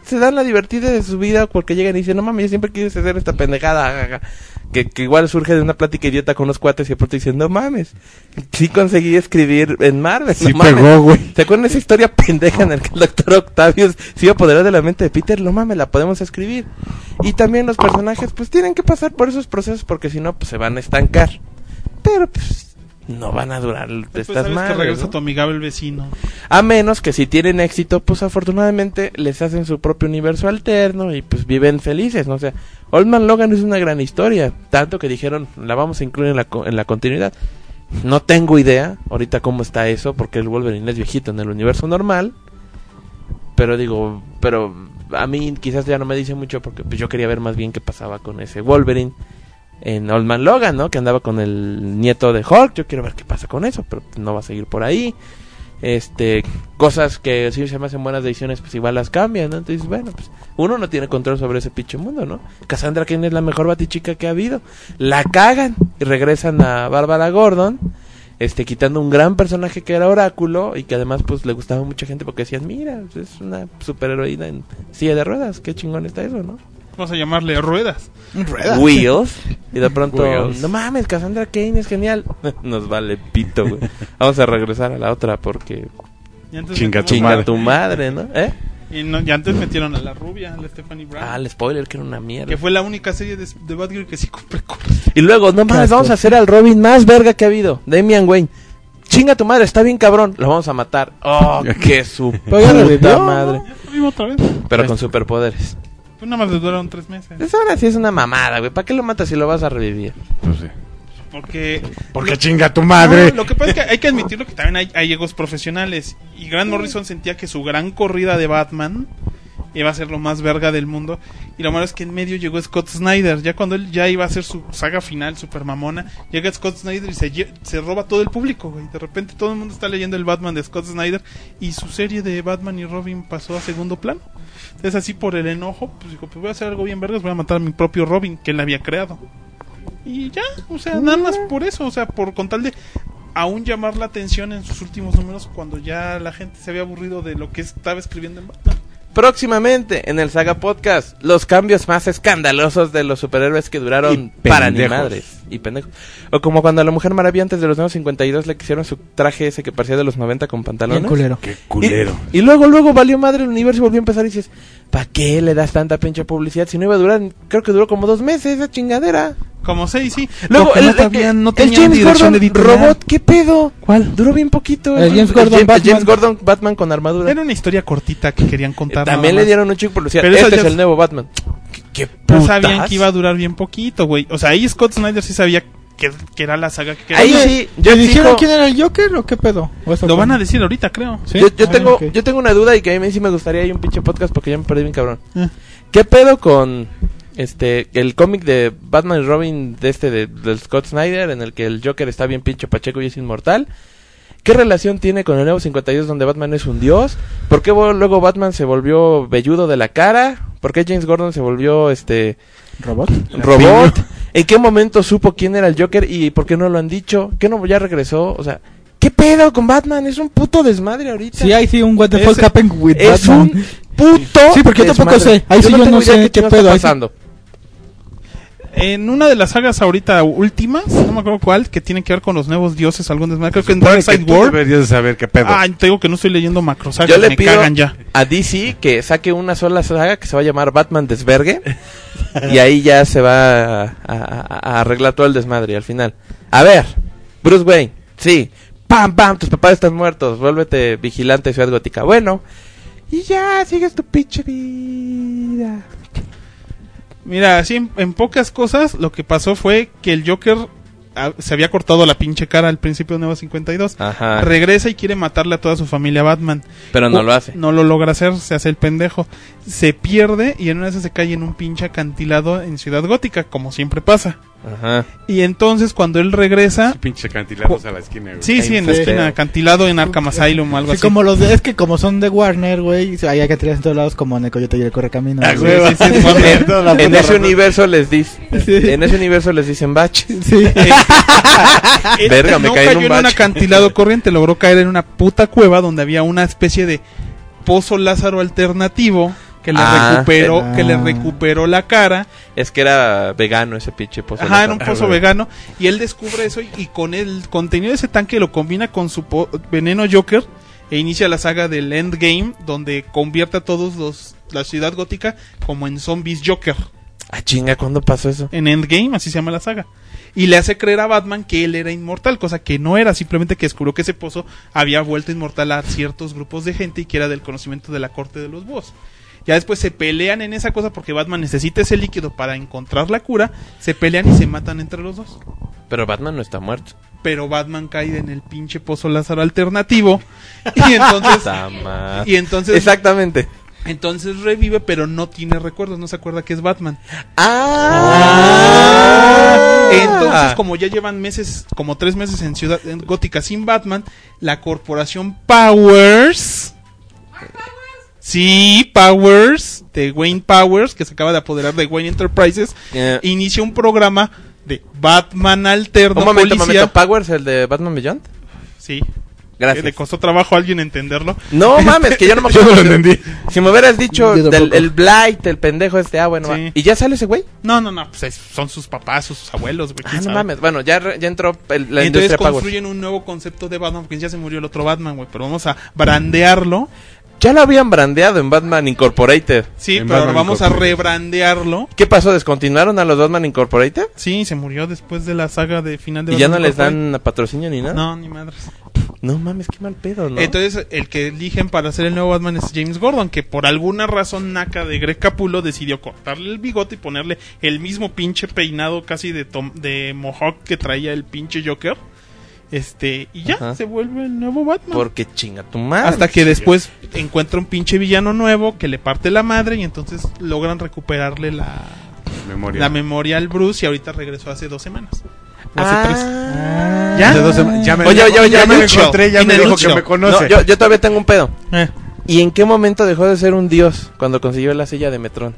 se dan la divertida de su vida porque llegan y dicen, no mames, yo siempre quise hacer esta pendejada, jajaja. Que, que igual surge de una plática idiota con unos cuates y de pronto dicen, no mames, sí conseguí escribir en Marvel. Sí no mames. pegó, güey. ¿Se acuerdan de esa historia pendeja en la que el doctor Octavius se iba a apoderar de la mente de Peter? No mames, la podemos escribir. Y también los personajes pues tienen que pasar por esos procesos porque si no pues se van a estancar. Pero pues no van a durar Después estas sabes madres, que regresa ¿no? tu amigable vecino. A menos que si tienen éxito, pues afortunadamente les hacen su propio universo alterno y pues viven felices, ¿no? O sea, Old Man Logan es una gran historia, tanto que dijeron, la vamos a incluir en la, co- en la continuidad. No tengo idea ahorita cómo está eso, porque el Wolverine es viejito en el universo normal. Pero digo, pero a mí quizás ya no me dice mucho porque pues yo quería ver más bien qué pasaba con ese Wolverine en Old Man Logan, ¿no? Que andaba con el nieto de Hulk. Yo quiero ver qué pasa con eso, pero no va a seguir por ahí. Este, cosas que si se me hacen buenas decisiones, pues igual las cambian, ¿no? Entonces, bueno, pues uno no tiene control sobre ese pinche mundo, ¿no? Cassandra Cain es la mejor batichica que ha habido. La cagan y regresan a Bárbara Gordon, este, quitando un gran personaje que era Oráculo y que además pues le gustaba a mucha gente porque decían, mira, es una superheroína en silla de ruedas, qué chingón está eso, ¿no? Vamos a llamarle ruedas. Ruedas. Wheels. Y de pronto, Wheels. no mames, Cassandra Cain es genial. Nos vale pito, güey. Vamos a regresar a la otra porque Y antes Chinga metimos- tu chinga madre. tu madre, ¿no? ¿Eh? Y, no, y antes metieron a la rubia, a la Stephanie Brown. Ah, el spoiler que era una mierda. Que fue la única serie de, de Batgirl que sí compré con. Y luego, no mames, asco. vamos a hacer al Robin más verga que ha habido. Damian Wayne. Chinga tu madre, está bien cabrón. Lo vamos a matar. Oh, qué su Pero ya revivió, puta ¿no? madre. Ya lo vimos otra vez. Pero con superpoderes. Pues nada más le duraron tres meses. Eso ahora sí es una mamada, güey. ¿Para qué lo matas si lo vas a revivir? Pues sí. Porque. Porque chinga tu madre. No, lo que pasa es que hay que admitirlo que también hay, hay egos profesionales. Y Grant Morrison sentía que su gran corrida de Batman iba a ser lo más verga del mundo. Y lo malo es que en medio llegó Scott Snyder. Ya cuando él ya iba a hacer su saga final, super mamona, llega Scott Snyder y se, lle- se roba todo el público, güey. De repente todo el mundo está leyendo el Batman de Scott Snyder y su serie de Batman y Robin pasó a segundo plano. Entonces así por el enojo, pues dijo, pues voy a hacer algo bien vergas, voy a matar a mi propio Robin, que él había creado. Y ya, o sea, nada más por eso, o sea, por con tal de aún llamar la atención en sus últimos números cuando ya la gente se había aburrido de lo que estaba escribiendo en Batman. Próximamente en el Saga Podcast, los cambios más escandalosos de los superhéroes que duraron Y para ni pendejos. madres. Y pendejos. O como cuando a la Mujer Maravilla antes de los años cincuenta y dos le quisieron su traje ese que parecía de los noventa con pantalones. Bien culero. Qué culero. Y, y luego, luego valió madre el universo y volvió a empezar y dices, ¿para qué le das tanta pinche publicidad si no iba a durar? Creo que duró como dos meses esa chingadera. Como seis, sí. Luego, Porque el, no sabían, no el tenían James dirección Gordon editorial. robot, ¿qué pedo? ¿Cuál? Duró bien poquito. El James Gordon James, Batman. James Gordon Batman con armadura. Era una historia cortita que querían contar. También nada le más. dieron un chico publicidad. Pero eso Este ya es es- el nuevo Batman. ¿Qué, qué No putas? sabían que iba a durar bien poquito, güey. O sea, ahí Scott Snyder sí sabía que, que era la saga que quería. Ahí Oye, sí, ¿ya yo dijeron exijo- quién era el Joker o qué pedo? ¿O eso Lo fue? van a decir ahorita, creo. ¿Sí? Yo, yo Ah, tengo, ok. yo tengo una duda y que a mí sí me gustaría ir un pinche podcast porque ya me perdí bien cabrón. Eh. ¿Qué pedo con este el cómic de Batman y Robin de este de, del Scott Snyder en el que el Joker está bien pinche pacheco y es inmortal? ¿Qué relación tiene con el nuevo cincuenta y dos donde Batman es un dios? ¿Por qué vo- luego Batman se volvió velludo de la cara? ¿Por qué James Gordon se volvió este ¿Robot? robot? ¿En qué momento supo quién era el Joker y por qué no lo han dicho? ¿Qué no ya regresó? O sea, ¿qué pedo con Batman? Es un puto desmadre ahorita. Sí, ahí sí, un what the Ese- fuck happened with es Batman. un puto Sí, porque yo tampoco desmadre. sé. Ahí sí yo tengo no idea sé qué chingados pedo, está ahí sí. pasando. En una de las sagas ahorita últimas, no me acuerdo cuál, que tiene que ver con los nuevos dioses, algún desmadre. Creo que en Supone Dark que Side tú World. deberías de saber qué pedo. Ah, te digo que no estoy leyendo macro sagas, Yo le me pido cagan ya. a D C que saque una sola saga que se va a llamar Batman Desvergue y ahí ya se va a, a- a arreglar todo el desmadre al final. A ver, Bruce Wayne, sí, pam, pam, tus papás están muertos, vuélvete vigilante de Ciudad Gótica. Bueno, y ya, sigues tu pinche vida. Mira, así en, en pocas cosas, lo que pasó fue que el Joker ah, se había cortado la pinche cara al principio de Nuevo cincuenta y dos. Ajá. Regresa y quiere matarle a toda su familia a Batman. Pero no Uh, lo hace. No lo logra hacer, se hace el pendejo. Se pierde y en una vez se cae en un pinche acantilado en Ciudad Gótica, como siempre pasa. Ajá. Y entonces cuando él regresa... Pinche cantilados a la esquina, güey. Sí, sí, en la Sí. esquina, acantilado en Arkham Asylum o algo Sí, así. como los de, es que como son de Warner, güey, hay que tirar en todos lados como en el Coyote y el Correcaminos. Ah, güey. güey. Sí, sí, es Warner. Toda la En puta ese razón. universo les dice, Sí. en ese universo les dicen batch. Sí. Él Verga, me no caí en cayó un en un bache. acantilado corriente, logró caer en una puta cueva donde había una especie de pozo Lázaro alternativo que le Ah, recuperó, ah. que le recuperó la cara. Es que era vegano ese pinche pozo. Ajá, era un Ah, pozo güey. vegano. Y él descubre eso y, y con el contenido de ese tanque lo combina con su po- veneno Joker. E inicia la saga del Endgame, donde convierte a todos los la ciudad gótica como en zombies Joker. Ah, chinga, ¿cuándo pasó eso? En Endgame, así se llama la saga. Y le hace creer a Batman que él era inmortal, cosa que no era, simplemente que descubrió que ese pozo había vuelto inmortal a ciertos grupos de gente y que era del conocimiento de la corte de los búhos. Ya después se pelean en esa cosa porque Batman necesita ese líquido para encontrar la cura, se pelean y se matan entre los dos. Pero Batman no está muerto. Pero Batman cae en el pinche pozo Lázaro alternativo y entonces Está mal. y entonces Exactamente. entonces revive, pero no tiene recuerdos, no se acuerda que es Batman. Ah. Entonces, como ya llevan meses, como tres meses en Ciudad en Gótica sin Batman, la corporación Powers, sí, Powers, de Wayne Powers, que se acaba de apoderar de Wayne Enterprises, Eh, inicia un programa de Batman alterno un momento, un policía. momento. ¿Powers, el de Batman Beyond? Sí. Gracias. Le costó trabajo a alguien entenderlo. No mames, que yo no me Yo acuerdo. no lo entendí. Si me hubieras dicho Yo del tampoco. el Blight, el pendejo este, ah, bueno, Sí. va. ¿Y ya sale ese güey? No, no, no, pues es- son sus papás, sus abuelos, güey. Ah, quién no sabe. mames. Bueno, ya, re- ya entró el- la Entonces industria Powers. construyen un nuevo concepto de Batman, porque ya se murió el otro Batman, güey, pero vamos a brandearlo. Ya lo habían brandeado en Batman Incorporated. Sí, En pero ahora Batman vamos a Incorporated. rebrandearlo. ¿Qué pasó? ¿Descontinuaron a los Batman Incorporated? Sí, se murió después de la saga de final de ¿Y ya no Batman les Incorporated. dan patrocinio ni nada? No, ni madres. No mames, qué mal pedo, ¿no? Entonces, el que eligen para hacer el nuevo Batman es James Gordon, que por alguna razón naca de Greg Capullo decidió cortarle el bigote y ponerle el mismo pinche peinado casi de, tom- de mohawk que traía el pinche Joker. Este, y ya, Ajá. se vuelve el nuevo Batman. Porque chinga tu madre. Hasta que después encuentra un pinche villano nuevo que le parte la madre y entonces logran recuperarle la, Memoria. la memoria al Bruce y ahorita regresó hace dos semanas. O hace Ah. tres. ¿Ya? Hace dos sema- ya me Oye, dijo- oye, oye, ya me lo Lucho, encontré, ya en me el dijo Lucho. que me conoce. No, yo, yo todavía tengo un pedo. Eh. ¿Y en qué momento dejó de ser un dios cuando consiguió la silla de Metrón?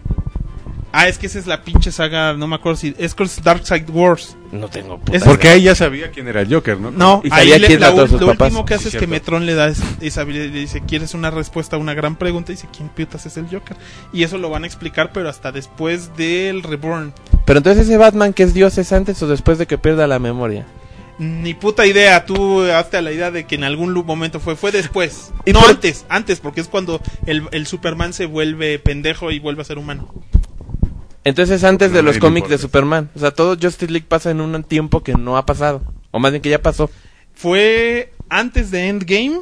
Ah, es que esa es la pinche saga, no me acuerdo si... Es con Darkseid Wars. No tengo puta Es- Porque ahí ya sabía quién era el Joker, ¿no? No, Y ahí sabía le- quién la mató a ul- sus lo papás. último que hace Sí, es que cierto. Metrón le da es- esa habilidad, le dice, ¿quieres una respuesta a una gran pregunta? Y dice, ¿quién putas es el Joker? Y eso lo van a explicar, pero hasta después del Reborn. Pero entonces ese Batman que es dios es antes o después de que pierda la memoria. Ni puta idea, tú hazte a la idea de que en algún lu- momento fue, fue después. ¿Y No por- antes, antes, porque es cuando el, el Superman se vuelve pendejo y vuelve a ser humano. Entonces antes No, de los nadie le cómics de importa. Superman. O sea, todo Justice League pasa en un tiempo que no ha pasado. O más bien que ya pasó. Fue antes de Endgame.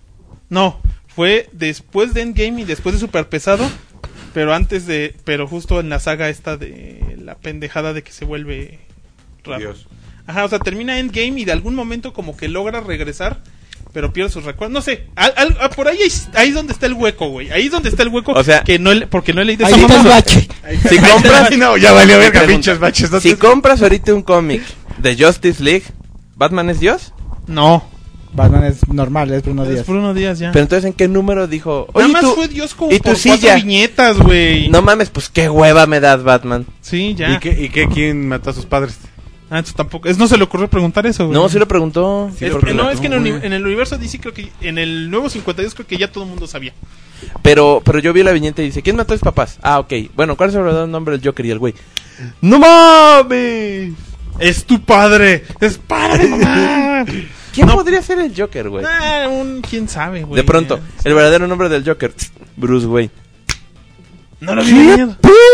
No, fue después de Endgame y después de Super Pesado. Pero antes de. Pero justo en la saga esta de la pendejada de que se vuelve raro. Dios. Ajá, o sea, termina Endgame y de algún momento como que logra regresar, pero pierde sus recuerdos. No sé, al- al- ah, por ahí es, ahí es donde está el hueco, güey. Ahí es donde está el hueco. O sea- que no he- porque no he leído Ahí esa está el mamada. bache. Si compras, Ay, no, ya valió verga, Pregunta. pinches baches. No si te- compras ahorita un cómic de Justice League, ¿Batman es dios? No, Batman es normal, es Bruno es Díaz. por unos días ya. Pero entonces, ¿en qué número dijo? Nada Oye, más tú- fue Dios como y tu por cuatro silla. viñetas, güey. No mames, pues qué hueva me das, Batman. Sí, ya. ¿Y qué, ¿Y qué? ¿Quién mató a sus padres? Ah, entonces tampoco. Es, no se le ocurrió preguntar eso, güey. No, sí lo preguntó. Es- porque no, la- es que en el, uni- güey. en el universo D C creo que en el nuevo cincuenta y dos creo que ya todo el mundo sabía. Pero, pero yo vi la viñeta y dice, ¿quién mató a sus papás? Ah, ok. Bueno, ¿cuál es el verdadero nombre del Joker? Y el güey, ¡no mames! Es tu padre. Es padre, mamá. ¿Quién No. podría ser el Joker, güey? Ah, un quién sabe, güey. De pronto, el verdadero nombre del Joker, Bruce Wayne. No lo vi venir.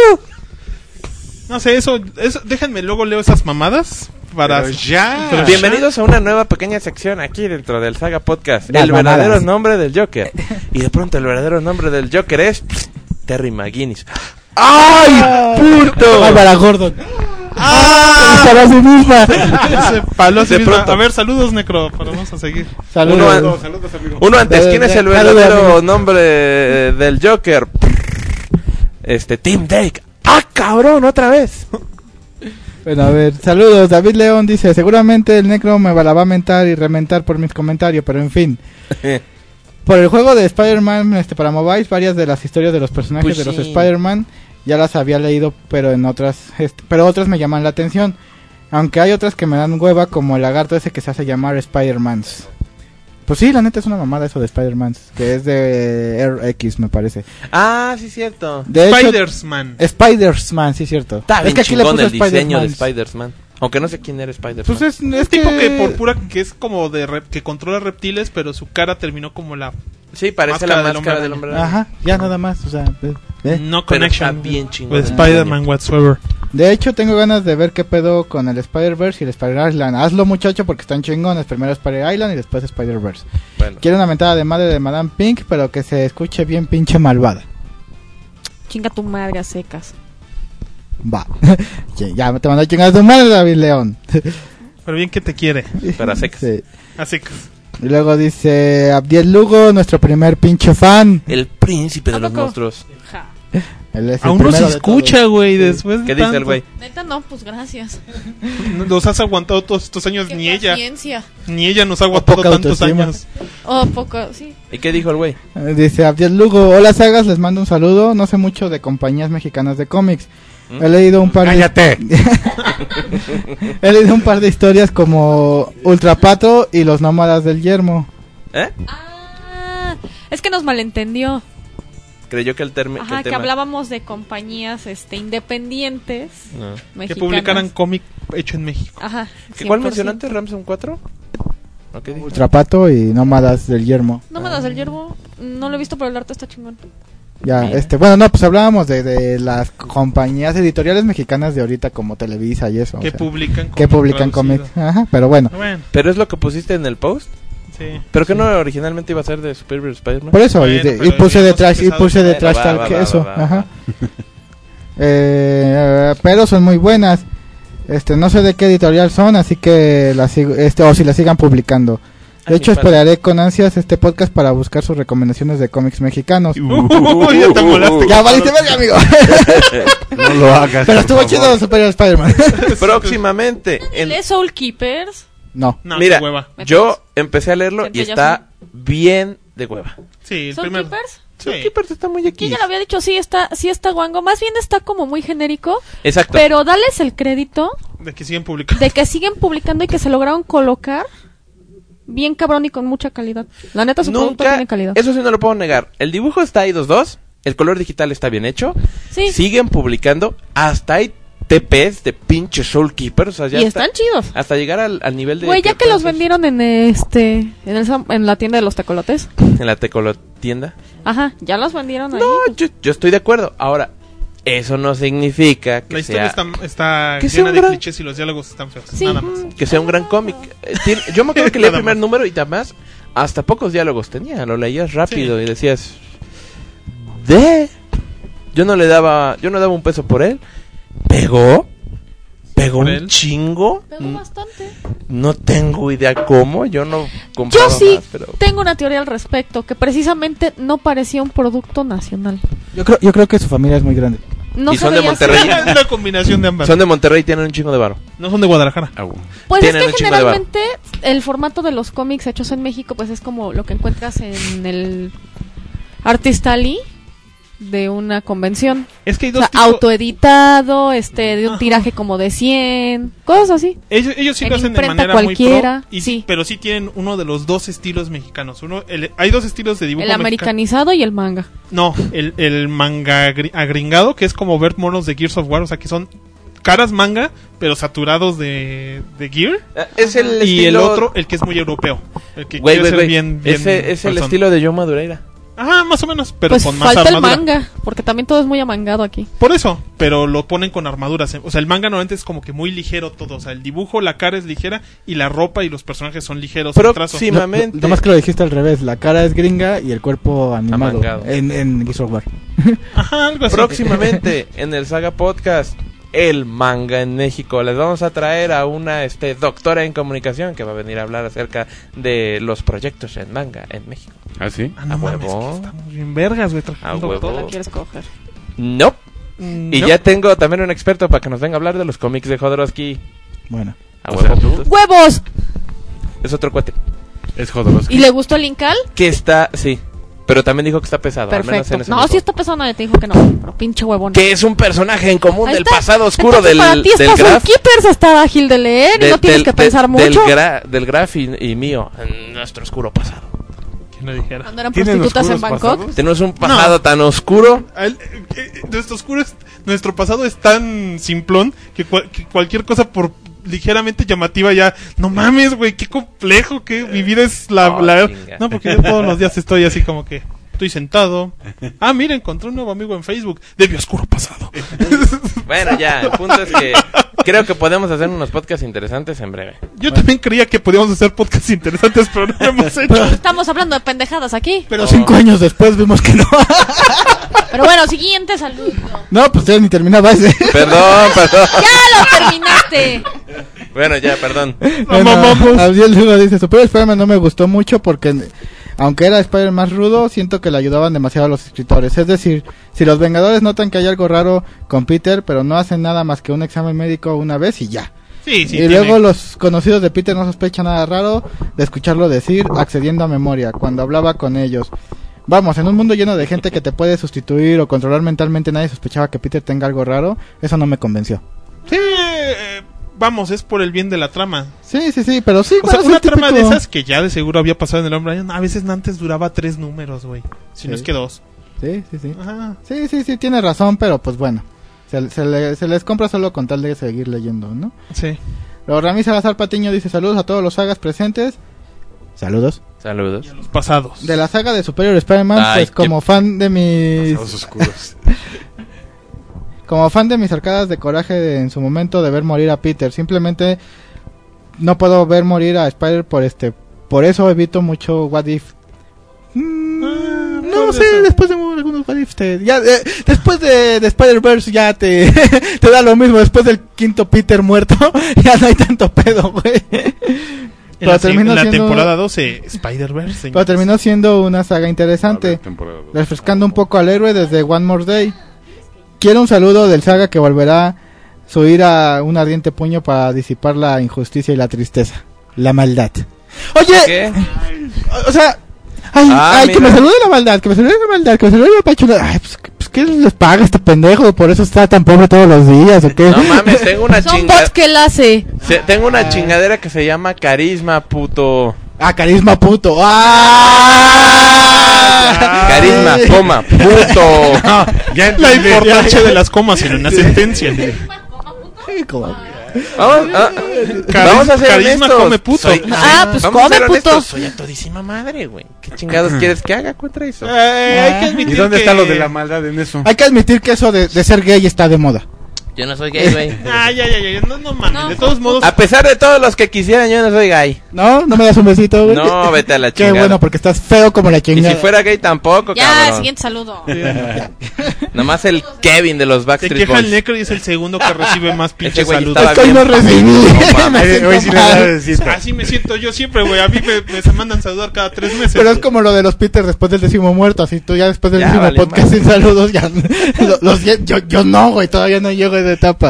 No sé, eso, eso déjenme luego leo esas mamadas para Pero ya. Pero Bienvenidos a una nueva pequeña sección aquí dentro del Saga Podcast. Las el verdadero mamadas. nombre del Joker. Y de pronto el verdadero nombre del Joker es Terry McGuinness. ¡Ay, puto! Bárbara Gordon. ¡Ah! Para sí misma. Ese palo así De mismo. pronto. A ver, saludos, Necro, pero vamos a seguir. Saludos. Uno, Saludos, saludos, amigo. Uno antes, ¿quién es el Saludos, verdadero amigos. nombre eh, del Joker? Este, Tim Drake. ¡Ah, cabrón, otra vez! Bueno, a ver, saludos. David León dice, seguramente el Necro me la va a mentar y rementar por mis comentarios, pero en fin. Por el juego de Spider-Man este, para mobiles, varias de las historias de los personajes Pues de los sí. Spider-Man ya las había leído, pero en otras, este, pero otras me llaman la atención. Aunque hay otras que me dan hueva, como el lagarto ese que se hace llamar Spider-Mans. Pues sí, la neta es una mamada eso de Spider-Man, que es de R X, me parece. Ah, sí, cierto. De hecho, Spider-Man. Spider-Man, sí, cierto. Está es bien que aquí le chingón puso el diseño de Spider-Man. Spider-Man. Aunque no sé quién era Spider-Man. Pues es, Es es tipo que... que por pura que es como de rep- que controla reptiles, pero su cara terminó como la Sí, parece Máscara la del máscara Hombre del hombre araña. Ajá, ya nada más, o sea... eh, eh. no Pero connection está bien chingón. with Spider-Man whatsoever. De hecho, tengo ganas de ver qué pedo con el Spider-Verse y el Spider-Island. Hazlo, muchacho, porque están chingones. Primero Spider-Island y después Spider-Verse. Bueno. Quiero una mentada de madre de Madame Pink, pero que se escuche bien pinche malvada. Chinga tu madre a secas. Va. Ya, ya te mandó a chingar a tu madre, David León. Pero bien que te quiere. Para secas. Sí. Así que Y luego dice Abdiel Lugo, nuestro primer pinche fan. El príncipe de ¿A los poco? monstruos. Ja. Él es el aún no se primero de escucha, güey, después de ¿Qué dice tanto. el güey? Neta no, pues gracias. Los has aguantado todos estos años, Qué ni ella, paciencia. ni ella nos ha aguantado poca tantos autoestima. años. Oh, poco, sí. ¿Y qué dijo el güey? todos. Eh, Dice Abdiel Lugo, hola sagas, les mando un saludo. No sé mucho de compañías mexicanas de cómics. ¿Mm? He leído un par ¡Cállate! de... He leído un par de historias como Ultrapato y Los Nómadas del Yermo. ¿Eh? Ah, es que nos malentendió. Creyó que el, termi- Ajá, el que tema... hablábamos de compañías este independientes No. Que mexicanas. publicaran cómic hecho en México. Ajá. ¿Qué, ¿Cuál cien por ciento. mencionaste? ¿Ramson cuatro? ¿O qué dijo? Ultrapato y Nómadas del Yermo. No me das el yerbo, no lo he visto, pero el arte está chingón. Ya, Mira. este, bueno, no, pues hablábamos de, de las compañías editoriales mexicanas de ahorita como Televisa y eso. o Que sea, publican que publican traducido. cómics. Ajá, pero bueno. Bueno, ¿Pero es lo que pusiste en el post? sí. ¿Pero que no originalmente iba a ser de Superior Spider-Man? Por eso, y, Bueno, de- y pero puse ya de hemos trash, y empezado puse de con trash eso. tal Va, que va, eso. va, va, Ajá. va. Eh, pero son muy buenas. Este, no sé de qué editorial son, así que las sigo, este, o si las sigan publicando. De Ah, hecho, mi padre. esperaré con ansias este podcast para buscar sus recomendaciones de cómics mexicanos. Uy, ya te molaste. Ya valiste verga, amigo. No lo hagas. Pero por estuvo favor. chido Superior Spider-Man. Próximamente. en- ¿Lees Soul Keepers? No. No, Mira, qué hueva. yo empecé a leerlo y Centella está bien de hueva. Sí, el ¿Soul primer. Keepers? Sí. Keepers está muy Yo aquí. ya lo había dicho, sí está, sí está guango. Más bien está como muy genérico, Exacto. pero dales el crédito De que siguen publicando. de que siguen publicando y que se lograron colocar bien cabrón y con mucha calidad. La neta, su producto Nunca, tiene calidad. eso sí no lo puedo negar. El dibujo está ahí dos dos, el color digital está bien hecho. Sí, Siguen publicando, hasta hay T Ps de pinche Soul Keeper, o sea, ya y hasta, están chidos. hasta llegar al, al nivel de Güey, ya que pueden los ser vendieron en este en, el, sam- en la tienda de los tecolotes. en la tecolotienda. Ajá, ya los vendieron ahí. No, yo, yo estoy de acuerdo. Ahora, eso no significa que La historia sea está, está que sea llena un de gran- clichés y los diálogos están feos. Sí. Nada más. que sea un gran cómic. Eh, tiene- yo me acuerdo que leí el Nada primer más. número y además hasta pocos diálogos tenía, lo leías rápido Sí. y decías de yo no le daba, yo no daba un peso por él. Pegó, pegó ¿Por un él? chingo. Pegó Mm, bastante. No tengo idea cómo, yo no Yo compraba sí más, pero tengo una teoría al respecto, que precisamente no parecía un producto nacional. Yo creo, yo creo que su familia es muy grande. No Y se son de veía así. Monterrey. Es una combinación de ambas. son de Monterrey y tienen un chingo de varo. No son de Guadalajara. Pues Tienen es un que chingo de varo. generalmente el formato de los cómics hechos en México pues es como lo que encuentras en el Artist Alley de una convención. Es que hay O dos sea, tipos- autoeditado, este, de un Ajá. tiraje como de cien, cosas así. Ellos, ellos sí En lo hacen de imprenta manera cualquiera, muy pro, y sí. sí, pero sí tienen uno de los dos estilos mexicanos. Uno, el- hay dos estilos de dibujo El mexicano. americanizado y el manga. No, el, el manga agri- agringado, que es como ver monos de Gears of War, o sea, que son caras manga, pero saturados de, de Gear. Eh, Es el Y el estilo- otro, el que es muy europeo. El que Güey, quiere güey, ser güey. bien, bien Ese es el calzón. estilo de Joe Madureira. Ajá, más o menos, pero Pues con más falta el armadura. manga, porque también todo es muy amangado aquí. Por eso, pero lo ponen con armaduras. O sea, el manga normalmente es como que muy ligero todo. O sea, el dibujo, la cara es ligera y la ropa y los personajes son ligeros. el trazo. Próximamente. Nada más que lo dijiste al revés. La cara es gringa y el cuerpo animado. Amangado. En, en Gears of War. Ajá, algo así. Próximamente en el Saga Podcast, el manga en México. Les vamos a traer a una este doctora en comunicación que va a venir a hablar acerca de los proyectos en manga en México. ¿Ah, sí? Ah, no a mames, huevo. que estamos bien vergas, güey. trabajando A huevo. todo. La quieres coger. No. Mm, Y no. ya tengo también un experto para que nos venga a hablar de los cómics de Jodorowsky. Bueno. A O huevo. sea, ¿tú? ¡Huevos! Es otro cuate. Es Jodorowsky. ¿Y le gustó el Incal? Que está, sí. Pero también dijo que está pesado. Al menos Perfecto. en ese No, grupo. si esta persona nadie te dijo que no. Pero pinche huevón. Que es un personaje en común Ahí del está. pasado oscuro Entonces, del, para ti del está graph. Keepers, está ágil de leer y de- no tienes del- que pensar de- mucho. Del, gra- del graph y, y mío, en nuestro oscuro pasado. ¿Quién lo dijera? Cuando eran ¿Tienen prostitutas en oscuros Bangkok. pasados? Tenemos un pasado tan oscuro. El- eh, eh, nuestro oscuro es- nuestro pasado es tan simplón que, cual- que cualquier cosa por ligeramente llamativa ya, no mames, güey, qué complejo, que mi vida es la, Oh, la- chinga. no, porque yo todos los días estoy así como que estoy sentado. Ah, mira, encontré un nuevo amigo en Facebook de mi oscuro pasado. Bueno, ya, el punto es que creo que podemos hacer unos podcasts interesantes en breve. Yo también creía que podíamos hacer podcasts interesantes, pero no lo hemos hecho. Pero, Estamos hablando de pendejadas aquí. pero cinco años después vimos que no. Pero bueno, siguiente saludo. No, pues ya ni terminaba ese. Perdón, perdón. ¡Ya lo terminaste! Bueno, ya, perdón. Bueno, Mamamos. Abdiel Lugo dice, Super Spider-Man no me gustó mucho porque aunque era Spider más rudo, siento que le ayudaban demasiado a los escritores. Es decir, si los Vengadores notan que hay algo raro con Peter, pero no hacen nada más que un examen médico una vez y ya. Sí, sí, y tiene- luego los conocidos de Peter no sospechan nada raro de escucharlo decir, accediendo a memoria, cuando hablaba con ellos. Vamos, en un mundo lleno de gente que te puede sustituir o controlar mentalmente, nadie sospechaba que Peter tenga algo raro. Eso no me convenció. Sí, eh, vamos, es por el bien de la trama. Sí, sí, sí, pero sí. O sea, bueno, una sí, trama de típico. esas que ya de seguro había pasado en el Hombre Araña, a veces antes duraba tres números, güey. Si no Sí. es que dos. Sí, sí, sí. Ajá. Sí, sí, sí, tiene razón, pero pues bueno. Se, se, le- se les compra solo con tal de seguir leyendo, ¿no? Sí. Luego Ramí Salazar Patiño dice saludos a todos los sagas presentes. Saludos. Saludos. Los pasados. De la saga de Superior Spider-Man, Ay, pues como fan de mis... Pasados oscuros. Como fan de mis arcadas de coraje de- en su momento de ver morir a Peter. Simplemente no puedo ver morir a Spider por este... Por eso evito mucho What If. Mm, Ah, no por sé, eso. después de algunos What If te, ya, eh, después de, de Spider-Verse ya te, te da lo mismo. Después del quinto Peter muerto, ya no hay tanto pedo, güey. En Pero la, se- terminó en la siendo- temporada doce, Spider-Verse. Pero señores. terminó siendo una saga A ver, interesante, temporada dos. refrescando un poco al héroe desde One More Day. Quiero un saludo del saga que volverá su ira a un ardiente puño para disipar la injusticia y la tristeza, la maldad. Oye, ¿Qué? o sea, ay, Ah, ay, que mira. me salude la maldad, que me salude la maldad, que me salude la pachula. Ay, pues, pues ¿qué les paga este pendejo? Por eso está tan pobre todos los días, ¿o qué? No mames, tengo una Son chinga... bots que él hace. se- Tengo una chingadera que se llama carisma, puto. Ah, carisma puto. ¡Ah! Carisma, coma, puto. Ya La entendí. importancia de las comas en una sentencia. Sí, como- Vamos, ah, vamos a ser carisma honestos. come puto. Soy- Ah, pues vamos a come, ser honestos, puto. Soy a todísima madre, güey. ¿Qué chingados quieres que haga contra eso? Eh, hay que ¿Y admitir dónde que- está lo de la maldad en eso? Hay que admitir que eso de, de ser gay está de moda. Yo no soy gay, güey. Ah, ya, ya, ya, no, no mames. No, de todos modos, A pesar de todos los que quisieran, yo no soy gay. ¿No? ¿No me das un besito, güey? No, vete a la Qué chingada. bueno, porque estás feo como la Y chingada. si fuera gay tampoco, Ya, cabrón. siguiente saludo. Nomás el Kevin de los se Backstreet queja el Boys. Necro y es el segundo que recibe más pinche güey saludos. estaba Es que hoy no bien. recibí. No, Me Ay, siento hoy sí le mal. da de cita. Así me siento yo siempre, güey. A mí me, me se mandan saludar cada tres meses. Pero es como lo de los Peter después del décimo muerto, así tú ya después del Ya, décimo vale, podcast madre. sin saludos, ya lo- los, yo, yo no, güey, todavía no llego a esa etapa.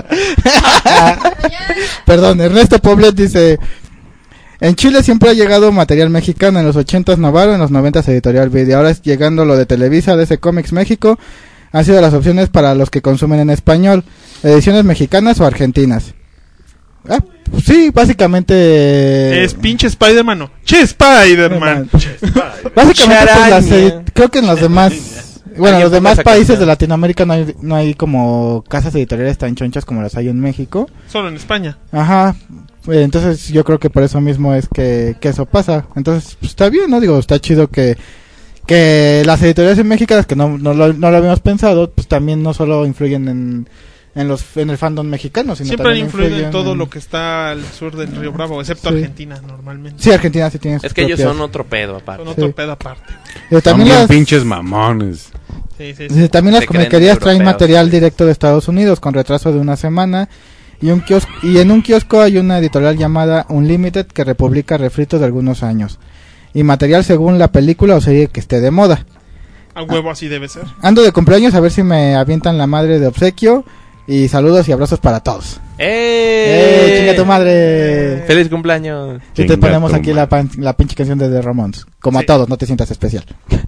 Perdón, Ernesto Poblet dice, en Chile siempre ha llegado material mexicano, en los ochentas Navarro, en los noventas Editorial Video, ahora es llegando lo de Televisa, D C Comics México, han sido las opciones para los que consumen en español, ediciones mexicanas o argentinas. Ah, pues sí, básicamente... Es pinche Spider-Man, no. Che, Spider-Man. Básicamente, pues, las Charaña. edi- creo que en los demás, bueno, Alguien los demás ponga esa países canción. de Latinoamérica no hay, no hay como casas editoriales tan chonchas como las hay en México. Solo en España. Ajá. Eh, Entonces yo creo que por eso mismo es que, que eso pasa. Entonces pues, está bien, ¿no? Digo, está chido que que las editoriales en México, las que no, no, lo, no lo habíamos pensado, pues también no solo influyen en en los en el fandom mexicano, sino Siempre han también influido en influyen todo en- lo que está al sur del Río Bravo, excepto Sí. Argentina, normalmente. Sí, Argentina sí tiene sus Es que ellos propias- son otro pedo, aparte. Son otro Sí. pedo aparte. Eh, Son también bien las, pinches mamones. Sí, sí, sí. Dice, también las Se creen comiquerías traen europeos, material sí. directo de Estados Unidos con retraso de una semana y un kiosco, y en un kiosco hay una editorial llamada Unlimited que republica refritos de algunos años y material según la película o serie que esté de moda. A huevo así debe ser. Ando de cumpleaños a ver si me avientan la madre de obsequio Y saludos y abrazos para todos. ¡Eh! ¡Eh! ¡Chinga tu madre! ¡Feliz cumpleaños! Y te Chinga ponemos tu aquí la, pan- la pinche canción de The Ramones. Como Sí. a todos, no te sientas especial.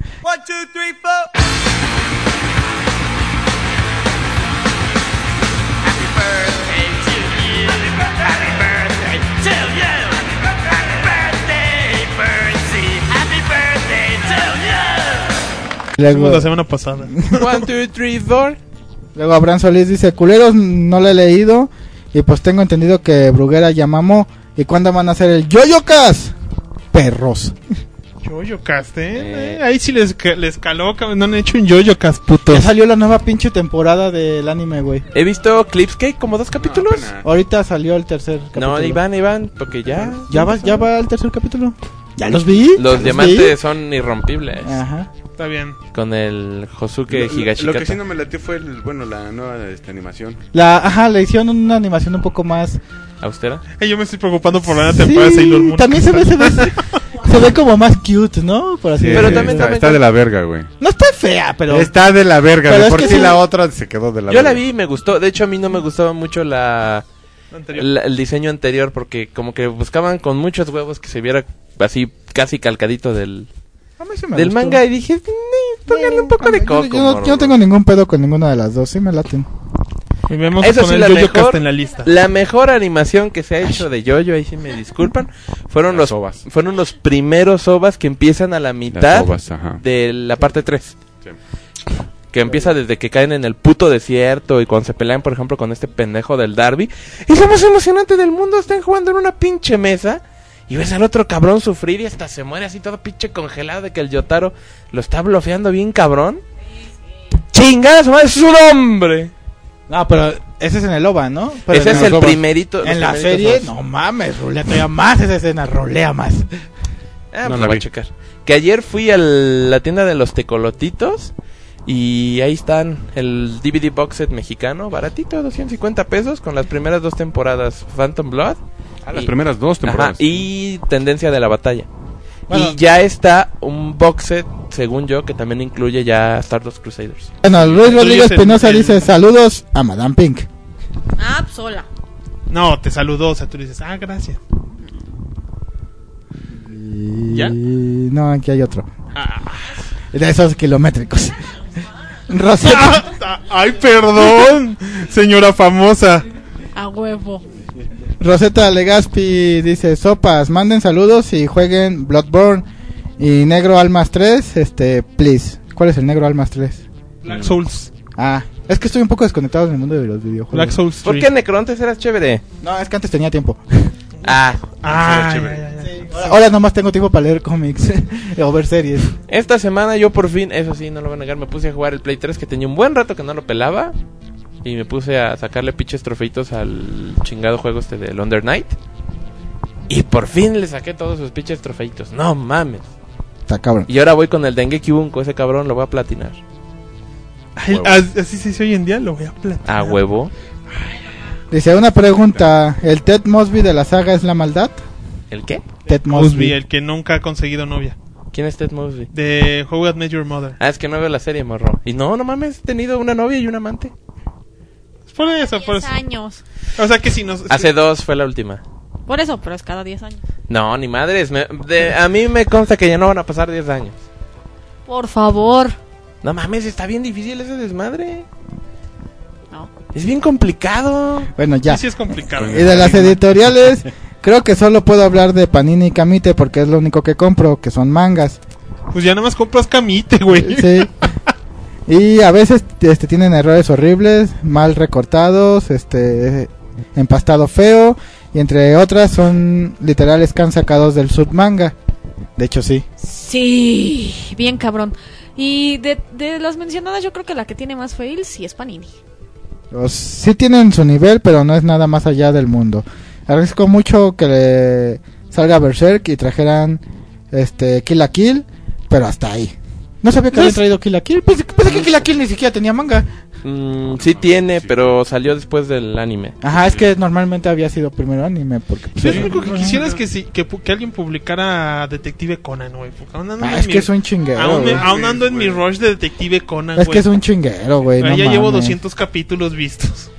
Hicimos Luego, la semana pasada. One, two, three, four. luego Abraham Solís dice, culeros, no lo he leído. Y pues tengo entendido que Bruguera ya mamó. ¿Y cuándo van a hacer el Yoyocas? Perros. Yoyo Cast, ¿eh? Eh. Eh, Ahí sí les, ca- les caló, cabrón. No han hecho un Yoyo Cast, putos. Ya salió la nueva pinche temporada del anime, güey. He visto clips que como dos capítulos. No, apenas. Ahorita salió el tercer capítulo. No, Iván, Iván, porque ya. ¿Ya va, ya va el tercer capítulo? ¿Ya los vi? ¿Ya Los vi? diamantes son irrompibles. Ajá. Está bien. Con el Josuke Lo- lo, lo Higashikata. que sí no me latió fue el, bueno, la nueva esta animación. La, ajá, le hicieron una animación un poco más... ¿Austera? Eh, yo me estoy preocupando por la temporada de Sí, Sailor Moon. también se ve, se ve, se ve como más cute, ¿no? Por así Sí, Pero decirlo. también- está, también- está de la verga, güey. No está fea, pero... Está de la verga, Pero de es por que sí sí. la otra se quedó de la Yo verga. la vi y me gustó. De hecho, a mí no me gustaba mucho la, Anterior. la- el diseño anterior porque como que buscaban con muchos huevos que se viera así casi calcadito del, A mí sí me del gustó. manga y dije, "Ni, pónganle un poco de Yo- coco. Yo, no, morro". yo no tengo ningún pedo con ninguna de las dos, sí me laten. Y vamos Eso a sí, poner la Yoyo mejor, Cast en la lista. la mejor animación que se ha hecho de Yoyo, ahí sí me disculpan, fueron Las los ovas. fueron los primeros ovas que empiezan a la mitad Las ovas, ajá. de la parte tres. Sí. Que empieza desde que caen en el puto desierto y cuando se pelean, por ejemplo, con este pendejo del Darby. Y lo más emocionante del mundo, están jugando en una pinche mesa y ves al otro cabrón sufrir y hasta se muere así todo pinche congelado de que el Yotaro lo está blofeando bien cabrón. ¡Chingada su madre, es un hombre! No, pero ese es en el OVA, ¿no? Pero Ese en es los el ovas. primerito. los En la primeritos serie, ovas. no mames, rolea todavía más esa escena, rolea más. Ah, No pues la lo voy a vi. checar. Que ayer fui a la tienda de los tecolotitos y ahí están el D V D box set mexicano, baratito, doscientos cincuenta pesos, con las primeras dos temporadas Phantom Blood. Ah, las y- primeras dos temporadas. Ajá, y Tendencia de la Batalla. Bueno. Y ya está un box set, según yo, que también incluye ya Stardust Crusaders. Bueno, Luis Rodríguez el- Penosa el- dice, saludos a Madame Pink. Ah, pues hola. No, te saludó, o sea, tú dices, ah, gracias. ¿Ya? Y... No, aquí hay otro. Ah. De esos kilométricos. Rosetta, Ah, ay, perdón, señora famosa. A huevo. Rosetta Legaspi dice, sopas, manden saludos y jueguen Bloodborne y Negro Almas tres, este, please. ¿Cuál es el Negro Almas tres? Black Souls. Ah, es que estoy un poco desconectado en el mundo de los videojuegos. Black Souls ¿Por tres. qué Necrontes eras chévere? No, es que antes tenía tiempo. Ah, Ah, Chévere. ya, ya, ya. Ahora, ahora nomás tengo tiempo para leer cómics o ver series. esta semana yo por fin, eso sí, no lo voy a negar, me puse a jugar el Play tres que tenía un buen rato que no lo pelaba. Y me puse a sacarle pinches trofeitos al chingado juego este del Under Night. Y por fin le saqué todos sus pinches trofeitos. No mames. Está cabrón. Y ahora voy con el Dengeki Bunko, ese cabrón lo voy a platinar. Ay, as- así se dice hoy en día, lo voy a platicar. A huevo. Dice, una pregunta, ¿el Ted Mosby de la saga es la maldad? ¿El qué? Ted Mosby, Mosby. el que nunca ha conseguido novia. ¿Quién es Ted Mosby? De How I Met Your Mother. Ah, es que no veo la serie, morro. Y no, no mames, he tenido una novia y un amante. Por eso, por diez eso. años. O sea que si nos... Hace dos fue la última. Por eso, pero es cada diez años. No, ni madres. me- de- a mí me consta que ya no van a pasar diez años. Por favor. No mames, está bien difícil ese desmadre. No. Es bien complicado. Bueno, ya. Sí, sí es complicado. Y de las editoriales, creo que solo puedo hablar de Panini y Camite porque es lo único que compro, que son mangas. Pues ya nada más compras Camite, güey. Sí. Y a veces este tienen errores horribles, mal recortados, este empastado feo y entre otras son literales que han sacados del submanga. De hecho sí. Sí, bien cabrón. Y de, de las mencionadas, yo creo que la que tiene más fails sí es Panini. Los, sí tienen su nivel, pero no es nada más allá del mundo. Agradezco mucho que le salga Berserk y trajeran este Kill la Kill, pero hasta ahí. No sabía que habían traído Kill la Kill. Pensé, pensé que Kill la Kill ni siquiera tenía manga. Mm, sí tiene, pero salió después del anime. Ajá, es que normalmente había sido primero anime porque pues, Yo lo único que quisiera es que, si, que, pu- que alguien publicara Detective Conan, güey. porque aún ando Ah, en es mi- que es un chinguero. Aún, me- güey. aún ando en mi rush de Detective Conan, Es güey. que es un chinguero, güey. Pero No ya llevo mames. doscientos capítulos vistos.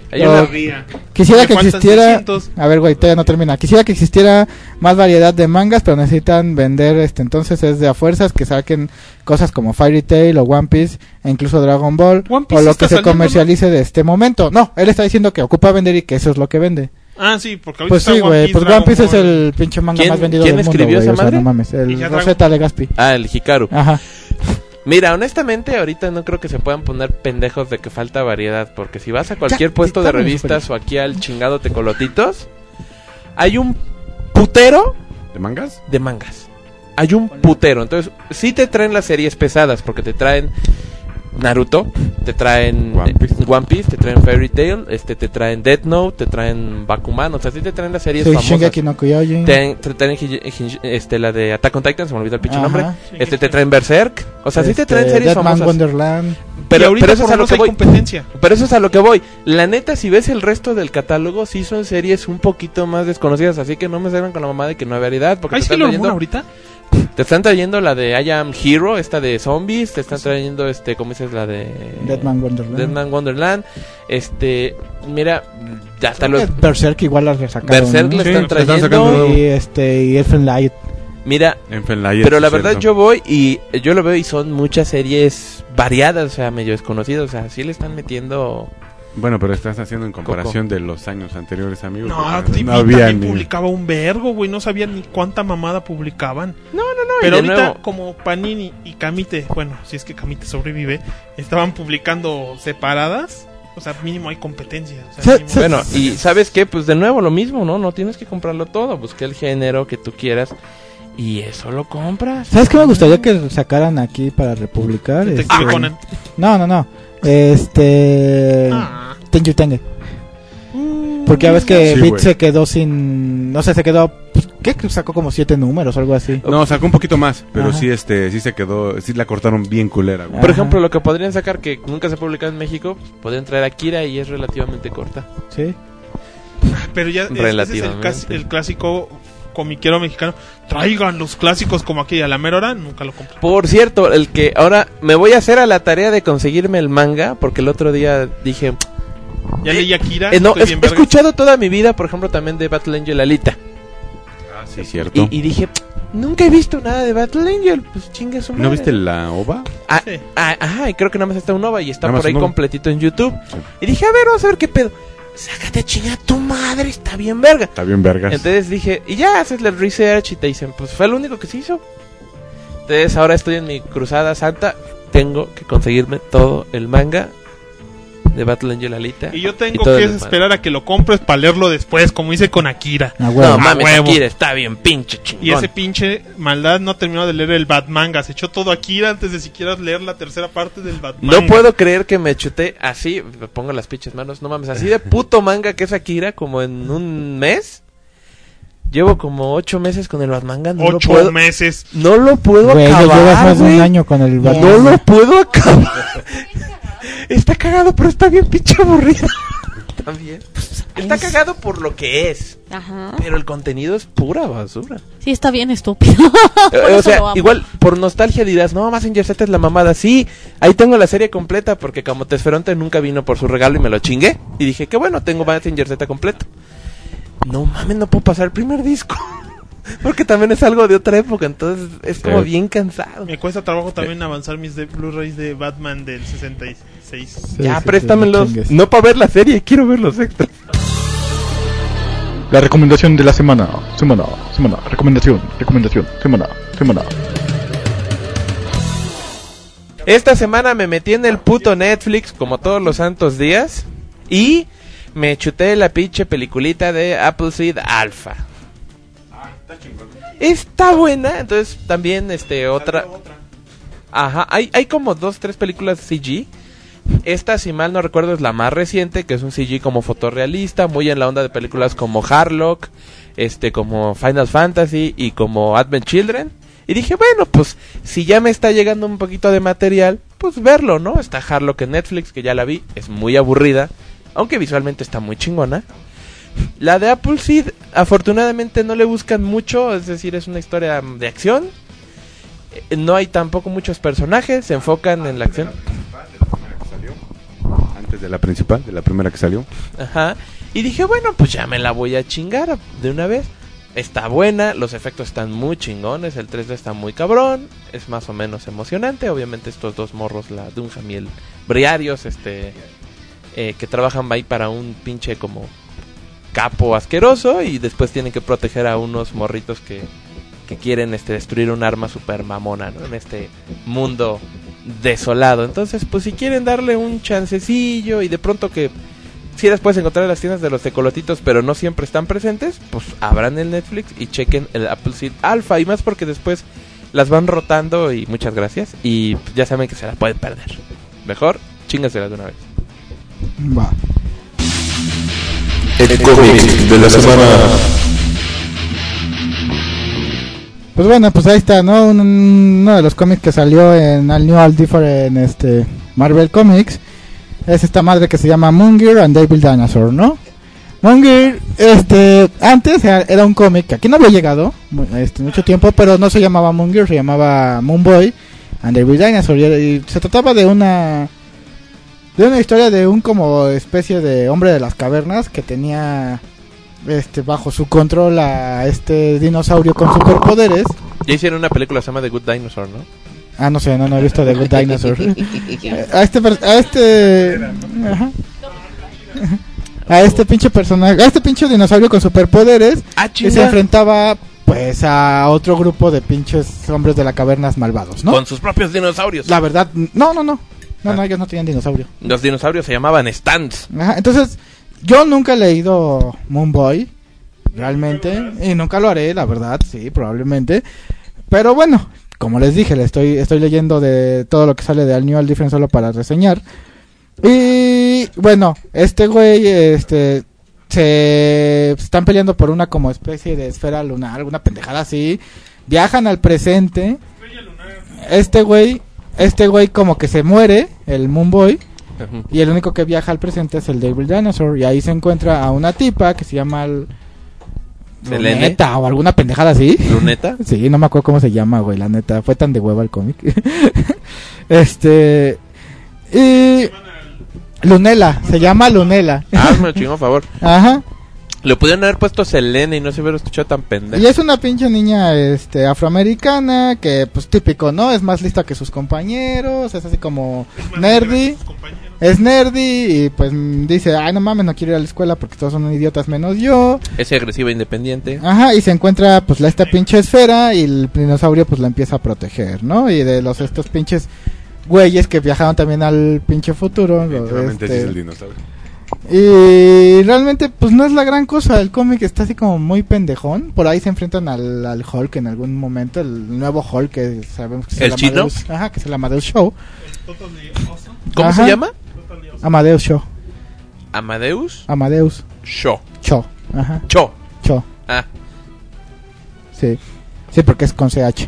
Hay Oh. una... Quisiera Me que faltan existiera. seiscientos. A ver, güey, todavía no termina. Quisiera que existiera más variedad de mangas, pero necesitan vender. este Entonces es de a fuerzas que saquen cosas como Fairy Tail o One Piece, e incluso Dragon Ball, One Piece o lo está que se saliendo, comercialice de este momento. No, él está diciendo que ocupa vender y que eso es lo que vende. Ah, sí, porque ahorita Pues está sí, One güey. Piece, Pues Dragon One Piece es Ball. el pinche manga ¿Quién- más vendido quién del mundo, escribió güey. esa O sea, madre? no mames. Y El ya Rosetta Legaspi. Ah, el Hikaru. Ajá. Mira, honestamente, ahorita no creo que se puedan poner pendejos de que falta variedad. Porque si vas a cualquier Ya, puesto de estamos revistas súper- o aquí al chingado Tecolotitos, hay un putero ¿De mangas? de mangas. Hay un putero. Entonces, sí te traen las series pesadas, porque te traen Naruto, te traen One Piece. eh, One Piece, te traen Fairy Tail, este, te traen Death Note, te traen Bakuman, o sea, sí te traen las series Sí, famosas. Shingeki no Kyojin. Te, te traen Hij- Hij- este, la de Attack on Titan, se me olvidó el pinche Ajá. nombre. Este, te traen Berserk, o sea, sí te Este, traen series Deadman famosas. Wonderland. Y Pero, ahorita pero eso es por a lo lo que menos hay voy. competencia. Pero eso es a lo que voy. La neta, si ves el resto del catálogo, sí son series un poquito más desconocidas. Así que no me salgan con la mamá de que no hay variedad. Porque ¿Hay te están, Sailor Moon trayendo, ahorita? te están trayendo la de I Am Hero, esta de zombies. Te están trayendo, este, ¿cómo dices? La de Deadman Wonderland. Deadman Wonderland. Este, mira, hasta los. Berserk igual las resacaron. Berserk ¿no? le Sí, están le están trayendo. sacando- Y este y Elfen Light. Mira, En Fenlayer. pero sí, la es verdad cierto. yo voy y yo lo veo y son muchas series variadas, o sea, medio desconocidas. O sea, sí le están metiendo. Bueno, pero estás haciendo en comparación de los años anteriores, amigos. No, porque T V no había también ni... publicaba un vergo, güey. No sabía ni cuánta mamada publicaban. No, no, no. Pero y de ahorita, nuevo, como Panini y Kamite, bueno, si es que Kamite sobrevive, estaban publicando separadas. O sea, mínimo hay competencia. O sea, Sí, mínimo- sí. bueno, y ¿sabes qué? Pues de nuevo lo mismo, ¿no? No tienes que comprarlo todo. Busca el género que tú quieras y eso lo compras. ¿Sabes qué me gustaría que sacaran aquí para republicar? Detective Este- Conan. No, no, no. Este. Ah. Tenyu Tenge. Porque ya ves que Sí, Beat güey. se quedó sin. No sé, se quedó. pues, ¿Qué? Sacó como siete números o algo así. No, sacó un poquito más, pero Ajá. sí, este, sí se quedó, sí la cortaron bien culera, güey. Por Ajá. ejemplo, lo que podrían sacar que nunca se ha publicado en México, pues, podrían traer a Kira y es relativamente corta. Sí. Pero ya es- ese es el, Relativamente. casi- el clásico comiquero mexicano. Traigan los clásicos como aquí a la mera hora, nunca lo compro. Por cierto, el que ahora me voy a hacer a la tarea de conseguirme el manga, porque el otro día dije, Ya leí Akira. eh, no, estoy he, bien he vergas. escuchado toda mi vida, por ejemplo, también de Battle Angel Alita. Ah, sí, cierto. Y, y dije, nunca he visto nada de Battle Angel, pues chingue su madre. ¿No viste la ova? Ah, Sí. ah, ajá, y creo que nada más está un OVA y está Nada más por ahí un OVA. completito en YouTube. Sí. Y dije, a ver, vamos a ver qué pedo. Sácate chinga tu madre, está bien verga. Está bien vergas. Entonces dije, y ya haces el research y te dicen, pues fue lo único que se hizo. Entonces ahora estoy en mi cruzada santa, tengo que conseguirme todo el manga de Battle Angel Alita. Y yo tengo todo que el desmadre. esperar a que lo compres para leerlo después, como hice con Akira. Ah, No huevo. mames, huevo. Akira está bien pinche chingón. Y ese pinche maldad no terminó de leer el Batmanga. Se echó todo Akira antes de siquiera leer la tercera parte del Batmanga. No puedo creer que me chuté así, me pongo las pinches manos, no mames, así de puto manga que es Akira, como en un mes. Llevo como ocho meses con el Batmanga, no lo Ocho puedo, meses. no lo puedo Güey, ya llevas acabar, más de un güey. año con el No Batman. lo puedo acabar. Está cagado, pero está bien pinche aburrido. También. Está cagado por lo que es, Ajá. pero el contenido es pura basura. Sí, está bien estúpido. Eh, Por o eso sea, lo amo. igual por nostalgia dirás, no, Mazinger Z es la mamada. Sí, ahí tengo la serie completa porque como Tesferonte nunca vino por su regalo y me lo chingué. Y dije, qué bueno, tengo Mazinger Z completo. No mames, no puedo pasar el primer disco. Porque también es algo de otra época, entonces es como Sí. bien cansado. Me cuesta trabajo también avanzar mis de Blu-rays de Batman del sesenta y seis. Sí, Ya, sí, préstamelos. sí, chingues. No para ver la serie, quiero ver los extras. La recomendación de la semana, semana, semana, recomendación, recomendación, semana, semana. Esta semana me metí en el puto Netflix como todos los santos días y me chuté la pinche peliculita de Appleseed Alpha. Está buena, entonces también este otra. Ajá, hay hay como dos, tres películas C G. Esta, si mal no recuerdo, es la más reciente, que es un C G como fotorrealista, muy en la onda de películas como Harlock, este como Final Fantasy y como Advent Children. Y dije, bueno, pues si ya me está llegando un poquito de material, pues verlo, ¿no? Está Harlock en Netflix, que ya la vi, es muy aburrida, aunque visualmente está muy chingona. La de Appleseed, afortunadamente no le buscan mucho, es decir, es una historia de acción. Eh, No hay tampoco muchos personajes, se enfocan en la acción. Antes desde la principal, de la primera que salió. Ajá. Y dije, bueno, pues ya me la voy a chingar de una vez. Está buena, los efectos están muy chingones, el tres D está muy cabrón, es más o menos emocionante. Obviamente estos dos morros, la Dunham y el Briarios, este, eh, que trabajan ahí para un pinche como capo asqueroso y después tienen que proteger a unos morritos que, que quieren este destruir un arma super mamona, ¿no? En este mundo desolado. Entonces, pues si quieren darle un chancecillo y de pronto que si las puedes encontrar en las tiendas de los tecolotitos, pero no siempre están presentes, pues abran el Netflix y chequen el Appleseed Alpha. Y más porque después las van rotando y muchas gracias. Y ya saben que se la pueden perder. Mejor, chingaselas de una vez. Va. El cómic de la semana. Pues bueno, pues ahí está, ¿no? Un- uno de los cómics que salió en All New All Different en este Marvel Comics es esta madre que se llama Moongear and Devil Dinosaur, ¿no? Moongear, este, antes era era un cómic que aquí no había llegado mu- este, mucho tiempo, pero no se llamaba Moongear, se llamaba Moonboy and Devil Dinosaur y, y se trataba de una de una historia de un como especie de hombre de las cavernas que tenía este bajo su control a este dinosaurio con superpoderes. Ya hicieron una película que se llama The Good Dinosaur, ¿no? Ah, no sé, no, no he visto The Good Dinosaur. Eh, a este per- a este ajá. A este pinche personaje, a este pinche dinosaurio con superpoderes Ah, que se chinga. enfrentaba pues a otro grupo de pinches hombres de la cavernas malvados, ¿no? Con sus propios dinosaurios. La verdad, no, no, no. No, Ah. no, ellos no tenían dinosaurio. Los dinosaurios se llamaban stands. Ajá, entonces, yo nunca he leído Moonboy, realmente, y nunca lo haré, la verdad, sí, probablemente. Pero bueno, como les dije, le estoy, estoy leyendo de todo lo que sale de All New All Different solo para reseñar. Y bueno, este güey, este, se están peleando por una como especie de esfera lunar, alguna pendejada así. Viajan al presente. Este güey, este güey como que se muere, el Moonboy. Ujú. Y el único que viaja al presente es el Devil Dinosaur. Y ahí se encuentra a una tipa que se llama el... Selene. Luneta o alguna pendejada así. ¿Luneta? Sí, no me acuerdo cómo se llama, güey, la neta. Fue tan de hueva el cómic. este... Y... Lunela, se llama Lunela. Hazme un chingo, por favor. Ajá. Le pudieron haber puesto Selene y no se hubiera escuchado tan pendejo. Y es una pinche niña este afroamericana que pues típico, ¿no? Es más lista que sus compañeros, es así como nerdy. Es nerdy y pues mm, dice, "Ay, no mames, no quiero ir a la escuela porque todos son idiotas menos yo." Es agresiva e independiente. Ajá, y se encuentra pues la esta pinche esfera y el dinosaurio pues la empieza a proteger, ¿no? Y de los estos pinches güeyes que viajaron también al pinche futuro, lo- Literalmente este, ese es el dinosaurio. y realmente pues no es la gran cosa, el cómic está así como muy pendejón. Por ahí se enfrentan al, al Hulk en algún momento, el nuevo Hulk que sabemos que es ¿El chino? Amadeus, ajá, que es el Amadeus Show. ¿Cómo Ajá. se llama? Amadeus Show, Amadeus Amadeus Show. Show, ajá, Cho. Show, Ah, sí, sí porque es con C H.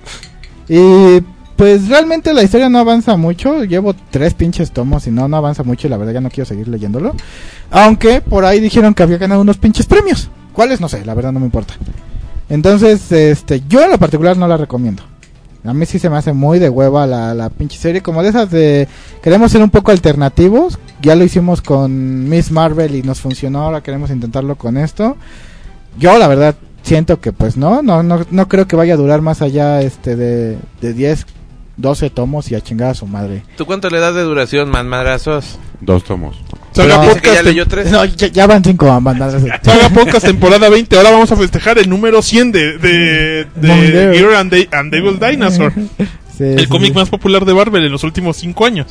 Y pues realmente la historia no avanza mucho, llevo tres pinches tomos y no, no avanza mucho y la verdad ya no quiero seguir leyéndolo. Aunque por ahí dijeron que había ganado unos pinches premios, ¿cuáles? No sé, la verdad no me importa. Entonces, este, yo en lo particular no la recomiendo. A mí sí se me hace muy de hueva la, la pinche serie, como de esas de... Queremos ser un poco alternativos, ya lo hicimos con Miss Marvel y nos funcionó, ahora queremos intentarlo con esto. Yo la verdad siento que pues no, no, no, no creo que vaya a durar más allá este de, de diez, doce tomos y a chingar a su madre. ¿tú cuánto le das de duración, man madrazos? Dos tomos. Saga Pero- Dice que ya Podcast, leyó tres. No, ya, ya van cinco bandas. Saga Podcast temporada veinte. Ahora vamos a festejar el número cien de, de, de Monger. Gear and, Da- and Devil Dinosaur. Sí, El sí, cómic sí. más popular de Marvel en los últimos cinco años.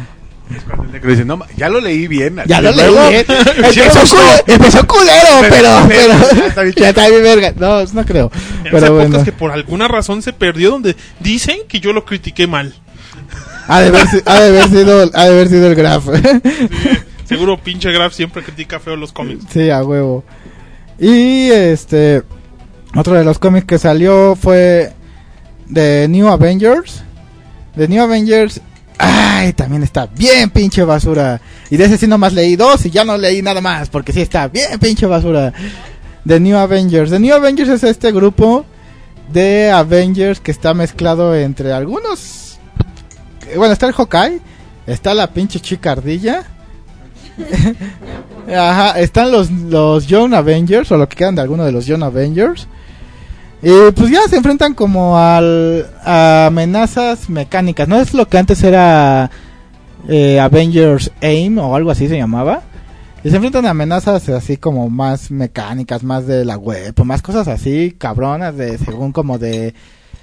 Le dicen, no, ma- ya lo leí bien. Ya lo Y leí luego- bien. Sí, Empezó, justo. culero, empezó culero, pero, pero, Ya está bien. ya está bien verga. No, no creo. En Pero esa bueno, podcast que por alguna razón se perdió, donde dicen que yo lo critiqué mal. ha de haber, si- ha de haber sido, ha de haber sido el graf. Seguro pinche Graf siempre critica feo los cómics. Sí, a huevo. Y este, otro de los cómics que salió fue de New Avengers. De New Avengers, ay, también está bien pinche basura. Y de ese sí nomás leí dos y ya no leí nada más, porque sí está bien pinche basura. De New Avengers. The New Avengers es este grupo de Avengers que está mezclado entre algunos... Bueno, está el Hawkeye, está la pinche chica ardilla, Ajá, están los, los Young Avengers, o lo que quedan de alguno de los Young Avengers. Y pues ya se enfrentan como al, a amenazas mecánicas. No es lo que antes era eh, Avengers Aim o algo así se llamaba. Y se enfrentan a amenazas así como más mecánicas, más de la web, o más cosas así cabronas, de según como de...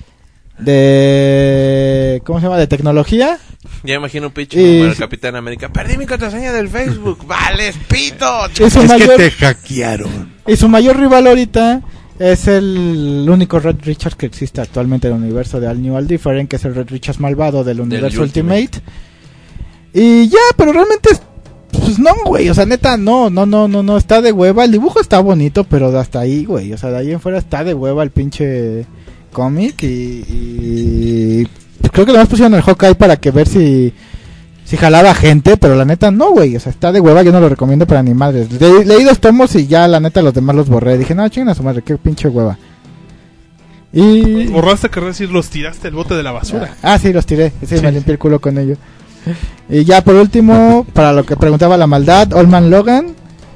de ¿cómo se llama? De tecnología. Ya imagino un pinche Y- como el Capitán América. Perdí mi contraseña del Facebook. Vale, pito. Y su Es mayor, que te hackearon. y su mayor rival ahorita es el único Red Richards que existe actualmente en el universo de All New All Different, que es el Red Richards malvado del universo Ultimate. Ultimate. Y ya, pero realmente es- pues no, güey, o sea, neta, no, no, no, no, no, está de hueva. El dibujo está bonito, pero hasta ahí, güey, o sea, de ahí en fuera está de hueva el pinche cómic. Y, y creo que lo más pusieron en el Hawkeye para que ver si si jalaba gente, pero la neta no, güey, o sea, está de hueva. Yo no lo recomiendo para ni madres. Le- leí dos tomos y ya la neta los demás los borré. Dije, no, chingan a su madre, qué pinche hueva. Y Borraste, querrás decir, los tiraste al bote de la basura. ah, sí, los tiré, sí, Sí, me sí. limpié el culo con ellos. Y ya por último, para lo que preguntaba la maldad, Old Man Logan,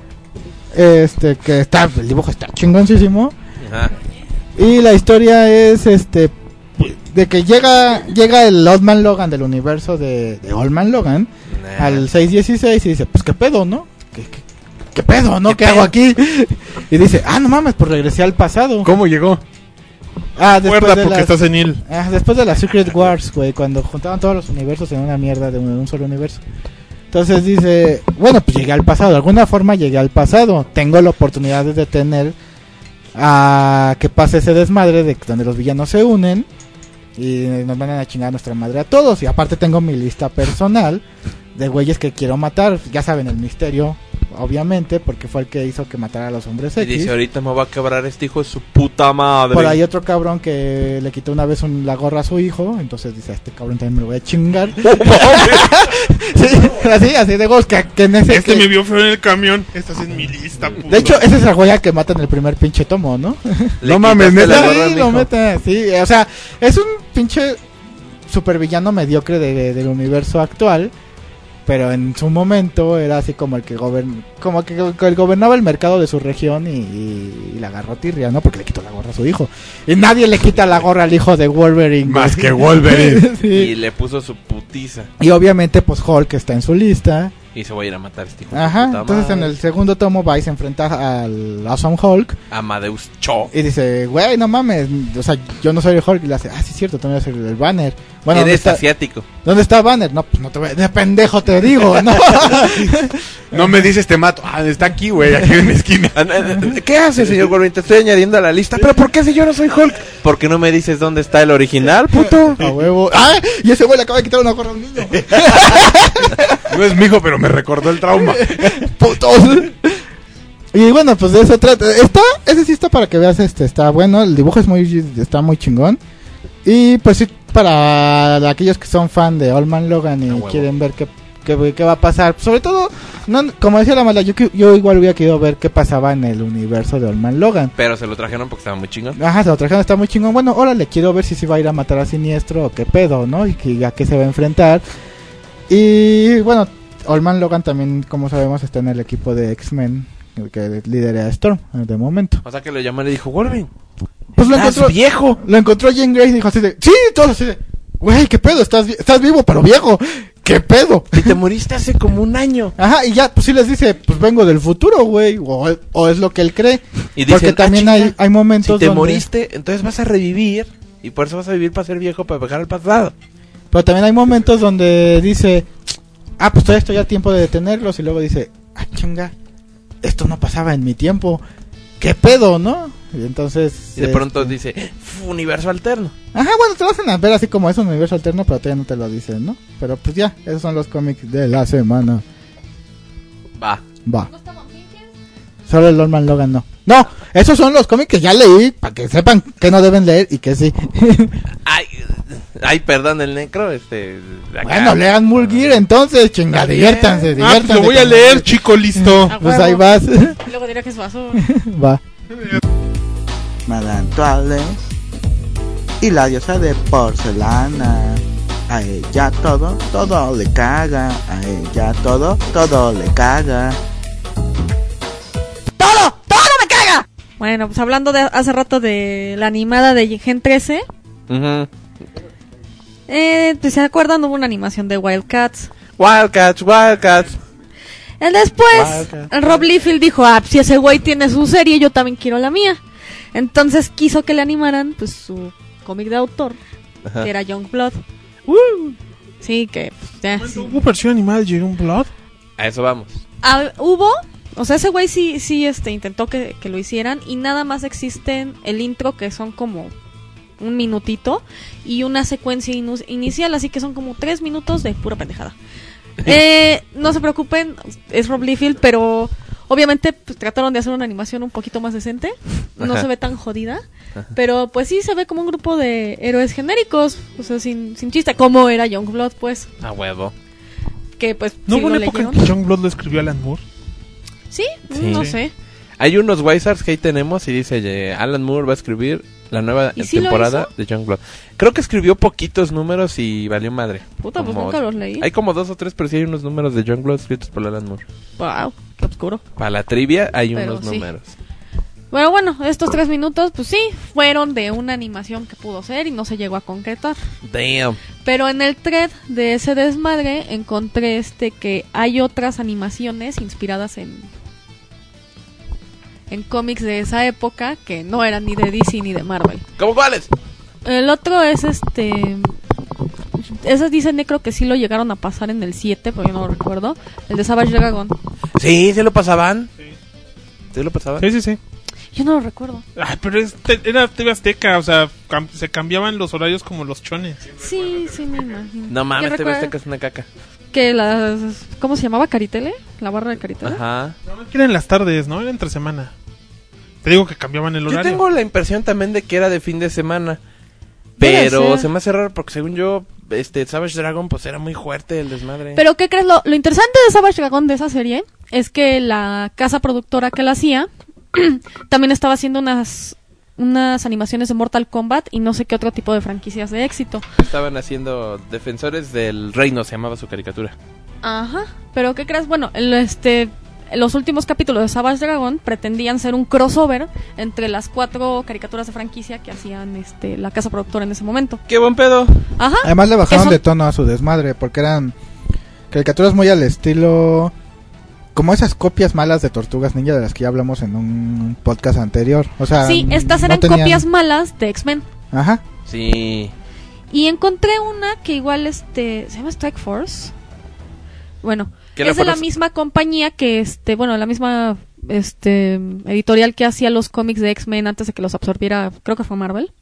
este, que está, el dibujo está chingoncísimo. Ajá. Y la historia es, este, de que llega llega el Old Man Logan del universo de, de Old Man Logan Nah. al seis dieciséis y dice, pues qué pedo, ¿no? ¿Qué, qué, qué pedo, no? ¿Qué ¿Qué, pedo? hago aquí? Y dice, ah, no mames, pues regresé al pasado. ¿Cómo llegó? Ah, después Recuerda de porque las- estás en il. Ah, después de las Secret Wars, güey, cuando juntaban todos los universos en una mierda de un, un solo universo. Entonces dice, bueno, pues llegué al pasado, de alguna forma llegué al pasado. Tengo la oportunidad de detener a que pase ese desmadre de donde los villanos se unen y nos van a chingar a nuestra madre a todos. Y aparte tengo mi lista personal de güeyes que quiero matar. Ya saben el misterio, obviamente, porque fue el que hizo que matara a los hombres Y X. dice, ahorita me va a quebrar este hijo de su puta madre. Por ahí otro cabrón que le quitó una vez un, la gorra a su hijo. Entonces dice, a este cabrón también me lo voy a chingar. Sí, así, así de gos, que, que en ese... Este que- me vio feo en el camión. Estás en mi lista, puto. De hecho, esa es la joya que mata en el primer pinche tomo, ¿no? Le No mames, quitaste la neta. gorra, Sí, mijo. lo mete, sí. O sea, es un pinche supervillano mediocre de, del universo actual. Pero en su momento era así como el que gobern, como que, que el gobernaba el mercado de su región y, y, y la agarró tirria, ¿no? Porque le quitó la gorra a su hijo. Y nadie le quita la gorra al hijo de Wolverine. Más güey. que Wolverine. Sí. Y le puso su putiza. Y obviamente, pues Hulk está en su lista. Y se va a ir a matar a este hijo de Ajá. puta Entonces madre. en el segundo tomo va y se enfrenta al Awesome Hulk. Amadeus Cho. Y dice, güey, no mames. O sea, yo no soy el Hulk. Y le hace, ah, sí, es cierto, tú no eres el, el Banner. Bueno, ¿dónde Eres está, asiático. ¿dónde está Banner? No, pues no te voy a... De pendejo te digo, ¿no? No me dices te mato. Ah, está aquí, güey, aquí en mi esquina. Ah, ¿Qué hace, señor Wolverine? Te estoy añadiendo a la lista. ¿Pero por qué si yo no soy Hulk? ¿Por qué no me dices dónde está el original, puto? A huevo. ¡Ah! Y ese güey le acaba de quitar una gorra a un niño. No es mi hijo, pero me recordó el trauma. Putos. Y bueno, pues de eso trata. Está, ese sí está para que veas, este, está bueno. El dibujo es muy, está muy chingón. Y pues sí, para aquellos que son fan de Old Man Logan y A huevo. quieren ver qué, qué, qué va a pasar. Sobre todo, no, como decía la mala, yo, que- yo igual hubiera querido ver qué pasaba en el universo de Old Man Logan. Pero se lo trajeron porque estaba muy chingón. Ajá, se lo trajeron, está muy chingón. Bueno, órale, quiero ver si se va a ir a matar a Siniestro o qué pedo, ¿no? Y que, a qué se va a enfrentar. Y bueno, Old Man Logan también, como sabemos, está en el equipo de X-Men, el que lidera a Storm, de momento. O sea que lo llamó y le dijo, Wolverine, Pues lo estás encontró, viejo. lo encontró Jean Grey y dijo así de, sí, todos así de, güey, qué pedo, estás, vi- estás vivo, pero viejo, qué pedo. Y te moriste hace como un año. Ajá, y ya, pues sí les dice, pues vengo del futuro, güey, o, o es lo que él cree. Y Porque dicen, también "Ah, hay, chinga, hay momentos si te donde... moriste, entonces vas a revivir. Y por eso vas a vivir para ser viejo, para viajar al pasado. Pero también hay momentos donde dice, ah, pues todavía estoy a tiempo de detenerlos. Y luego dice, ah, chinga, esto no pasaba en mi tiempo. ¿Qué pedo, no? Y entonces... Y de pronto este, dice, "Fu, universo alterno". ajá, bueno, te lo hacen a ver así como es un universo alterno, pero todavía no te lo dicen, ¿no? Pero pues ya, esos son los cómics de la semana. Va. Va. Solo el Old Man Logan no. No, esos son los cómics que ya leí, para que sepan que no deben leer y que sí. Ay, ay, perdón, el necro, este... acá. Bueno, lean Mulgear entonces, chinga, Está bien. diviértanse, Ah, diviértanse. pues lo voy a con- leer, chico, listo. A Pues huevo. ahí vas. Y luego dirá que es basura. Va. Madame Toiles y la diosa de porcelana. A ella todo, todo le caga. A ella todo, todo le caga. ¡Todo! ¡Todo me caga! Bueno, pues hablando de hace rato de la animada de Gen trece, Uh-huh. eh, pues se acuerdan, hubo una animación de Wildcats. Wildcats, Wildcats. El después, Wildcats. el Rob Liefeld dijo, ah, si ese güey tiene su serie, yo también quiero la mía. Entonces quiso que le animaran pues su cómic de autor, Ajá. que era Youngblood. Uh, Sí, que pues, ya, sí. ¿Hubo versión animada de Youngblood? A eso vamos. Ah, hubo, o sea, ese güey sí, sí este, intentó que, que lo hicieran y nada más existen el intro que son como un minutito y una secuencia inu- inicial, así que son como tres minutos de pura pendejada. Eh, no se preocupen, es Rob Liefeld, pero obviamente pues, trataron de hacer una animación un poquito más decente, no Ajá. se ve tan jodida, pero pues sí se ve como un grupo de héroes genéricos, o sea, sin, sin chiste, como era Youngblood, pues, A huevo. que pues ¿No sí hubo lo una época en leyeron. que Youngblood lo escribió Alan Moore? Sí, Sí. no Sí. sé. Hay unos Wizards que ahí tenemos y dice eh, Alan Moore va a escribir la nueva ¿Y sí lo temporada hizo? de Youngblood. Creo que escribió poquitos números y valió madre. Puta, pues Como- nunca los leí. Hay como dos o tres, pero sí hay unos números de Youngblood escritos por Alan Moore. Wow, qué oscuro. Para la trivia hay Pero unos sí. números. Pero bueno, estos tres minutos, pues sí, fueron de una animación que pudo ser y no se llegó a concretar. Damn. Pero en el thread de ese desmadre encontré este que hay otras animaciones inspiradas en en cómics de esa época que no eran ni de D C ni de Marvel. ¿Cómo cuáles? El otro es este... Ese dice Necro que sí lo llegaron a pasar en el siete, pero yo no lo recuerdo. El de Savage Dragon. Sí, ¿se lo pasaban? ¿Sí lo pasaban? Sí, sí, sí. Yo no lo recuerdo. Ay, pero es te- era T V Azteca, o sea, cam- se cambiaban los horarios como los chones. Sí, sí me imagino. No mames, ¿Quién te ves recuerda que es una caca. que las... ¿Cómo se llamaba? ¿Caritele? ¿La barra de Caritele? Ajá. Que era en las tardes, ¿no? Era entre semana. Te digo que cambiaban el Yo horario. tengo la impresión también de que era de fin de semana. Puede Pero ser. se me hace raro porque según yo, este Savage Dragon pues era muy fuerte el desmadre. Pero ¿qué crees? Lo, lo interesante de Savage Dragon de esa serie es que la casa productora que la hacía también estaba haciendo unas unas animaciones de Mortal Kombat y no sé qué otro tipo de franquicias de éxito. Estaban haciendo Defensores del Reino, se llamaba su caricatura. Ajá. Pero ¿qué crees? Bueno, el, este los últimos capítulos de Savage Dragon pretendían ser un crossover entre las cuatro caricaturas de franquicia que hacían este la casa productora en ese momento. ¡Qué buen pedo! Ajá. Además le bajaron son- de tono a su desmadre porque eran caricaturas muy al estilo como esas copias malas de Tortugas Ninja de las que ya hablamos en un podcast anterior. O sea, Sí, estas no eran tenían- copias malas de X-Men. Ajá. Sí. Y encontré una que igual este se llama Strike Force. Bueno, ¿Qué era es de la por- misma compañía que este, bueno, la misma este editorial que hacía los cómics de X-Men antes de que los absorbiera, creo que fue Marvel.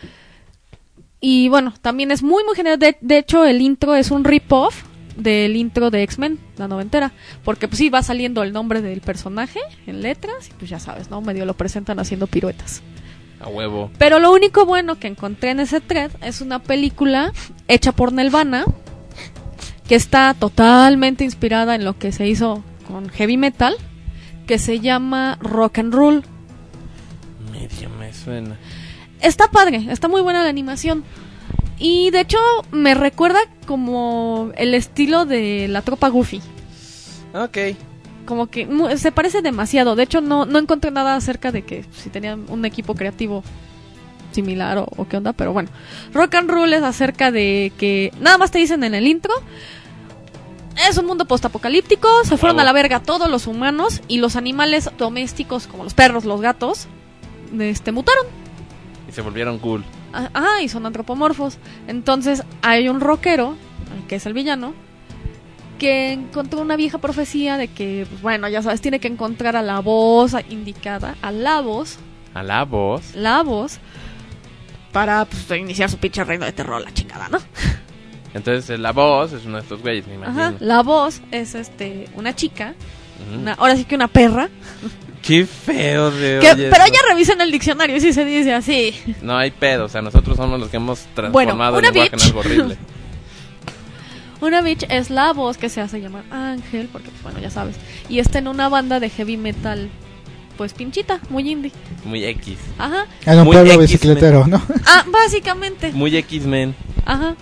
Y bueno, también es muy muy general, de, de hecho el intro es un rip-off del intro de X-Men, la noventera, porque pues sí va saliendo el nombre del personaje en letras y pues ya sabes, ¿no? Medio lo presentan haciendo piruetas. A huevo. Pero lo único bueno que encontré en ese thread es una película hecha por Nelvana que está totalmente inspirada en lo que se hizo con heavy metal, que se llama Rock and Roll. Medio me suena. Está padre, está muy buena la animación. Y de hecho me recuerda como el estilo de la tropa Goofy. Ok. Como que mu- se parece demasiado. De hecho no, no encontré nada acerca de que si tenían un equipo creativo similar o, o qué onda, pero bueno. Rock and Roll es acerca de que nada más te dicen en el intro. Es un mundo postapocalíptico, se fueron Bravo. a la verga todos los humanos y los animales domésticos como los perros, los gatos, este mutaron. Y se volvieron cool. Ah, ah, y son antropomorfos. Entonces hay un rockero, que es el villano, que encontró una vieja profecía de que, pues, bueno, ya sabes, tiene que encontrar a la voz indicada, a la voz, A la voz. la voz, para pues, iniciar su pinche reino de terror, la chingada, ¿no? Entonces la voz es uno de estos güeyes, me imagino. Ajá, la voz es este una chica, Ujú. una, ahora sí que una perra, Qué feo de que, oye pero eso. ya revisa en el diccionario y sí se dice así. No hay pedo, o sea, nosotros somos los que hemos transformado una el lenguaje en bitch. algo horrible. Una bitch es la voz que se hace llamar Ángel, porque pues, bueno, ya sabes, y está en una banda de heavy metal, pues pinchita, muy indie. Muy X. Ajá. En un Muy pueblo X-Men. bicicletero, ¿no? Ah, básicamente. Muy X-Men. Ajá.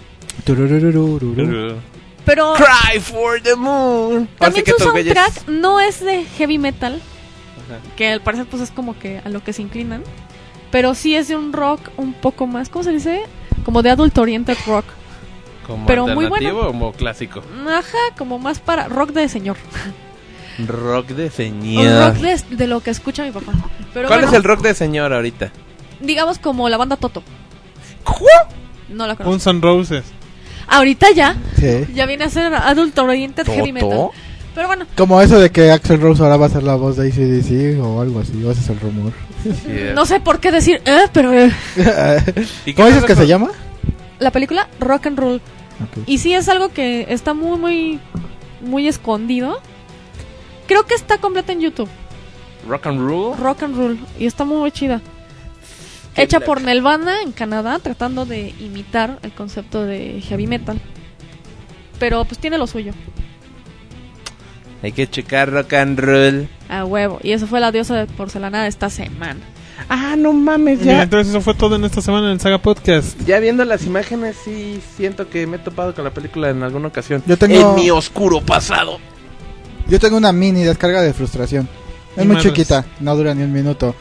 Turururururu. Pero Cry for the moon. Ahora sí también que su estos güeyes- soundtrack no es de heavy metal, Ajá. que al parecer pues es como que a lo que se inclinan, pero sí es de un rock un poco más, ¿cómo se dice? Como de adult oriented rock. ¿Como pero muy alternativo bueno. o como clásico? Ajá, como más para rock de señor. Rock de O señor. rock de, de lo que escucha mi papá. Pero ¿Cuál bueno, es el rock de señor ahorita? digamos como la banda Toto. No la conozco. Guns N' Roses. Ahorita ya, Sí. ya viene a ser adult oriented heavy metal. Pero bueno, Como eso de que Axl Rose ahora va a ser la voz de A C D C o algo así, o ese es el rumor. no sé por qué decir, eh, pero eh. ¿Y qué ¿Cómo dices pasa que se con- llama? La película Rock and Roll. Ok. Y sí es algo que está muy, muy, muy escondido. Creo que está completa en YouTube. Rock and roll? Rock and Roll. Y está muy, muy chida. Qué Hecha black. por Nelvana en Canadá, tratando de imitar el concepto de heavy metal. Pero pues tiene lo suyo. Hay que checar rock and roll. A huevo. Y eso fue la diosa de porcelana de esta semana. Ah, no mames, Bien, ya. entonces eso fue todo en esta semana en el Saga Podcast. Ya viendo las imágenes, sí siento que me he topado con la película en alguna ocasión. Yo tengo- En mi oscuro pasado. Yo tengo una mini descarga de frustración. Es Ni muy madres. chiquita, no dura ni un minuto.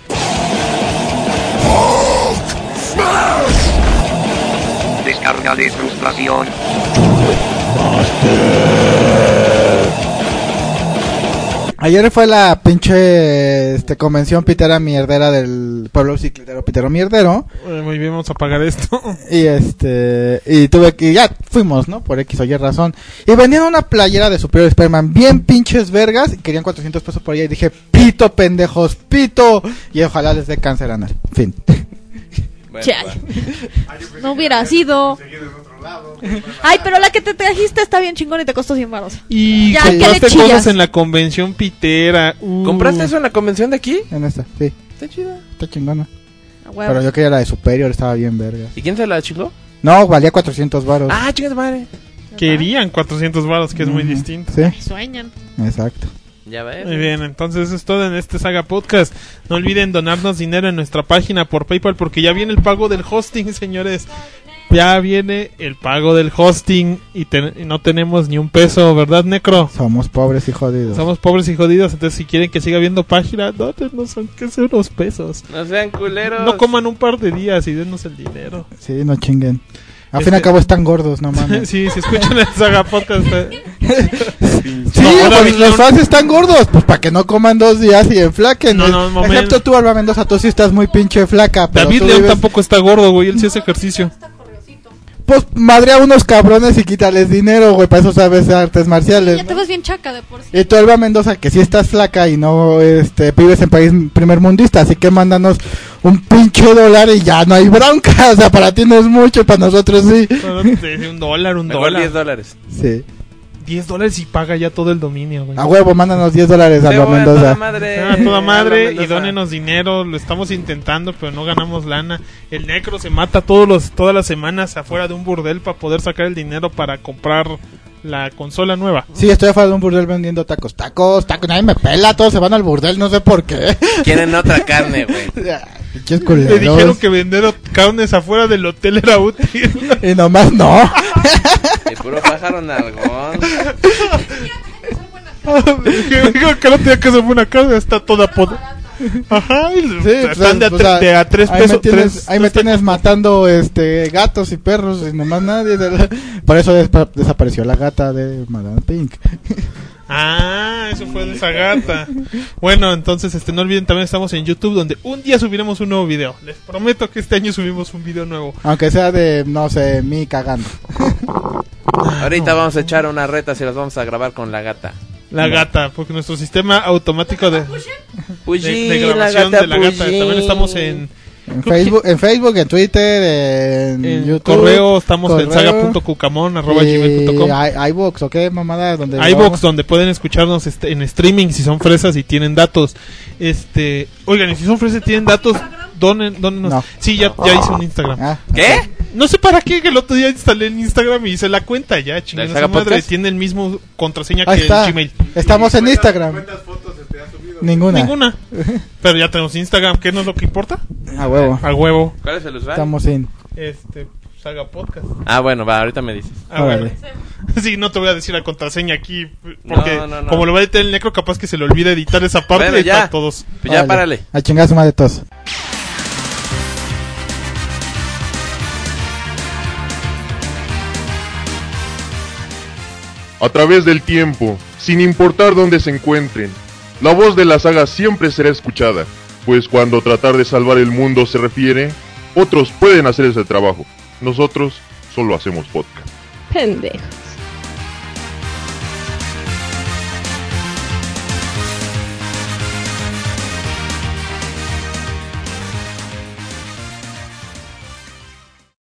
Descarga de frustración. Ayer fue la pinche este, convención pitera mierdera del pueblo cicletero pitero mierdero. Eh, Muy bien, vamos a pagar esto. Y este, y tuve que, ya fuimos, ¿no? Por X o Y razón. Y vendían una playera de Superior Spider-Man bien pinches vergas. Y querían cuatrocientos pesos por ella. Y dije, pito, pendejos, pito. Y ojalá les dé cáncer anal. Fin. Bueno, Chale. va. No hubiera sido. Ay, pero la que te trajiste está bien chingón y te costó cien baros. Y Ya, compraste ¿qué le chillas? cosas en la convención pitera. Uh. ¿Compraste eso en la convención de aquí? En esta, sí. Está chida. Está chingona. A huevo. Pero yo quería la de Superior, estaba bien vergas. ¿Y quién se la chingó? No, valía cuatrocientos varos. Ah, chingas madre. Querían cuatrocientos baros, que es muy Ujú. distinto. Sí, Ay, sueñan. exacto. Ya ves. Muy bien, entonces eso es todo en este Saga Podcast. No olviden donarnos dinero en nuestra página por PayPal porque ya viene el pago del hosting, señores. Ya viene el pago del hosting y, ten- y no tenemos ni un peso, ¿verdad, Necro? Somos pobres y jodidos. Somos pobres y jodidos, entonces si quieren que siga viendo página, dónenos aunque sea unos pesos. No sean culeros. No coman un par de días y denos el dinero. Sí, no chinguen. Al Este- fin y al cabo están gordos, no mames. Sí, si escuchan el Saga Podcast. eh. Sí, No, ahora pues, vinieron- los fans están gordos, pues para que no coman dos días y enflaquen. No, no, momento. Excepto tú, Alba Mendoza, tú sí estás muy pinche flaca. Pero David tú León vives- tampoco está gordo, güey, él sí hace ejercicio. Pues madre a unos cabrones y quítales dinero, güey, para eso sabes artes marciales. Ya te ¿no? ves bien chaca de por sí. Y tú, Alba Mendoza, que sí estás flaca y no este vives en país primer mundista, así que mándanos un pinche dólar y ya no hay bronca. O sea, para ti no es mucho, para nosotros sí. Bueno, de un dólar, un Mejor diez dólar. dólares. Sí. diez dólares y paga ya todo el dominio, güey. A huevo, mándanos diez dólares, Alba Te voy a Mendoza. toda madre. Ah, toda madre Alba y Mendoza. dónenos dinero, lo estamos intentando, pero no ganamos lana. El Necro se mata todos los, todas las semanas afuera de un burdel para poder sacar el dinero para comprar la consola nueva. Sí, estoy afuera de un burdel vendiendo tacos. Tacos, tacos, nadie me pela, todos se van al burdel, no sé por qué. Quieren otra carne, güey. Pinches Le culeros. dijeron que vender o- carnes afuera del hotel era útil. Y nomás no. De puro pájaro nalgón. que dijo que no tenía que hacer una carne, está toda podrida. Ajá, y Sí, están de a, pues, tre- o sea, de a tres ahí pesos. me tienes, tres- ahí me tres tienes matando este gatos y perros y nomás nadie. de la- Por eso despa- desapareció la gata de Madame Pink. Ah, eso fue de esa gata. Bueno, entonces este no olviden, también estamos en YouTube donde un día subiremos un nuevo video. Les prometo que este año subimos un video nuevo. Aunque sea de, no sé, mí cagando. Ahorita vamos a echar una reta si las vamos a grabar con la gata. La gata, porque nuestro sistema automático de, de, Puyi, de grabación la gata, de la gata. Puyi. También estamos en, En Facebook, en Facebook, en Twitter, en, en YouTube. correo, estamos en correo, saga punto cucamón arroba gmail punto com. y iVoox, ¿o qué mamada? Donde iVoox, grabamos. donde pueden escucharnos este, en streaming si son fresas y tienen datos. Este, oigan, y si son fresas y tienen datos, donen, donenos. No. Sí, ya, ya hice un Instagram. Ah, ¿Qué? No sé para qué, que el otro día instalé el Instagram y hice la cuenta ya, chingada. ¿Del Saga Su madre Podcast? tiene el mismo contraseña ahí que está. el Gmail. Estamos en Instagram. Ninguna. Ninguna. Pero ya tenemos Instagram, ¿qué no es lo que importa? A huevo. A huevo. ¿Cuál es el usuario? Estamos en. Este, Saga Podcast. Ah, bueno, va, ahorita me dices. Ah, bueno. Sí, no te voy a decir la contraseña aquí, porque No, no, no. como lo va a editar el Necro, capaz que se le olvida editar esa parte Bueno, y ya. para todos. Pues ya, párale. A chingar a su madre todos. A través del tiempo, sin importar dónde se encuentren, la voz de la saga siempre será escuchada, pues cuando tratar de salvar el mundo se refiere, otros pueden hacer ese trabajo. Nosotros solo hacemos podcast. Pendejo.